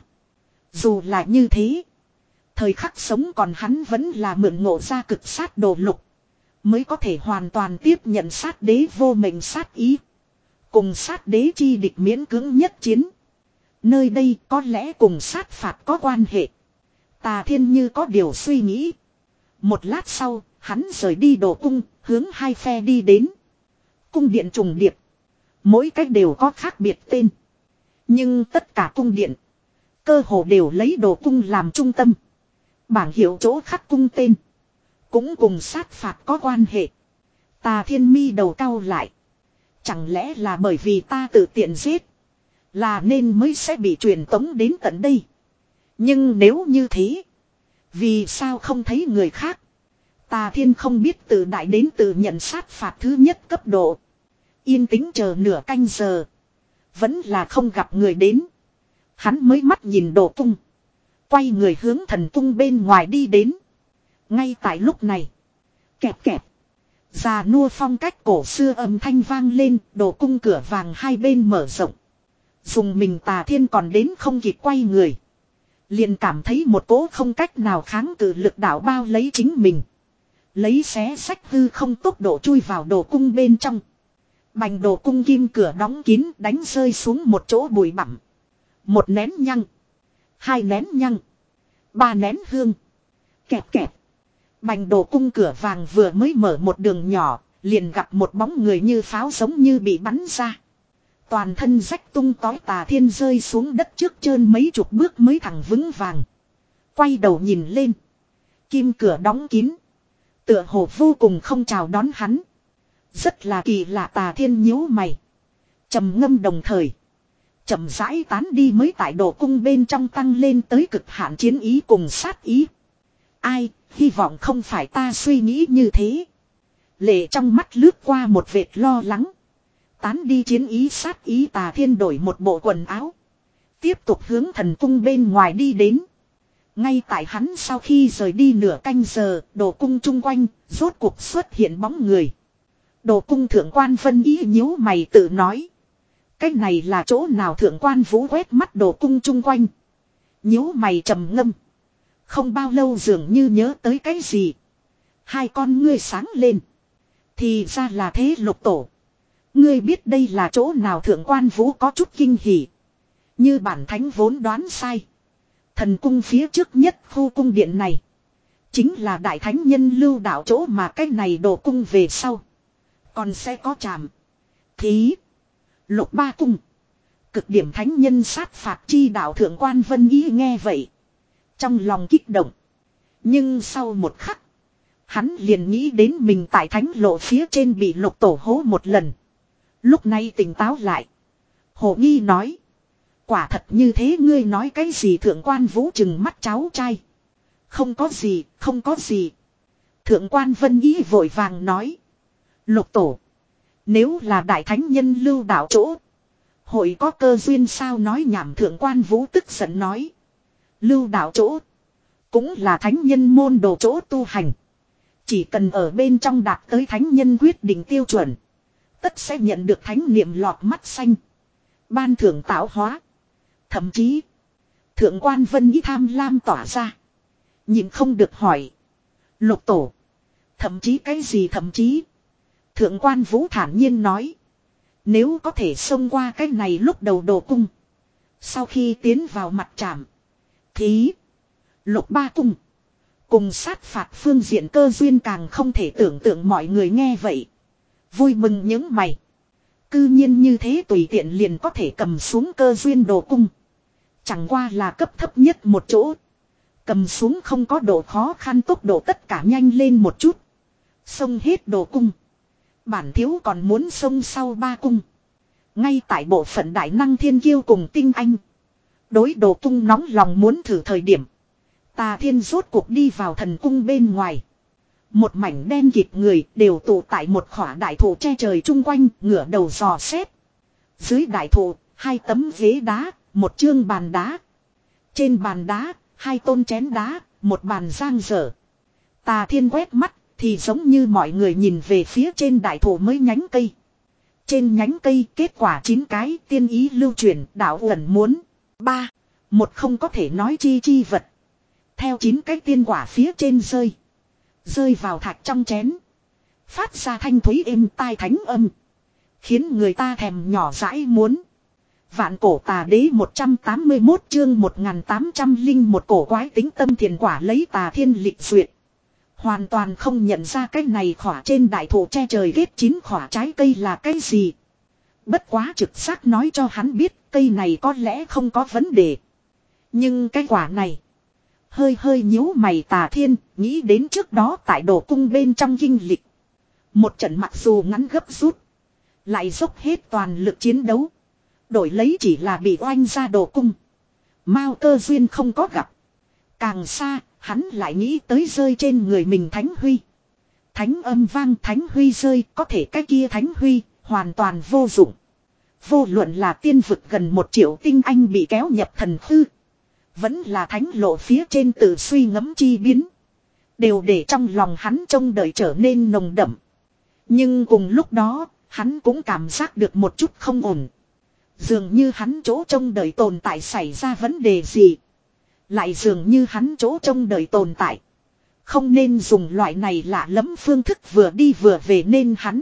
Dù là như thế, thời khắc sống còn hắn vẫn là mượn ngộ ra cực sát đồ lục, mới có thể hoàn toàn tiếp nhận sát đế vô mệnh sát ý. Cùng sát đế chi địch miễn cưỡng nhất chiến. Nơi đây có lẽ cùng sát phạt có quan hệ. Tà Thiên như có điều suy nghĩ. Một lát sau, hắn rời đi đồ cung, hướng hai phe đi đến. Cung điện trùng điệp. Mỗi cách đều có khác biệt tên. Nhưng tất cả cung điện, cơ hồ đều lấy đồ cung làm trung tâm. Bảng hiệu chỗ khắc cung tên, cũng cùng sát phạt có quan hệ. Tà Thiên mi đầu cau lại. Chẳng lẽ là bởi vì ta tự tiện giết, là nên mới sẽ bị truyền tống đến tận đây. Nhưng nếu như thế, vì sao không thấy người khác? Tà Thiên không biết từ đại đến từ nhận sát phạt thứ nhất cấp độ. Yên tĩnh chờ nửa canh giờ, vẫn là không gặp người đến. Hắn mới mắt nhìn đồ cung, quay người hướng thần cung bên ngoài đi đến. Ngay tại lúc này, kẹp kẹp, già nua phong cách cổ xưa âm thanh vang lên, đồ cung cửa vàng hai bên mở rộng. Dùng mình Tà Thiên còn đến không kịp quay người, liền cảm thấy một cỗ không cách nào kháng cự lực đảo bao lấy chính mình. Lấy xé sách hư không tốc độ chui vào đồ cung bên trong. Bành đồ cung kim cửa đóng kín, đánh rơi xuống một chỗ bụi bặm. Một nén nhăng, hai nén nhăng, ba nén hương. Kẹp kẹp. Bành đồ cung cửa vàng vừa mới mở một đường nhỏ, liền gặp một bóng người như pháo giống như bị bắn ra. Toàn thân rách tung tói Tà Thiên rơi xuống đất trước trơn mấy chục bước mới thẳng vững vàng. Quay đầu nhìn lên, kim cửa đóng kín, tựa hồ vô cùng không chào đón hắn. Rất là kỳ lạ. Tà Thiên nhíu mày, trầm ngâm đồng thời chậm rãi tán đi mới tại đồ cung bên trong tăng lên tới cực hạn chiến ý cùng sát ý. Ai, hy vọng không phải ta suy nghĩ như thế. Lệ trong mắt lướt qua một vệt lo lắng. Tán đi chiến ý sát ý, Tà Thiên đổi một bộ quần áo, tiếp tục hướng thần cung bên ngoài đi đến. Ngay tại hắn sau khi rời đi nửa canh giờ, đồ cung chung quanh rốt cuộc xuất hiện bóng người. Đồ cung thượng quan Vân Ý nhíu mày tự nói, cái này là chỗ nào? Thượng quan Vũ quét mắt đồ cung chung quanh, nhíu mày trầm ngâm. Không bao lâu dường như nhớ tới cái gì, hai con ngươi sáng lên. Thì ra là thế. Lục tổ, ngươi biết đây là chỗ nào? Thượng quan Vũ có chút kinh hỉ. Như bản thánh vốn đoán sai, thần cung phía trước nhất khu cung điện này chính là đại thánh nhân lưu đạo chỗ, mà cái này đồ cung về sau còn sẽ có trạm thí lục ba cung, cực điểm thánh nhân sát phạt chi đạo. Thượng quan Vân Ý nghe vậy, trong lòng kích động. Nhưng sau một khắc, hắn liền nghĩ đến mình tại thánh lộ phía trên bị lục tổ hố một lần. Lúc này tỉnh táo lại, hồ nghi nói, quả thật như thế? Ngươi nói cái gì? Thượng quan Vũ trừng mắt cháu trai. Không có gì, không có gì. Thượng quan Vân Ý vội vàng nói, lục tổ, nếu là đại thánh nhân lưu đạo chỗ, hội có cơ duyên sao? Nói nhảm. Thượng quan Vũ tức giận nói, lưu đạo chỗ cũng là thánh nhân môn đồ chỗ tu hành. Chỉ cần ở bên trong đạt tới thánh nhân quyết định tiêu chuẩn, tất sẽ nhận được thánh niệm lọt mắt xanh, ban thưởng tạo hóa. Thậm chí. Thượng quan Vân Ý tham lam tỏa ra. Nhìn không được hỏi. Lục tổ. Thậm chí cái gì thậm chí. Thượng quan Vũ thản nhiên nói. Nếu có thể xông qua cái này lúc đầu đồ cung. Sau khi tiến vào mặt trạm. Thì. Lục ba cung. Cùng sát phạt phương diện cơ duyên càng không thể tưởng tượng mọi người nghe vậy. Vui mừng những mày. Cư nhiên như thế tùy tiện liền có thể cầm xuống cơ duyên đồ cung. Chẳng qua là cấp thấp nhất một chỗ. Cầm xuống không có độ khó khăn, tốc độ tất cả nhanh lên một chút. Xông hết đồ cung. Bản thiếu còn muốn xông sau ba cung. Ngay tại bộ phận đại năng thiên kiêu cùng tinh anh. Đối đồ cung nóng lòng muốn thử thời điểm. Tà Thiên rốt cuộc đi vào thần cung bên ngoài. Một mảnh đen kịt người đều tụ tại một khỏa đại thụ che trời chung quanh, ngửa đầu dò xét. Dưới đại thụ, hai tấm ghế đá, một chương bàn đá. Trên bàn đá, hai tôn chén đá, một bàn giang dở. Tà Thiên quét mắt, thì giống như mọi người nhìn về phía trên đại thụ mới nhánh cây. Trên nhánh cây kết quả chín cái tiên ý lưu truyền đạo ẩn muốn. Ba, một không có thể nói chi chi vật. Theo chín cái tiên quả phía trên rơi. Rơi vào thạch trong chén. Phát ra thanh thúy êm tai thánh âm. Khiến người ta thèm nhỏ dãi muốn. Vạn cổ tà đế một trăm tám mươi mốt chương một nghìn tám trăm linh một cổ quái tính tâm thiền quả lấy Tà Thiên lịch duyệt. Hoàn toàn không nhận ra cái này khỏa trên đại thụ che trời ghét chín khỏa trái cây là cái gì. Bất quá trực giác nói cho hắn biết cây này có lẽ không có vấn đề. Nhưng cái quả này. Hơi hơi nhíu mày Tà Thiên, nghĩ đến trước đó tại đồ cung bên trong kinh lịch. Một trận mặc dù ngắn gấp rút. Lại dốc hết toàn lực chiến đấu. Đổi lấy chỉ là bị oanh ra đồ cung. Mao cơ duyên không có gặp. Càng xa, hắn lại nghĩ tới rơi trên người mình Thánh Huy. Thánh âm vang Thánh Huy rơi, có thể cái kia Thánh Huy, hoàn toàn vô dụng. Vô luận là tiên vực gần một triệu tinh anh bị kéo nhập thần hư. Vẫn là thánh lộ phía trên tự suy ngẫm chi biến. Đều để trong lòng hắn trông đợi trở nên nồng đậm. Nhưng cùng lúc đó, hắn cũng cảm giác được một chút không ổn. Dường như hắn chỗ trông đợi tồn tại xảy ra vấn đề gì. Lại dường như hắn chỗ trông đợi tồn tại. Không nên dùng loại này lạ lẫm phương thức vừa đi vừa về nên hắn.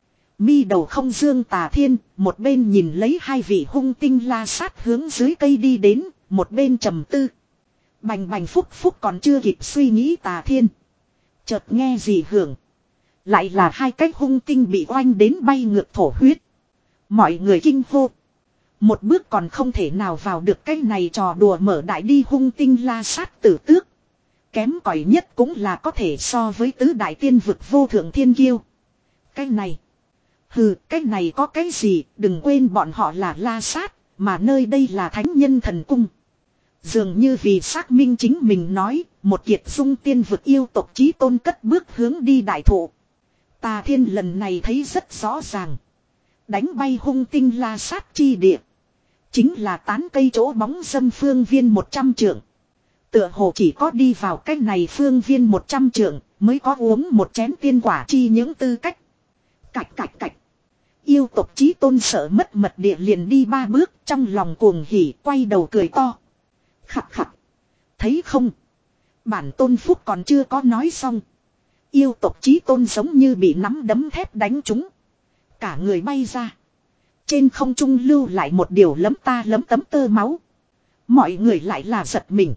Mi đầu không dương Tà Thiên, một bên nhìn lấy hai vị hung tinh la sát hướng dưới cây đi đến, một bên trầm tư. Bành bành phúc phúc còn chưa kịp suy nghĩ Tà Thiên. Chợt nghe gì hưởng. Lại là hai cái hung tinh bị oanh đến bay ngược thổ huyết. Mọi người kinh hô. Một bước còn không thể nào vào được cái này trò đùa mở đại đi hung tinh la sát tử tước. Kém cỏi nhất cũng là có thể so với tứ đại tiên vực vô thượng thiên kiêu. Cái này. Hừ, cái này có cái gì, đừng quên bọn họ là la sát, mà nơi đây là thánh nhân thần cung. Dường như vì xác minh chính mình nói, một kiệt dung tiên vực yêu tộc chí tôn cất bước hướng đi đại thụ. Tà Thiên lần này thấy rất rõ ràng. Đánh bay hung tinh la sát chi địa. Chính là tán cây chỗ bóng dâm phương viên một trăm trượng. Tựa hồ chỉ có đi vào cái này phương viên một trăm trượng mới có uống một chén tiên quả chi những tư cách. Cạch cạch cạch. Yêu tộc chí tôn sợ mất mật địa liền đi ba bước trong lòng cuồng hỉ quay đầu cười to. Khặt khặt. Thấy không? Bản tôn phúc còn chưa có nói xong. Yêu tộc chí tôn giống như bị nắm đấm thép đánh trúng. Cả người bay ra. Trên không trung lưu lại một điều lấm ta lấm tấm tơ máu. Mọi người lại là giật mình.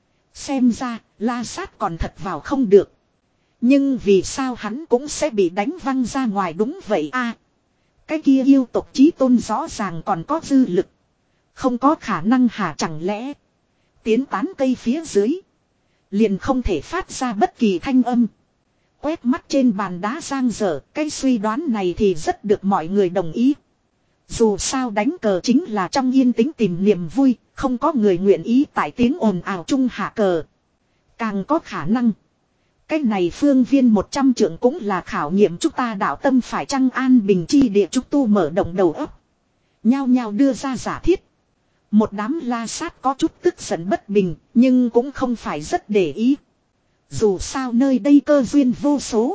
Xem ra la sát còn thật vào không được. Nhưng vì sao hắn cũng sẽ bị đánh văng ra ngoài đúng vậy a à, cái kia yêu tộc chí tôn rõ ràng còn có dư lực. Không có khả năng hả chẳng lẽ. Tiến tán cây phía dưới. Liền không thể phát ra bất kỳ thanh âm. Quét mắt trên bàn đá giang dở. Cái suy đoán này thì rất được mọi người đồng ý. Dù sao đánh cờ chính là trong yên tĩnh tìm niềm vui. Không có người nguyện ý tại tiếng ồn ào chung hạ cờ. Càng có khả năng. Cái này phương viên một trăm trượng cũng là khảo nghiệm chúng ta đạo tâm phải chăng an bình chi địa trúc tu mở động đầu óc. Nhao nhao đưa ra giả thiết. Một đám la sát có chút tức giận bất bình nhưng cũng không phải rất để ý. Dù sao nơi đây cơ duyên vô số.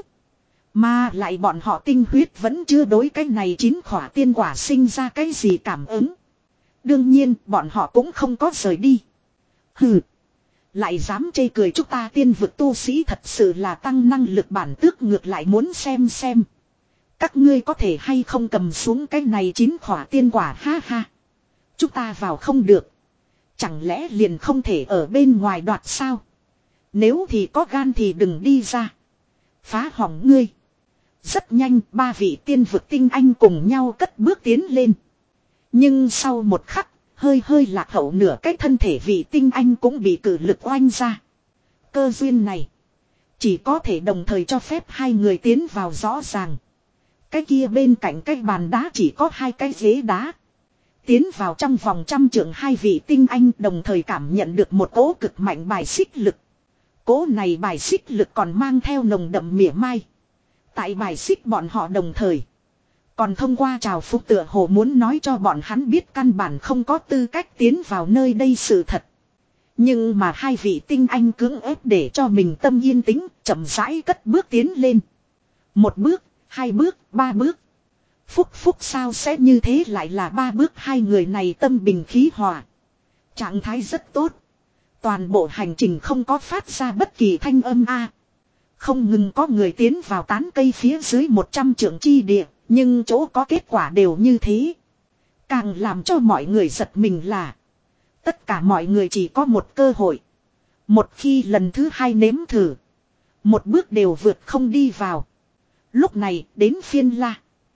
Mà lại bọn họ tinh huyết vẫn chưa đối cái này chín khỏa tiên quả sinh ra cái gì cảm ứng. Đương nhiên bọn họ cũng không có rời đi. Hừ. Lại dám chê cười chúng ta tiên vực tu sĩ thật sự là tăng năng lực bản tước ngược lại muốn xem xem. Các ngươi có thể hay không cầm xuống cái này chín khỏa tiên quả ha ha. Chúng ta vào không được. Chẳng lẽ liền không thể ở bên ngoài đoạt sao? Nếu thì có gan thì đừng đi ra. Phá hỏng ngươi. Rất nhanh ba vị tiên vực tinh anh cùng nhau cất bước tiến lên. Nhưng sau một khắc, hơi hơi lạc hậu nửa cái thân thể vị tinh anh cũng bị cử lực oanh ra. Cơ duyên này chỉ có thể đồng thời cho phép hai người tiến vào rõ ràng. Cái kia bên cạnh cái bàn đá chỉ có hai cái ghế đá. Tiến vào trong vòng trăm trượng hai vị tinh anh đồng thời cảm nhận được một cỗ cực mạnh bài xích lực. Cỗ này bài xích lực còn mang theo nồng đậm mỉa mai. Tại bài xích bọn họ đồng thời. Còn thông qua trào phúc tựa hồ muốn nói cho bọn hắn biết căn bản không có tư cách tiến vào nơi đây sự thật. Nhưng mà hai vị tinh anh cưỡng ép để cho mình tâm yên tĩnh, chậm rãi cất bước tiến lên. Một bước, hai bước, ba bước. Phúc phúc sao sẽ như thế lại là ba bước hai người này tâm bình khí hòa. Trạng thái rất tốt. Toàn bộ hành trình không có phát ra bất kỳ thanh âm a. Không ngừng có người tiến vào tán cây phía dưới một trăm trượng chi địa, nhưng chỗ có kết quả đều như thế. Càng làm cho mọi người giật mình là tất cả mọi người chỉ có một cơ hội. Một khi lần thứ hai nếm thử, một bước đều vượt không đi vào. Lúc này đến phiên La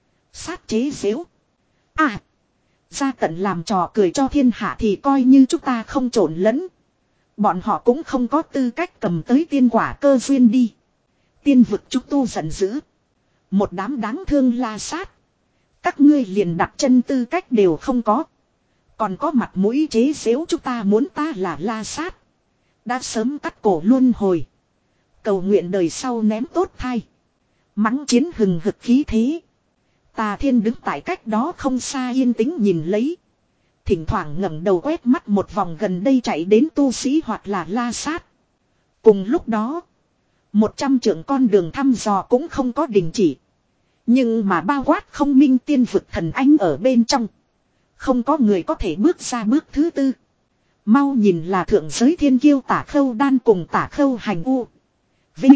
Sát chế giễu. À, ra tận làm trò cười cho thiên hạ thì coi như chúng ta không trộn lẫn. Bọn họ cũng không có tư cách cầm tới tiên quả cơ duyên đi. Tiên vực chúng tu giận dữ. Một đám đáng thương La Sát. Các ngươi liền đặt chân tư cách đều không có. Còn có mặt mũi chế giễu chúng ta muốn ta là La Sát. Đã sớm cắt cổ luân hồi. Cầu nguyện đời sau ném tốt thai. Mắng chiến hừng hực khí thế. Tà Thiên đứng tại cách đó không xa yên tĩnh nhìn lấy. Thỉnh thoảng ngẩng đầu quét mắt một vòng gần đây chạy đến tu sĩ hoặc là La Sát. Cùng lúc đó, một trăm trượng con đường thăm dò cũng không có đình chỉ. Nhưng mà bao quát không minh tiên vực thần anh ở bên trong. Không có người có thể bước ra bước thứ tư. Mau nhìn là thượng giới thiên kiêu Tả Khâu Đan cùng Tả Khâu Hành U. Vinh.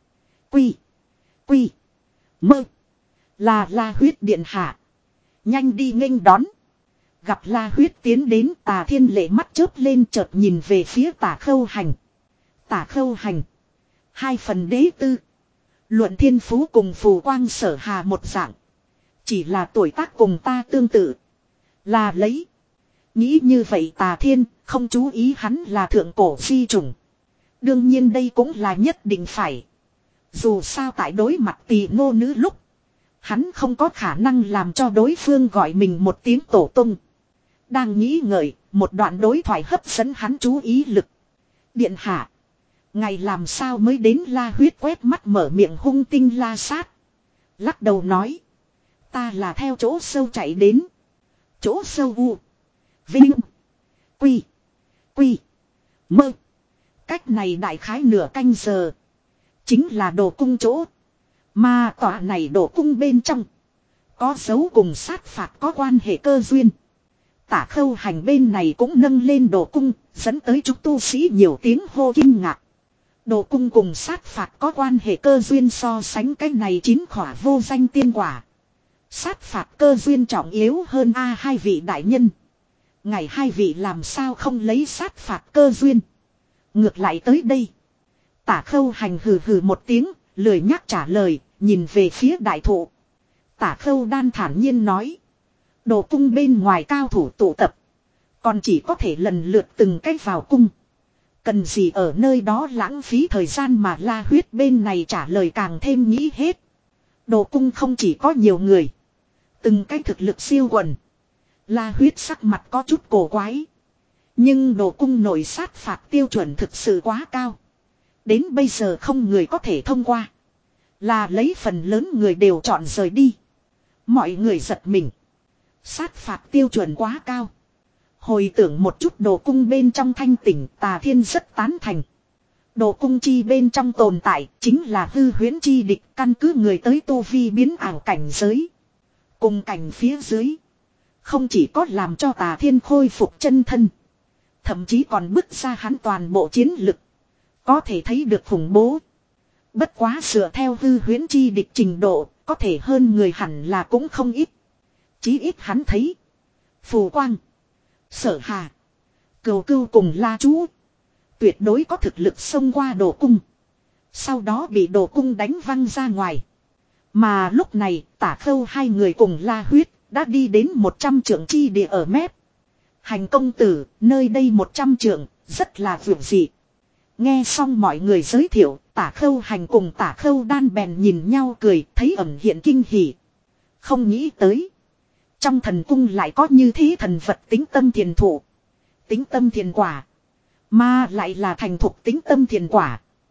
Quy. Quy. Mơ. Là La Huyết điện hạ. Nhanh đi nghênh đón. Gặp La Huyết tiến đến, Tà Thiên lệ mắt chớp lên chợt nhìn về phía Tả Khâu Hành. Tả Khâu Hành. Hai phần đế tư. Luận thiên phú cùng phù quang sở hà một dạng. Chỉ là tuổi tác cùng ta tương tự. Là lấy. Nghĩ như vậy Tà Thiên không chú ý hắn là thượng cổ phi trùng. Đương nhiên đây cũng là nhất định phải. Dù sao tại đối mặt tỳ nô nữ lúc. Hắn không có khả năng làm cho đối phương gọi mình một tiếng tổ tung. Đang nghĩ ngợi, một đoạn đối thoại hấp dẫn hắn chú ý lực. Điện hạ. Ngày làm sao mới đến La Huyết quét mắt mở miệng hung tinh La Sát. Lắc đầu nói. Ta là theo chỗ sâu chạy đến. Chỗ sâu u. Vinh. Quy. Quy. Mơ. Cách này đại khái nửa canh giờ. Chính là đồ cung chỗ. Mà tòa này đồ cung bên trong. Có dấu cùng sát phạt có quan hệ cơ duyên. Tả Khâu Hành bên này cũng nâng lên đồ cung. Dẫn tới chúng tu sĩ nhiều tiếng hô kinh ngạc. Đồ cung cùng sát phạt có quan hệ cơ duyên so sánh cái này chín khỏa vô danh tiên quả. Sát phạt cơ duyên trọng yếu hơn a hai vị đại nhân. Ngày hai vị làm sao không lấy sát phạt cơ duyên. Ngược lại tới đây. Tả Khâu Hành hừ hừ một tiếng, lười nhắc trả lời, nhìn về phía đại thụ. Tả Khâu Đan thản nhiên nói. Đồ cung bên ngoài cao thủ tụ tập. Còn chỉ có thể lần lượt từng cách vào cung. Cần gì ở nơi đó lãng phí thời gian mà La Huyết bên này trả lời càng thêm nghĩ hết. Đồ cung không chỉ có nhiều người. Từng cái thực lực siêu quần. La Huyết sắc mặt có chút cổ quái. Nhưng đồ cung nội sát phạt tiêu chuẩn thực sự quá cao. Đến bây giờ không người có thể thông qua. Là lấy phần lớn người đều chọn rời đi. Mọi người giật mình. Sát phạt tiêu chuẩn quá cao. Hồi tưởng một chút đồ cung bên trong thanh tỉnh, Tà Thiên rất tán thành. Đồ cung chi bên trong tồn tại chính là hư huyễn chi địch, căn cứ người tới tu vi biến ảo cảnh giới. Cùng cảnh phía dưới. Không chỉ có làm cho Tà Thiên khôi phục chân thân. Thậm chí còn bứt ra hắn toàn bộ chiến lực. Có thể thấy được khủng bố. Bất quá dựa theo hư huyễn chi địch trình độ, có thể hơn người hẳn là cũng không ít. Chí ít hắn thấy. Phù Quang, Sở Hà, Cừu Cừu cùng La Chú. Tuyệt đối có thực lực xông qua đồ cung. Sau đó bị đồ cung đánh văng ra ngoài. Mà lúc này Tả Khâu hai người cùng La Huyết đã đi đến một trăm trượng chi địa ở mép. Hành công tử, nơi đây một trăm trượng, rất là vượt dị. Nghe xong mọi người giới thiệu, Tả Khâu Hành cùng Tả Khâu Đan bèn nhìn nhau cười, thấy ẩn hiện kinh hỉ. Không nghĩ tới. Trong thần cung lại có như thế thần vật tính tâm thiền thụ. Tính tâm thiền quả. Mà lại là thành thục tính tâm thiền quả.